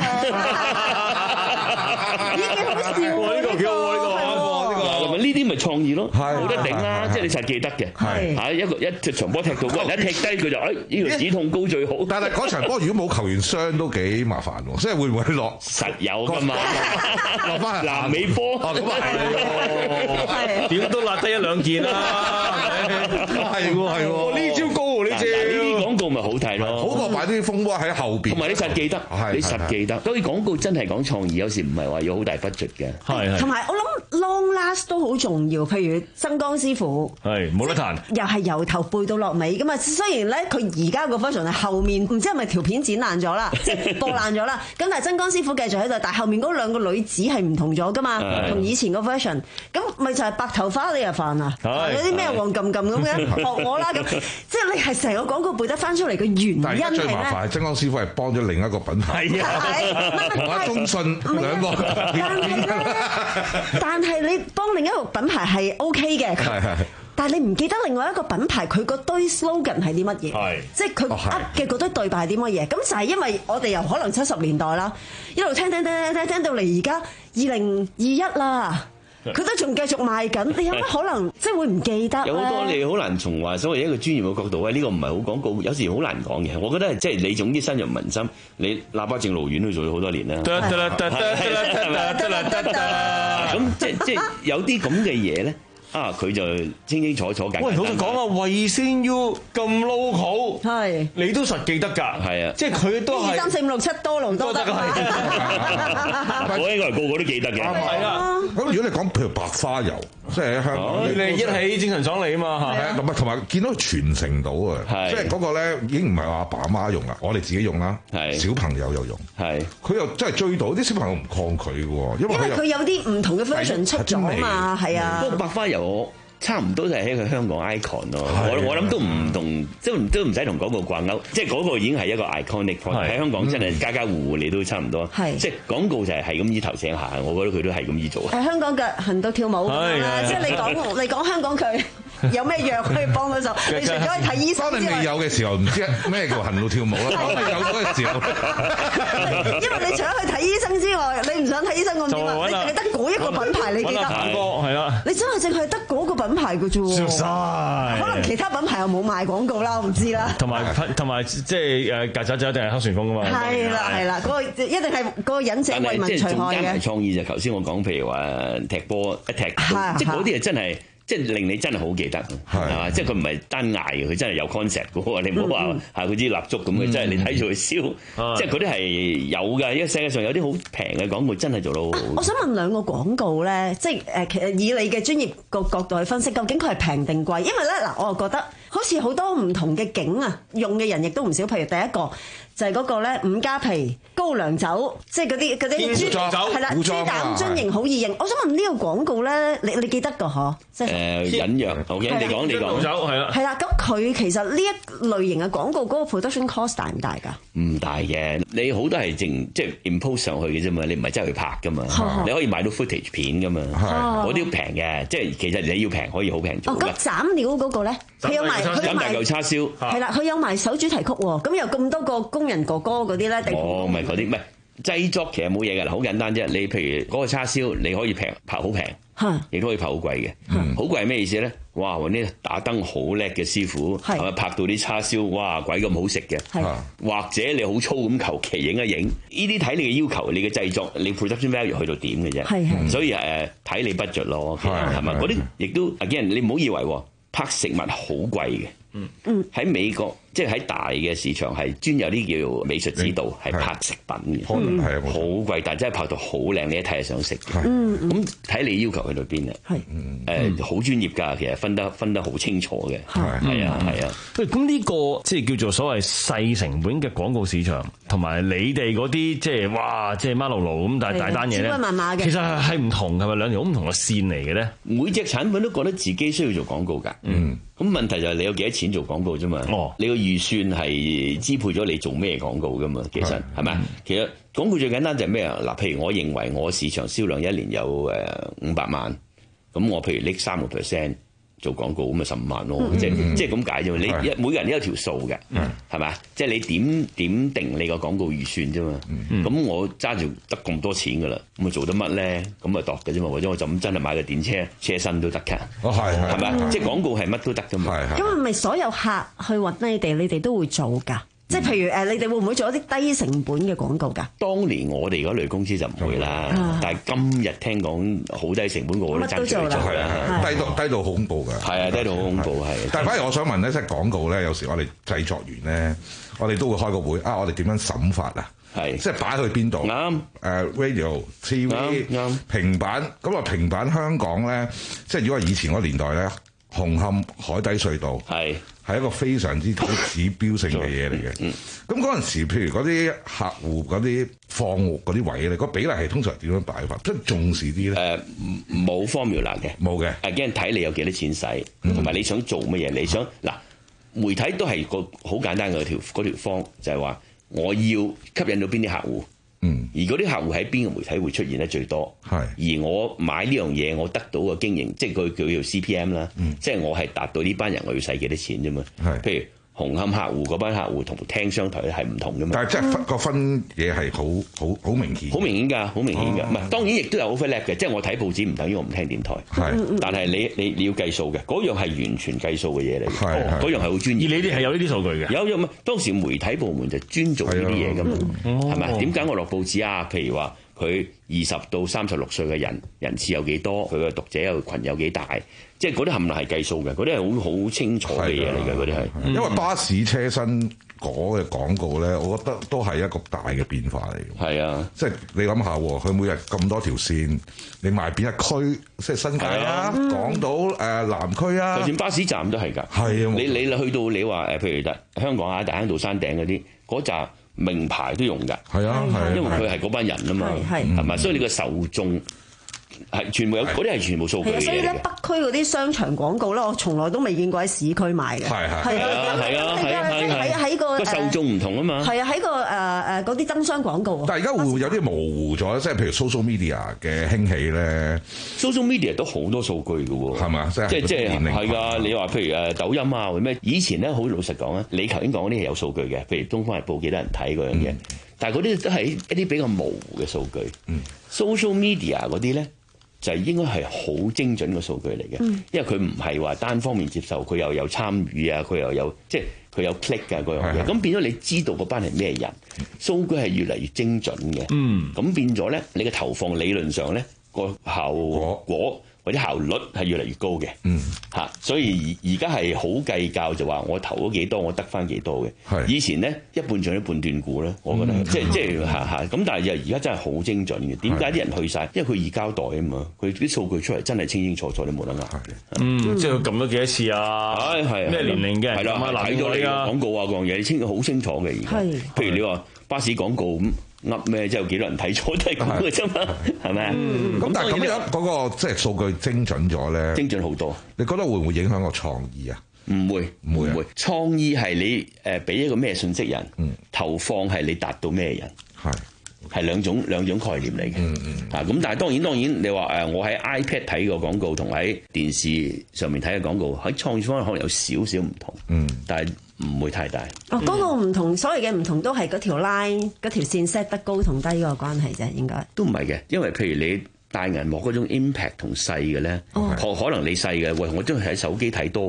好笑喎！ 呢個幾好喎！呢個呢啲咪創意咯，冇得頂啦！即係你實記得嘅，嚇一個一隻長波踢到嗰人一踢低佢就誒呢條止痛膏最好。 但係嗰場波如果冇球員傷都幾麻煩喎，即係會唔會落實有㗎嘛？ 落翻南美波咁啊係， 點都辣得一兩件啦， 係喎係喎， 呢招高喎呢招。 呢啲廣告咪好睇咯， 好過擺啲蜂窩喺後邊。 同埋你實記得，你實記得。所以廣告真係講創意，有時唔係話要好大 budget 嘅。 係同埋我諗 long last 都好重要，譬如曾江師傅係冇得彈， 又係由頭背到落尾噶嘛。雖然咧佢而家個 version 係後面唔知係咪條片剪爛咗啦，即係播爛咗啦。咁但係曾江師傅繼續喺度，但係後面嗰兩個女子係唔同咗噶嘛，同以前個 version。咁咪就係白頭髮你又煩啊？有啲咩黃撳撳咁嘅學我啦咁，即係你係成個廣告背得翻出嚟嘅原因係咩？ 最麻煩係曾江師傅係幫咗另一個品牌，係啊，同阿中信兩個。 但係你幫另一個品牌係 OK 嘅，但係你唔記得另外一個品牌佢嗰堆 slogan 係啲乜嘢？即係佢噏嘅嗰堆對白係啲乜嘢？咁就係因為我哋由可能七十年代啦，一路聽聽聽聽聽到嚟而家二零二一啦。佢都仲繼續賣緊，你有乜可能即係會唔記得？ 有好多你好難從話所謂一個專業嘅角度，喂，呢個唔係好廣告，有時好難講嘅。我覺得係即係你總之深入民心，你喇叭正路遠都做咗好多年啦。得得啦，得得得啦，得啦，得得。咁即係即係有啲咁嘅嘢咧。啊！佢就清清楚楚緊。 喂，老實講啊，衛星 U 咁 local， 係你都實記得㗎。係啊，即係佢都係二三四五六七多勞多得。 我應該係個個都記得嘅。 係啊。 咁如果你講譬如白花油，即係喺香港， 你一起精神爽利啊嘛。係啊。 同埋同埋見到佢傳承到啊，即係嗰個咧已經唔係話阿爸阿媽用啦，我哋自己用啦，小朋友又用。係。佢又真係追到啲小朋友唔抗拒嘅喎，因為佢有啲唔同嘅 version 出咗啊嘛，係啊。 不過白花油。我差唔多就係喺佢香港 icon 咯，我我諗都唔同，即係都唔使同廣告掛鈎，即係嗰個已經係一個 iconic point 喺香港真係家家戶戶你都差唔多，即係廣告就係係咁依頭請下，我覺得佢都係咁依做。 喺香港嘅行到跳舞咁樣啦，即係你講你講香港佢有咩藥可以幫到手？你除咗去睇醫生之外， 當你未有嘅時候唔知咩叫行到跳舞啦，當你有嗰個時候， 因為你除咗去睇醫生之外，你唔想睇醫生咁點啊？你淨係得嗰一個品牌，你記得係啦， 你真係淨係得嗰個品牌嘅啫喎，可能其他品牌又冇賣廣告啦，我唔知啦。 同埋同埋即係誒曱甴就一定係黑旋風噶嘛。 係啦係啦，嗰個一定係嗰個忍者為民除害嘅。 創意就頭先我講，譬如話踢波一踢，即係嗰啲係真係。即係令你真係好記得，係嘛？即係佢唔係單嗌嘅，佢真係有 concept 嘅喎。你唔好話係嗰支蠟燭咁嘅，真係你睇住佢燒，即係嗰啲係有㗎。因為世界上有啲好平嘅廣告真係做到好好。 我想問兩個廣告咧，即係誒，其實以你嘅專業個角度去分析，究竟佢係平定貴？因為咧嗱，我又覺得好似好多唔同嘅景啊，用嘅人亦都唔少。譬如第一個就係嗰個咧五加皮高粱酒，即係嗰啲嗰啲豬係啦，豬膽樽型好易認。我想問呢個廣告咧，你你記得㗎嗬？即係誒隱約，OK，你講你講。 係啦。 係啦，咁佢其實呢一類型嘅廣告嗰個 production cost 大唔大㗎？ 唔大嘅，你好多係淨即係 impose 上去嘅啫嘛，你唔係真係去拍㗎嘛。你可以買到 footage 片㗎嘛，嗰啲平嘅，即係其實你要平可以好平做。 哦，咁斬料嗰個咧，佢有埋佢有埋斬大嚿叉燒。 係啦，佢有埋首主題曲喎，咁有咁多個工人哥哥嗰啲咧，定哦，唔係嗰啲，唔係製作其實冇嘢㗎啦，好簡單啫。你譬如嗰個叉燒，你可以平拍好平，亦都可以拍好貴嘅。好貴係咩意思咧？哇！揾啲打燈好叻嘅師傅，係咪拍到啲叉燒？哇！鬼咁好食嘅。或者你好粗咁求其影一影，呢啲睇你嘅要求，你嘅製作，你 production value 去到點嘅啫。係所以誒，睇你 budget 咯，係咪？嗰啲亦都 again，你唔好以為拍食物好貴嘅。嗯嗯，喺美國即係喺大嘅市場係專有啲叫美術指導，係拍食品嘅， 可能係啊， 好貴，但係真係拍到好靚，你一睇就想食嘅。 嗯咁睇你要求去到邊啊？ 係誒，好專業㗎，其實分得分得好清楚嘅。係啊係啊。 喂，咁呢個即係叫做所謂細成本嘅廣告市場，同埋你哋嗰啲即係哇，即係孖路路咁，但係大單嘢咧，其實係係唔同係咪兩條好唔同嘅線嚟嘅咧？ 每隻產品都覺得自己需要做廣告㗎。嗯。咁問題就係你有幾多錢做廣告啫嘛？哦。你個預算係支配咗你做咩廣告㗎嘛？其實係咪？其實廣告最簡單就係咩啊？嗱，譬如我認為我市場銷量一年有誒五百萬，咁我譬如拎三個 percent。做廣告咁咪十五萬咯，嗯、即係、嗯、即係咁解啫嘛。你一每個人都有條數嘅，係咪、嗯？即係你點點定你個廣告預算啫嘛。咁、嗯、我揸住得咁多錢噶啦，咁咪做得乜咧？咁咪度嘅啫嘛。或者我就咁真係買個電車車身都得㗎。哦，係係咪？嗯、即係廣告係乜都得㗎嘛。 咁係咪所有客去揾你哋，你哋都會做㗎？即係譬如誒，你哋會唔會做一啲低成本嘅廣告㗎？ 當年我哋嗰類公司就唔會啦，嗯、但係今日聽講好低成本，我都爭住去做啦。 低到低到好恐怖㗎。 係啊，低到好恐怖係。 但係反而我想問咧，即係廣告咧，有時我哋製作員咧，我哋都會開個會啊，我哋點樣審法啊？係，即係擺去邊度？啱。誒 radio、T V、啱平板，咁啊平板香港咧，即係如果係以前嗰年代咧，紅磡海底隧道係。係一個非常之好指標性嘅嘢嚟嘅。咁嗰陣時，譬如嗰啲客戶嗰啲放嗰啲位咧，個比例係通常點樣擺法？即係重視啲咧？ 誒冇 formula 嘅，冇嘅。誒驚睇你有幾多錢使，同埋你想做乜嘢？你想嗱媒體都係個好簡單嘅條嗰條方，就係話我要吸引到邊啲客戶。嗯，而嗰啲客戶喺邊個媒體會出現得最多？係，而我買呢樣嘢，我得到嘅經營，即係佢叫做 C P M 啦、嗯，即係我係達到呢班人，我要使幾多錢啫嘛。係，譬如紅磡客戶嗰班客戶同聽商台係唔同嘅嘛。 但係即係分個分嘢係好好好明顯， 好明顯㗎，好明顯㗎。唔係、哦，當然亦都有 overlap 嘅，即係我睇報紙唔等於我唔聽電台。係，但係你你你要計數嘅，嗰樣係完全計數嘅嘢嚟。係，嗰樣係好專業。 而你哋係有呢啲數據嘅？ 有有，唔係當時媒體部門就專做呢啲嘢㗎嘛，係咪？點解、哦、我落報紙啊？譬如話佢二十到三十六歲嘅人人次有幾多？佢嘅讀者有群有幾大？即係嗰啲冚唪唥係計數嘅，嗰啲係好好清楚嘅嘢嚟嘅，嗰啲係。 因為巴士車身嗰嘅廣告咧，我覺得都係一個大嘅變化嚟嘅。係啊，即係你諗下，佢每日咁多條線，你賣邊一區？即係新界啊、港島、誒南區啊， 就算巴士站都係㗎。係啊，你你去到你話誒，譬如得香港啊，大坑道山頂嗰啲嗰扎名牌都用㗎。係啊，係啊，因為佢係嗰班人啊嘛，係係咪？所以你個受眾。係全部有嗰啲係全部數據嘅嘢。 所以咧，北區嗰啲商場廣告咧，我從來都未見過喺市區賣嘅。係係係啊係啊係啊係啊！喺個個受眾唔同啊嘛。 係啊，喺個誒誒嗰啲爭商廣告。 但係而家會唔會有啲模糊咗？即係譬如 social media 嘅興起咧 ，social media 都好多數據嘅喎。係嘛？即係即係係㗎。你話譬如誒抖音啊或者咩？以前咧好老實講啊，你頭先講嗰啲係有數據嘅，譬如《東方日報》幾多人睇嗰樣嘢。但係嗰啲都係一啲比較模糊嘅數據。social media 嗰啲咧。就係應該係好精準嘅數據嚟嘅，嗯、因為佢唔係話單方面接受，佢又有參與啊，佢又有即係佢有 click 嘅嗰樣嘢，咁變咗你知道嗰班係咩人，數據係越嚟越精準嘅，咁、嗯、變咗咧，你嘅投放理論上咧個效果或者效率係越嚟越高嘅，嚇、嗯，所以而而家係好計較就話我投咗幾多，我得翻幾多嘅。以前咧一半準一半斷估咧，我覺得、嗯、即係即係嚇嚇。咁但係又而家真係好精準嘅。點解啲人去晒？因為佢易交代啊嘛，佢啲數據出嚟真係清清楚楚，你冇得呃。 嗯，即係佢撳咗幾多次啊？係係咩年齡嘅？ 係啦，睇咗你廣告啊，嗰樣嘢你清好清楚嘅。而家譬如你話巴士廣告咁。噏咩？即係有幾多人睇咗都係咁嘅啫嘛，係咪啊？ 咁但係咁樣嗰個即係數據精準咗咧， 精準好多。 你覺得會唔會影響個創意啊？ 唔會，唔會。會創意係你誒俾一個咩信息人，嗯、投放係你達到咩人，係係兩種兩種概念嚟嘅。嗯嗯。啊，咁但係當然當然，你話誒我喺 iPad 睇個廣告同喺電視上面睇嘅廣告喺創意方面可能有少少唔同。嗯，但係。唔會太大。 哦，嗰、那個唔同，所謂嘅唔同都係嗰條 line 嗰條線 set 得高同低嗰個關係啫，應該。 都唔係嘅，因為譬如你大銀幕嗰種 impact 同細嘅咧，可、哦、可能你細嘅，喂，我都係喺手機睇多嘅咧，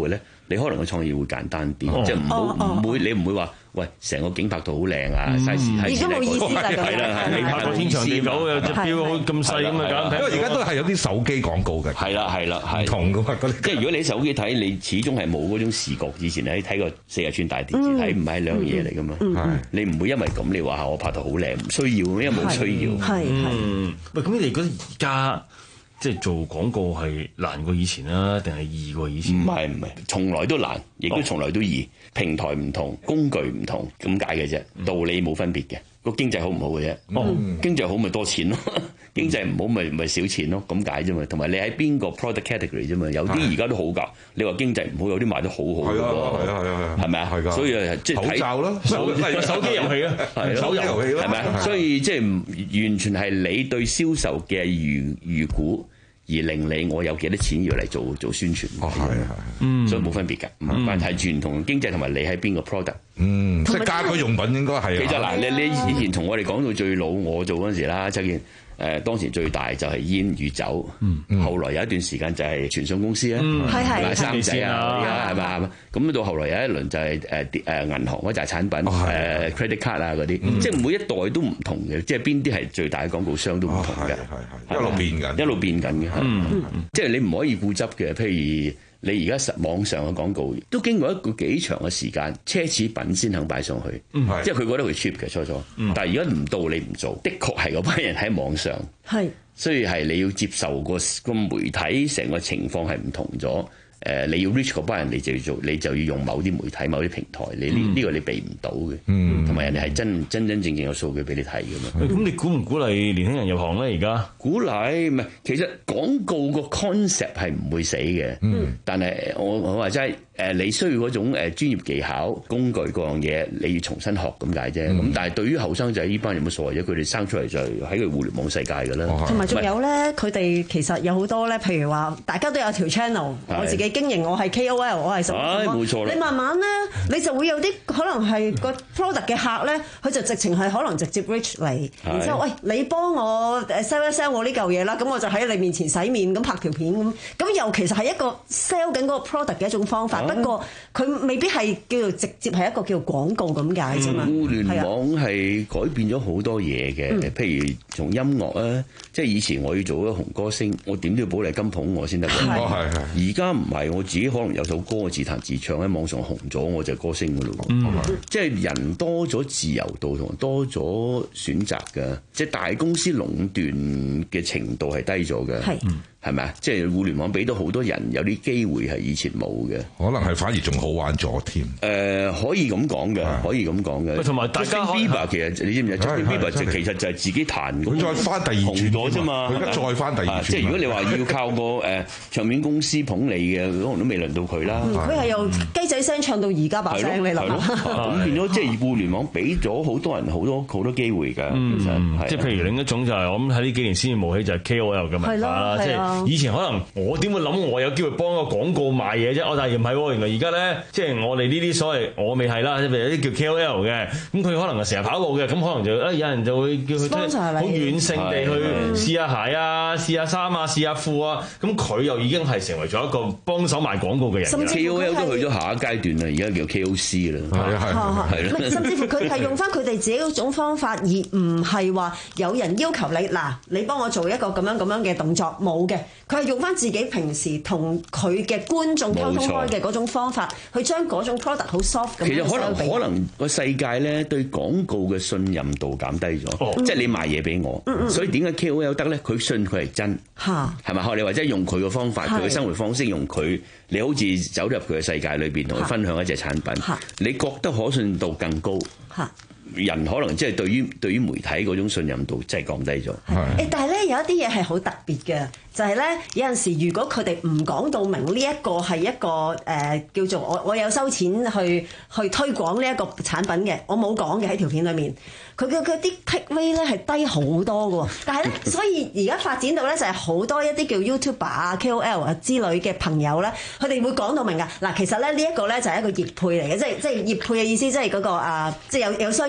你可能個創意會簡單啲， 哦、 即係唔好唔會你唔會話。喂，成個景拍到好靚啊！嘥時係而家冇意思啦， 係啦， 你拍個天長地久有隻錶好咁細咁嘅簡， 因為而家都係有啲手機廣告嘅。 係啦係啦係。 唔同嘅嘛， 即係如果你手機睇，你始終係冇嗰種視覺。以前你睇過四十寸大電視睇，唔係兩樣嘢嚟噶嘛。係你唔會因為咁你話我拍到好靚，唔需要，因為冇需要。 係係。 喂，咁你哋覺得而家即係做廣告係難過以前啦，定係易過以前？ 唔係唔係，從來都難，亦都從來都易。平台唔同，工具唔同，咁解嘅啫，道理冇分別嘅。個經濟好唔好嘅啫？哦，經濟好咪多錢咯，經濟唔好咪咪少錢咯，咁解啫嘛。同埋你喺邊個 product category 啫嘛？有啲而家都好㗎。你話經濟唔好，有啲賣得好好㗎喎。係啊係啊係咪啊？係㗎。所以啊，即係睇口罩咯，手手機遊戲啊， 係手機遊戲係咪啊？所以即係完全係你對銷售嘅預預估。而令你我有幾多錢要嚟做做宣傳？哦，係係，嗯，所以冇分別㗎，唔關係傳統經濟同埋你喺邊個 product， 嗯，即係家居用品應該係。 其實嗱，你你以前同我哋講到最老，我做嗰陣時啦，即係誒當時最大就係煙與酒，後來有一段時間就係傳送公司啊，係係三仔啊，而家係咪？咁到後來有一輪就係誒誒銀行嗰紮產品，誒 credit card 啊嗰啲，即係每一代都唔同嘅，即係邊啲係最大嘅廣告商都唔同嘅， 一路變緊， 一路變緊嘅，即係你唔可以固執嘅，譬如。你而家實網上嘅廣告都經過一個幾長嘅時間，奢侈品先肯擺上去，嗯、即係佢覺得佢 cheap 嘅初初，嗯、但係而家唔到你唔做，的確係嗰班人喺網上，係，所以係你要接受個個媒體成個情況係唔同咗。誒，你要 reach 嗰班人，你就要做，你就要用某啲媒體、某啲平台，你呢呢個你避唔到嘅，同埋人哋係真真真正正有數據俾你睇嘅嘛。 咁你鼓唔鼓勵年輕人入行咧？而家鼓勵唔係，其實廣告個 concept 係唔會死嘅，但係我我話真係誒，你需要嗰種誒專業技巧、工具嗰樣嘢，你要重新學咁解啫。咁但係對於後生仔呢班有乜所謂啫？佢哋生出嚟就喺個互聯網世界㗎啦。 同埋仲有咧，佢哋其實有好多咧，譬如話大家都有條 channel，我自己。經營我係 K O L， 我係什麼什麼，冇錯啦。你慢慢咧，你就會有啲可能係個 product 嘅客咧，佢就直情係可能直接 reach 嚟，然之後喂，你幫我 sell 一 sell 我呢嚿嘢啦，咁我就喺你面前洗面咁拍條片咁，咁又其實係一個 sell 緊嗰個 product 嘅一種方法，啊、不過佢未必係叫做直接係一個叫做廣告咁解啫嘛。 互聯網係改變咗好多嘢嘅，嗯、譬如從音樂啊，即係以前我要做一個紅歌星，我點都要寶麗金捧我先得㗎，而家唔係。我自己可能有首歌自彈自唱喺網上紅咗，我就係歌星噶咯。嗯、即係人多咗自由度同多咗選擇嘅，即係大公司壟斷嘅程度係低咗嘅。係。係咪啊？即係互聯網俾到好多人有啲機會係以前冇嘅， 可能係反而仲好玩咗添。 誒，可以咁講嘅，可以咁講嘅。同埋大家 Bieber 其實你知唔知 Bieber 其實就係自己彈， 佢再翻第二轉咗啫嘛。 佢而家再翻第二轉。 即係如果你話要靠個誒唱片公司捧你嘅，可能都未輪到佢啦。 佢係由雞仔聲唱到而家把聲，你諗下。 咁變咗即係互聯網俾咗好多人好多好多機會㗎。其實即係譬如另一種就係我諗喺呢幾年先至冒起就係 K O L 嘅文化啦，即係。以前可能我點會諗我有機會幫個廣告賣嘢啫？我但係唔係喎，原來而家咧，即係我哋呢啲所謂我未係啦，譬如有啲叫 K O L 嘅，咁佢可能係成日跑步嘅，咁可能就誒有人就會叫佢好軟性地去試下鞋啊、試下衫啊、試下褲啊，咁佢又已經係成為咗一個幫手賣廣告嘅人。 K O L 都去咗下一階段啦，而家叫 K O C 啦，係啊係係。 甚至乎佢係用翻佢哋自己嗰種方法，而唔係話有人要求你嗱，你幫我做一個咁樣咁樣嘅動作，冇嘅。佢係用翻自己平時同佢嘅觀眾溝通開嘅嗰種方法，去將嗰種 product 好 soft 咁。 其實可能可能個世界咧對廣告嘅信任度減低咗，哦、即係你賣嘢俾我，嗯嗯、所以點解 K O L 得咧？佢信佢係真，係咪、嗯？你或者用佢嘅方法，佢嘅生活方式，用佢，你好似走入佢嘅世界裏邊，同佢分享一隻產品，嗯、你覺得可信度更高。嗯人可能即係對於對於媒體嗰種信任度真係降低咗。 誒，但係咧有一啲嘢係好特別嘅，就係咧有陣時，如果佢哋唔講到明呢一個係一個誒、呃、叫做我我有收錢去去推廣呢一個產品嘅，我冇講嘅喺條片裏面，佢嘅嗰啲 click rate 咧係低好多嘅。但係咧，所以而家發展到咧就係好多一啲叫 YouTuber 啊、K O L 啊之類嘅朋友咧，佢哋會講到明㗎。嗱，其實咧呢一個咧就係一個業配嚟嘅，即係即係業配嘅意思，即係嗰個啊，即係有有商業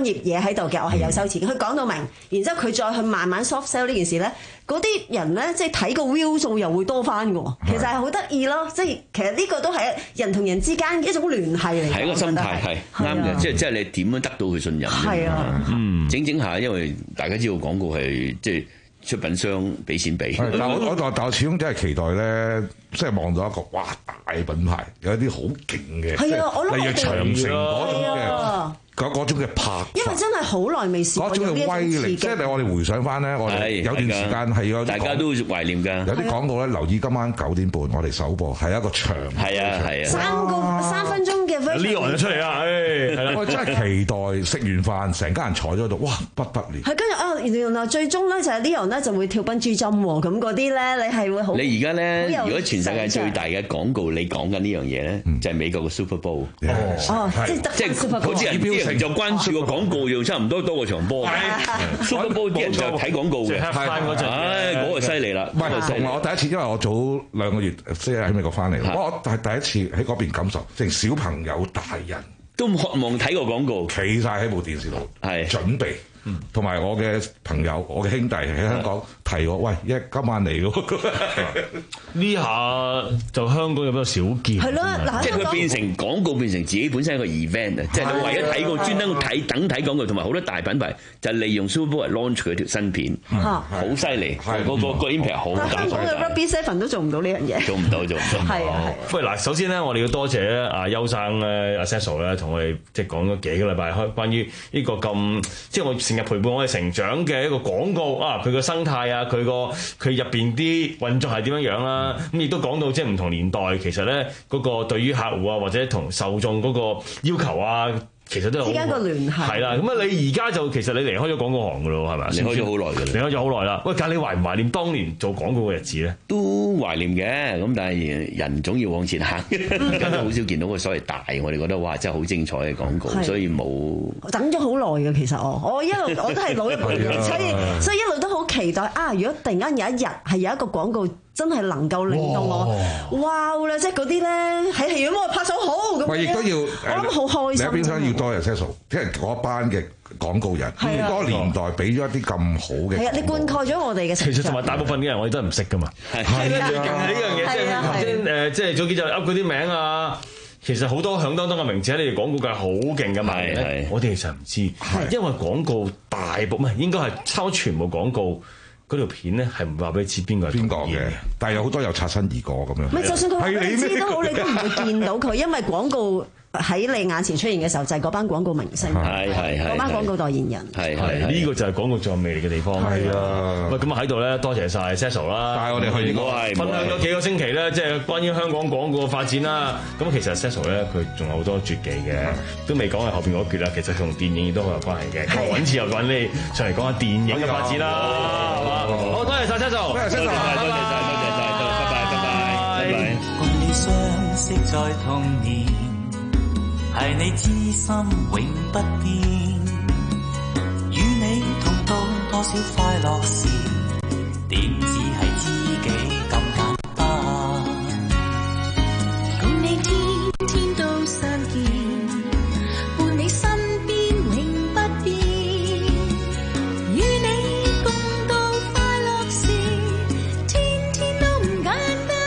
業嘢喺度嘅，我係有收錢。佢講到明，然之後佢再去慢慢 soft sell 呢件事咧，嗰啲人咧即係睇個 view 數又會多翻嘅喎。其實係好得意咯，即係其實呢個都係人同人之間嘅一種聯繫嚟。 係一個心態係啱嘅，即係即係你點樣得到佢信任？ 係啊， 嗯，整整下，因為大家知道廣告係即係出品商俾錢俾。 但我我但我始終真係期待咧，即係望到一個哇大品牌，有一啲好勁嘅， 係啊，我諗例如長城嗰種嘅。嗰嗰種嘅拍法， 因為真係好耐未試過嗰種嘅威力，即係我哋回想翻咧，我哋有段時間係有大家都懷念㗎。 有啲廣告咧，留意今晚九點半我哋首播係一個長， 係啊係啊， 三個三分鐘嘅 version。 Leon 就出嚟啦，誒係啦， 我真係期待食完飯成家人坐咗喺度，哇不得了！ 係跟住啊，原來最終咧就係 Leon 咧就會跳笨豬跳喎，咁嗰啲咧你係會好。 你而家咧，如果全世界最大嘅廣告，你講緊呢樣嘢咧，就係美國嘅 Super Bowl。 哦，即係即係好似人啲人就關注個廣告要差唔多多過場波，Super Bowl啲人就睇廣告嘅，唉嗰個犀利啦。 唔係同埋我第一次，因為我早兩個月即係喺美國翻嚟，我係第一次喺嗰邊感受，即係小朋友、大人都渴望睇個廣告， 企晒喺部電視度，係準備。同埋我嘅朋友、我嘅兄弟喺香港提我，喂，一今晚嚟喎。 呢下就香港有比較少見。 係咯，嗱， 即係佢變成廣告，變成自己本身一個 event 啊！即係你為咗睇個專登睇等睇廣告，同埋好多大品牌就利用 Super Bowl 嚟 launch 佢條新片，好犀利，個個個 impact 好大。 香港嘅 Rugby Seven 都做唔到呢樣嘢。 做唔到，做唔到。 係啊係。 喂嗱，首先咧，我哋要多謝咧阿邱生咧，阿 Cecil 咧，同我哋即係講咗幾個禮拜開關於呢個咁，即係我成日陪伴我哋成長嘅一個廣告啊，佢個生態啊，佢個佢入邊啲運作係點樣樣啦，咁亦都講到即係唔同年代，其實咧嗰個對於客戶啊或者同受眾嗰個要求啊，其實都係好之間個聯繫係啦。咁啊，你而家就其實你離開咗廣告行噶咯，係咪？ 離開咗好耐嘅， 離開咗好耐啦。喂，但係你懷唔懷念當年做廣告嘅日子咧？ 都懷念嘅，咁但係人總要往前行，而家都好少見到個所謂大，我哋覺得哇真係好精彩嘅廣告，所以冇等咗好耐嘅。其實我我一路我都係老一輩嘅，所以所以一路都好期待啊！如果突然間有一日係有一個廣告真係能夠令到我哇咧，即係嗰啲咧喺戲院幫我拍手好咁， 亦都要我諗好開心。 你邊想要多人 Cecil， 即係嗰班嘅廣告人，嗰個年代俾咗一啲咁好嘅。係啊， 你灌溉咗我哋嘅成長。 其實同埋大部分嘅人我哋都係唔識噶嘛。係係最勁係呢樣嘢，即係誒，即係早幾就噏嗰啲名啊。其實好多響當當嘅名字喺你哋廣告界好勁噶嘛。我哋其實唔知，因為廣告大部唔係應該係差唔多全部廣告。嗰條片咧係唔話俾你知邊個係邊個嘅， 但係有好多又擦身而過咁樣。 唔係，就算佢話俾你知都好，你都唔會見到佢，因為廣告喺你眼前出現嘅時候，就係嗰班廣告明星， 係係係嗰班廣告代言人， 係係呢個就係廣告最有魅力嘅地方。係啊，喂，咁啊喺度咧，多謝晒 Cecil 啦， 帶我哋去我係分享咗幾個星期咧，即係關於香港廣告嘅發展啦。咁其實 Cecil 咧，佢仲有好多絕技嘅，都未講係後邊嗰橛啦。其實同電影亦都好有關係嘅。揾次又揾你上嚟講下電影嘅發展啦，係嘛？好，多謝晒 Cecil，多謝晒，多謝晒，多謝晒，拜拜，拜拜，拜拜。 共你相識在童年，係你知心永不變，與你同渡多少快樂事，點知係知己咁簡單。 共你天天都相見，伴你身邊永不變，與你共度快樂時，天天都唔簡單。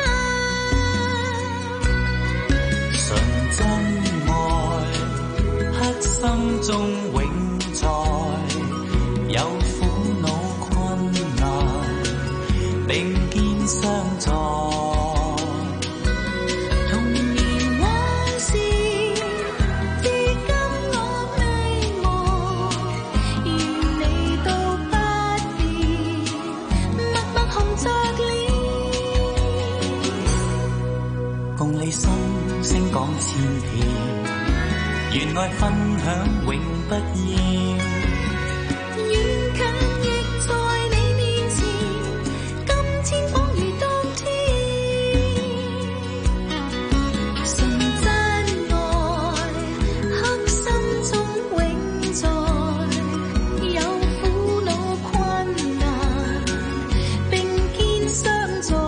純真愛，刻心中永在，有苦惱困難，並肩相助。 童年往事，至今我希望，願你都不變，默默紅着臉， 共你心聲講千遍，願愛分享永不厭。 遠近亦在你面前，今天仿如當天。純真愛，刻心中永在，有苦惱困難，並肩相助。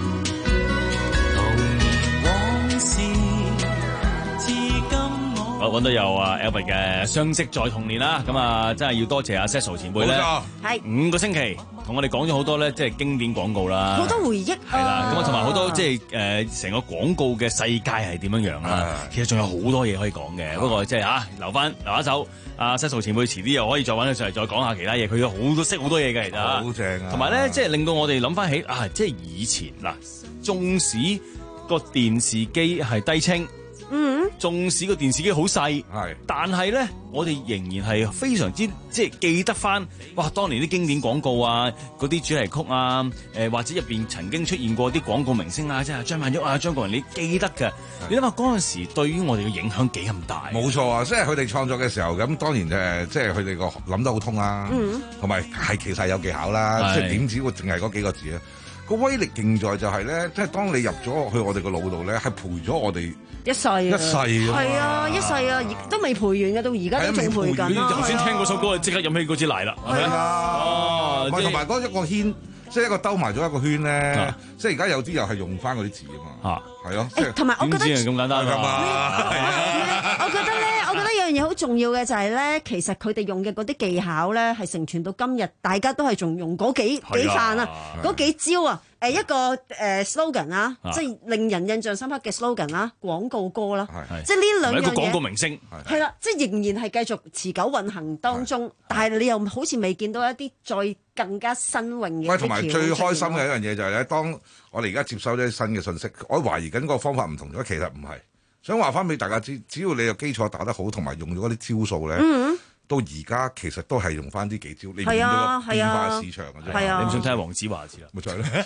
童年往事，至今我。 我講到有啊 Albert 嘅相識在童年啦，咁啊真係要多謝阿 Cecil 前輩咧， 係五個星期同我哋講咗好多咧，即係經典廣告啦， 好多回憶係啦，咁啊同埋好多即係誒成個廣告嘅世界係點樣樣啦，其實仲有好多嘢可以講嘅，不過即係啊留翻留一手，阿 Cecil 前輩遲啲又可以再揾佢上嚟再講下其他嘢，佢有好多識好多嘢嘅其實， 好正啊， 同埋咧即係令到我哋諗翻起啊，即係以前嗱，縱使個電視機係低清。 嗯， 縱使個電視機好細，係，但係咧，我哋仍然係非常之即係記得翻，哇！當年啲經典廣告啊，嗰啲主題曲啊，誒、呃、或者入邊曾經出現過啲廣告明星啊，即係張曼玉啊、張國榮，你記得嘅。你諗下嗰陣時對於我哋嘅影響幾咁大？ 冇錯啊！即係佢哋創作嘅時候，咁當然誒，即係佢哋個諗得好通啦，同埋係其實有技巧啦，即係點止會淨係嗰幾個字啊！個威力勁在就係咧，即係當你入咗去我哋個腦度咧，係陪咗我哋一世啊， 一世啊， 係啊，一世啊，都未陪完嘅，到而家都仲陪緊啦。 頭先聽嗰首歌，即刻飲起嗰支奶啦，係咪啊？ 同埋嗰一個圈，即係一個兜埋咗一個圈咧，即係而家有啲又係用翻嗰啲字啊嘛，係咯， 同埋我覺得咁簡單㗎嘛。 我覺得咧，我覺得有樣嘢好重要嘅就係咧，其實佢哋用嘅嗰啲技巧咧，係承傳到今日，大家都係仲用嗰幾幾範啊，嗰幾招啊，誒一個誒 slogan 啦，即係令人印象深刻嘅 slogan 啦，廣告歌啦，即係呢兩樣嘢。一個廣告明星係啦，即係仍然係繼續持久運行當中，但係你又好似未見到一啲再更加新穎嘅。 喂，同埋最開心嘅一樣嘢就係咧，當我哋而家接收咗新嘅信息，我懷疑緊個方法唔同咗，其實唔係。想話翻俾大家知，只要你嘅基礎打得好，同埋用咗嗰啲招數咧，嗯、到而家其實都係用翻呢幾招，你變咗個變化市場嘅啫。 係啊， 你唔想聽下黃子華字啦？ 咪就係咧。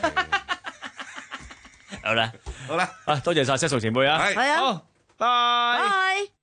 好啦， 好啦， 啊多謝晒 Cecil 前輩啊， 係啊， 好，拜。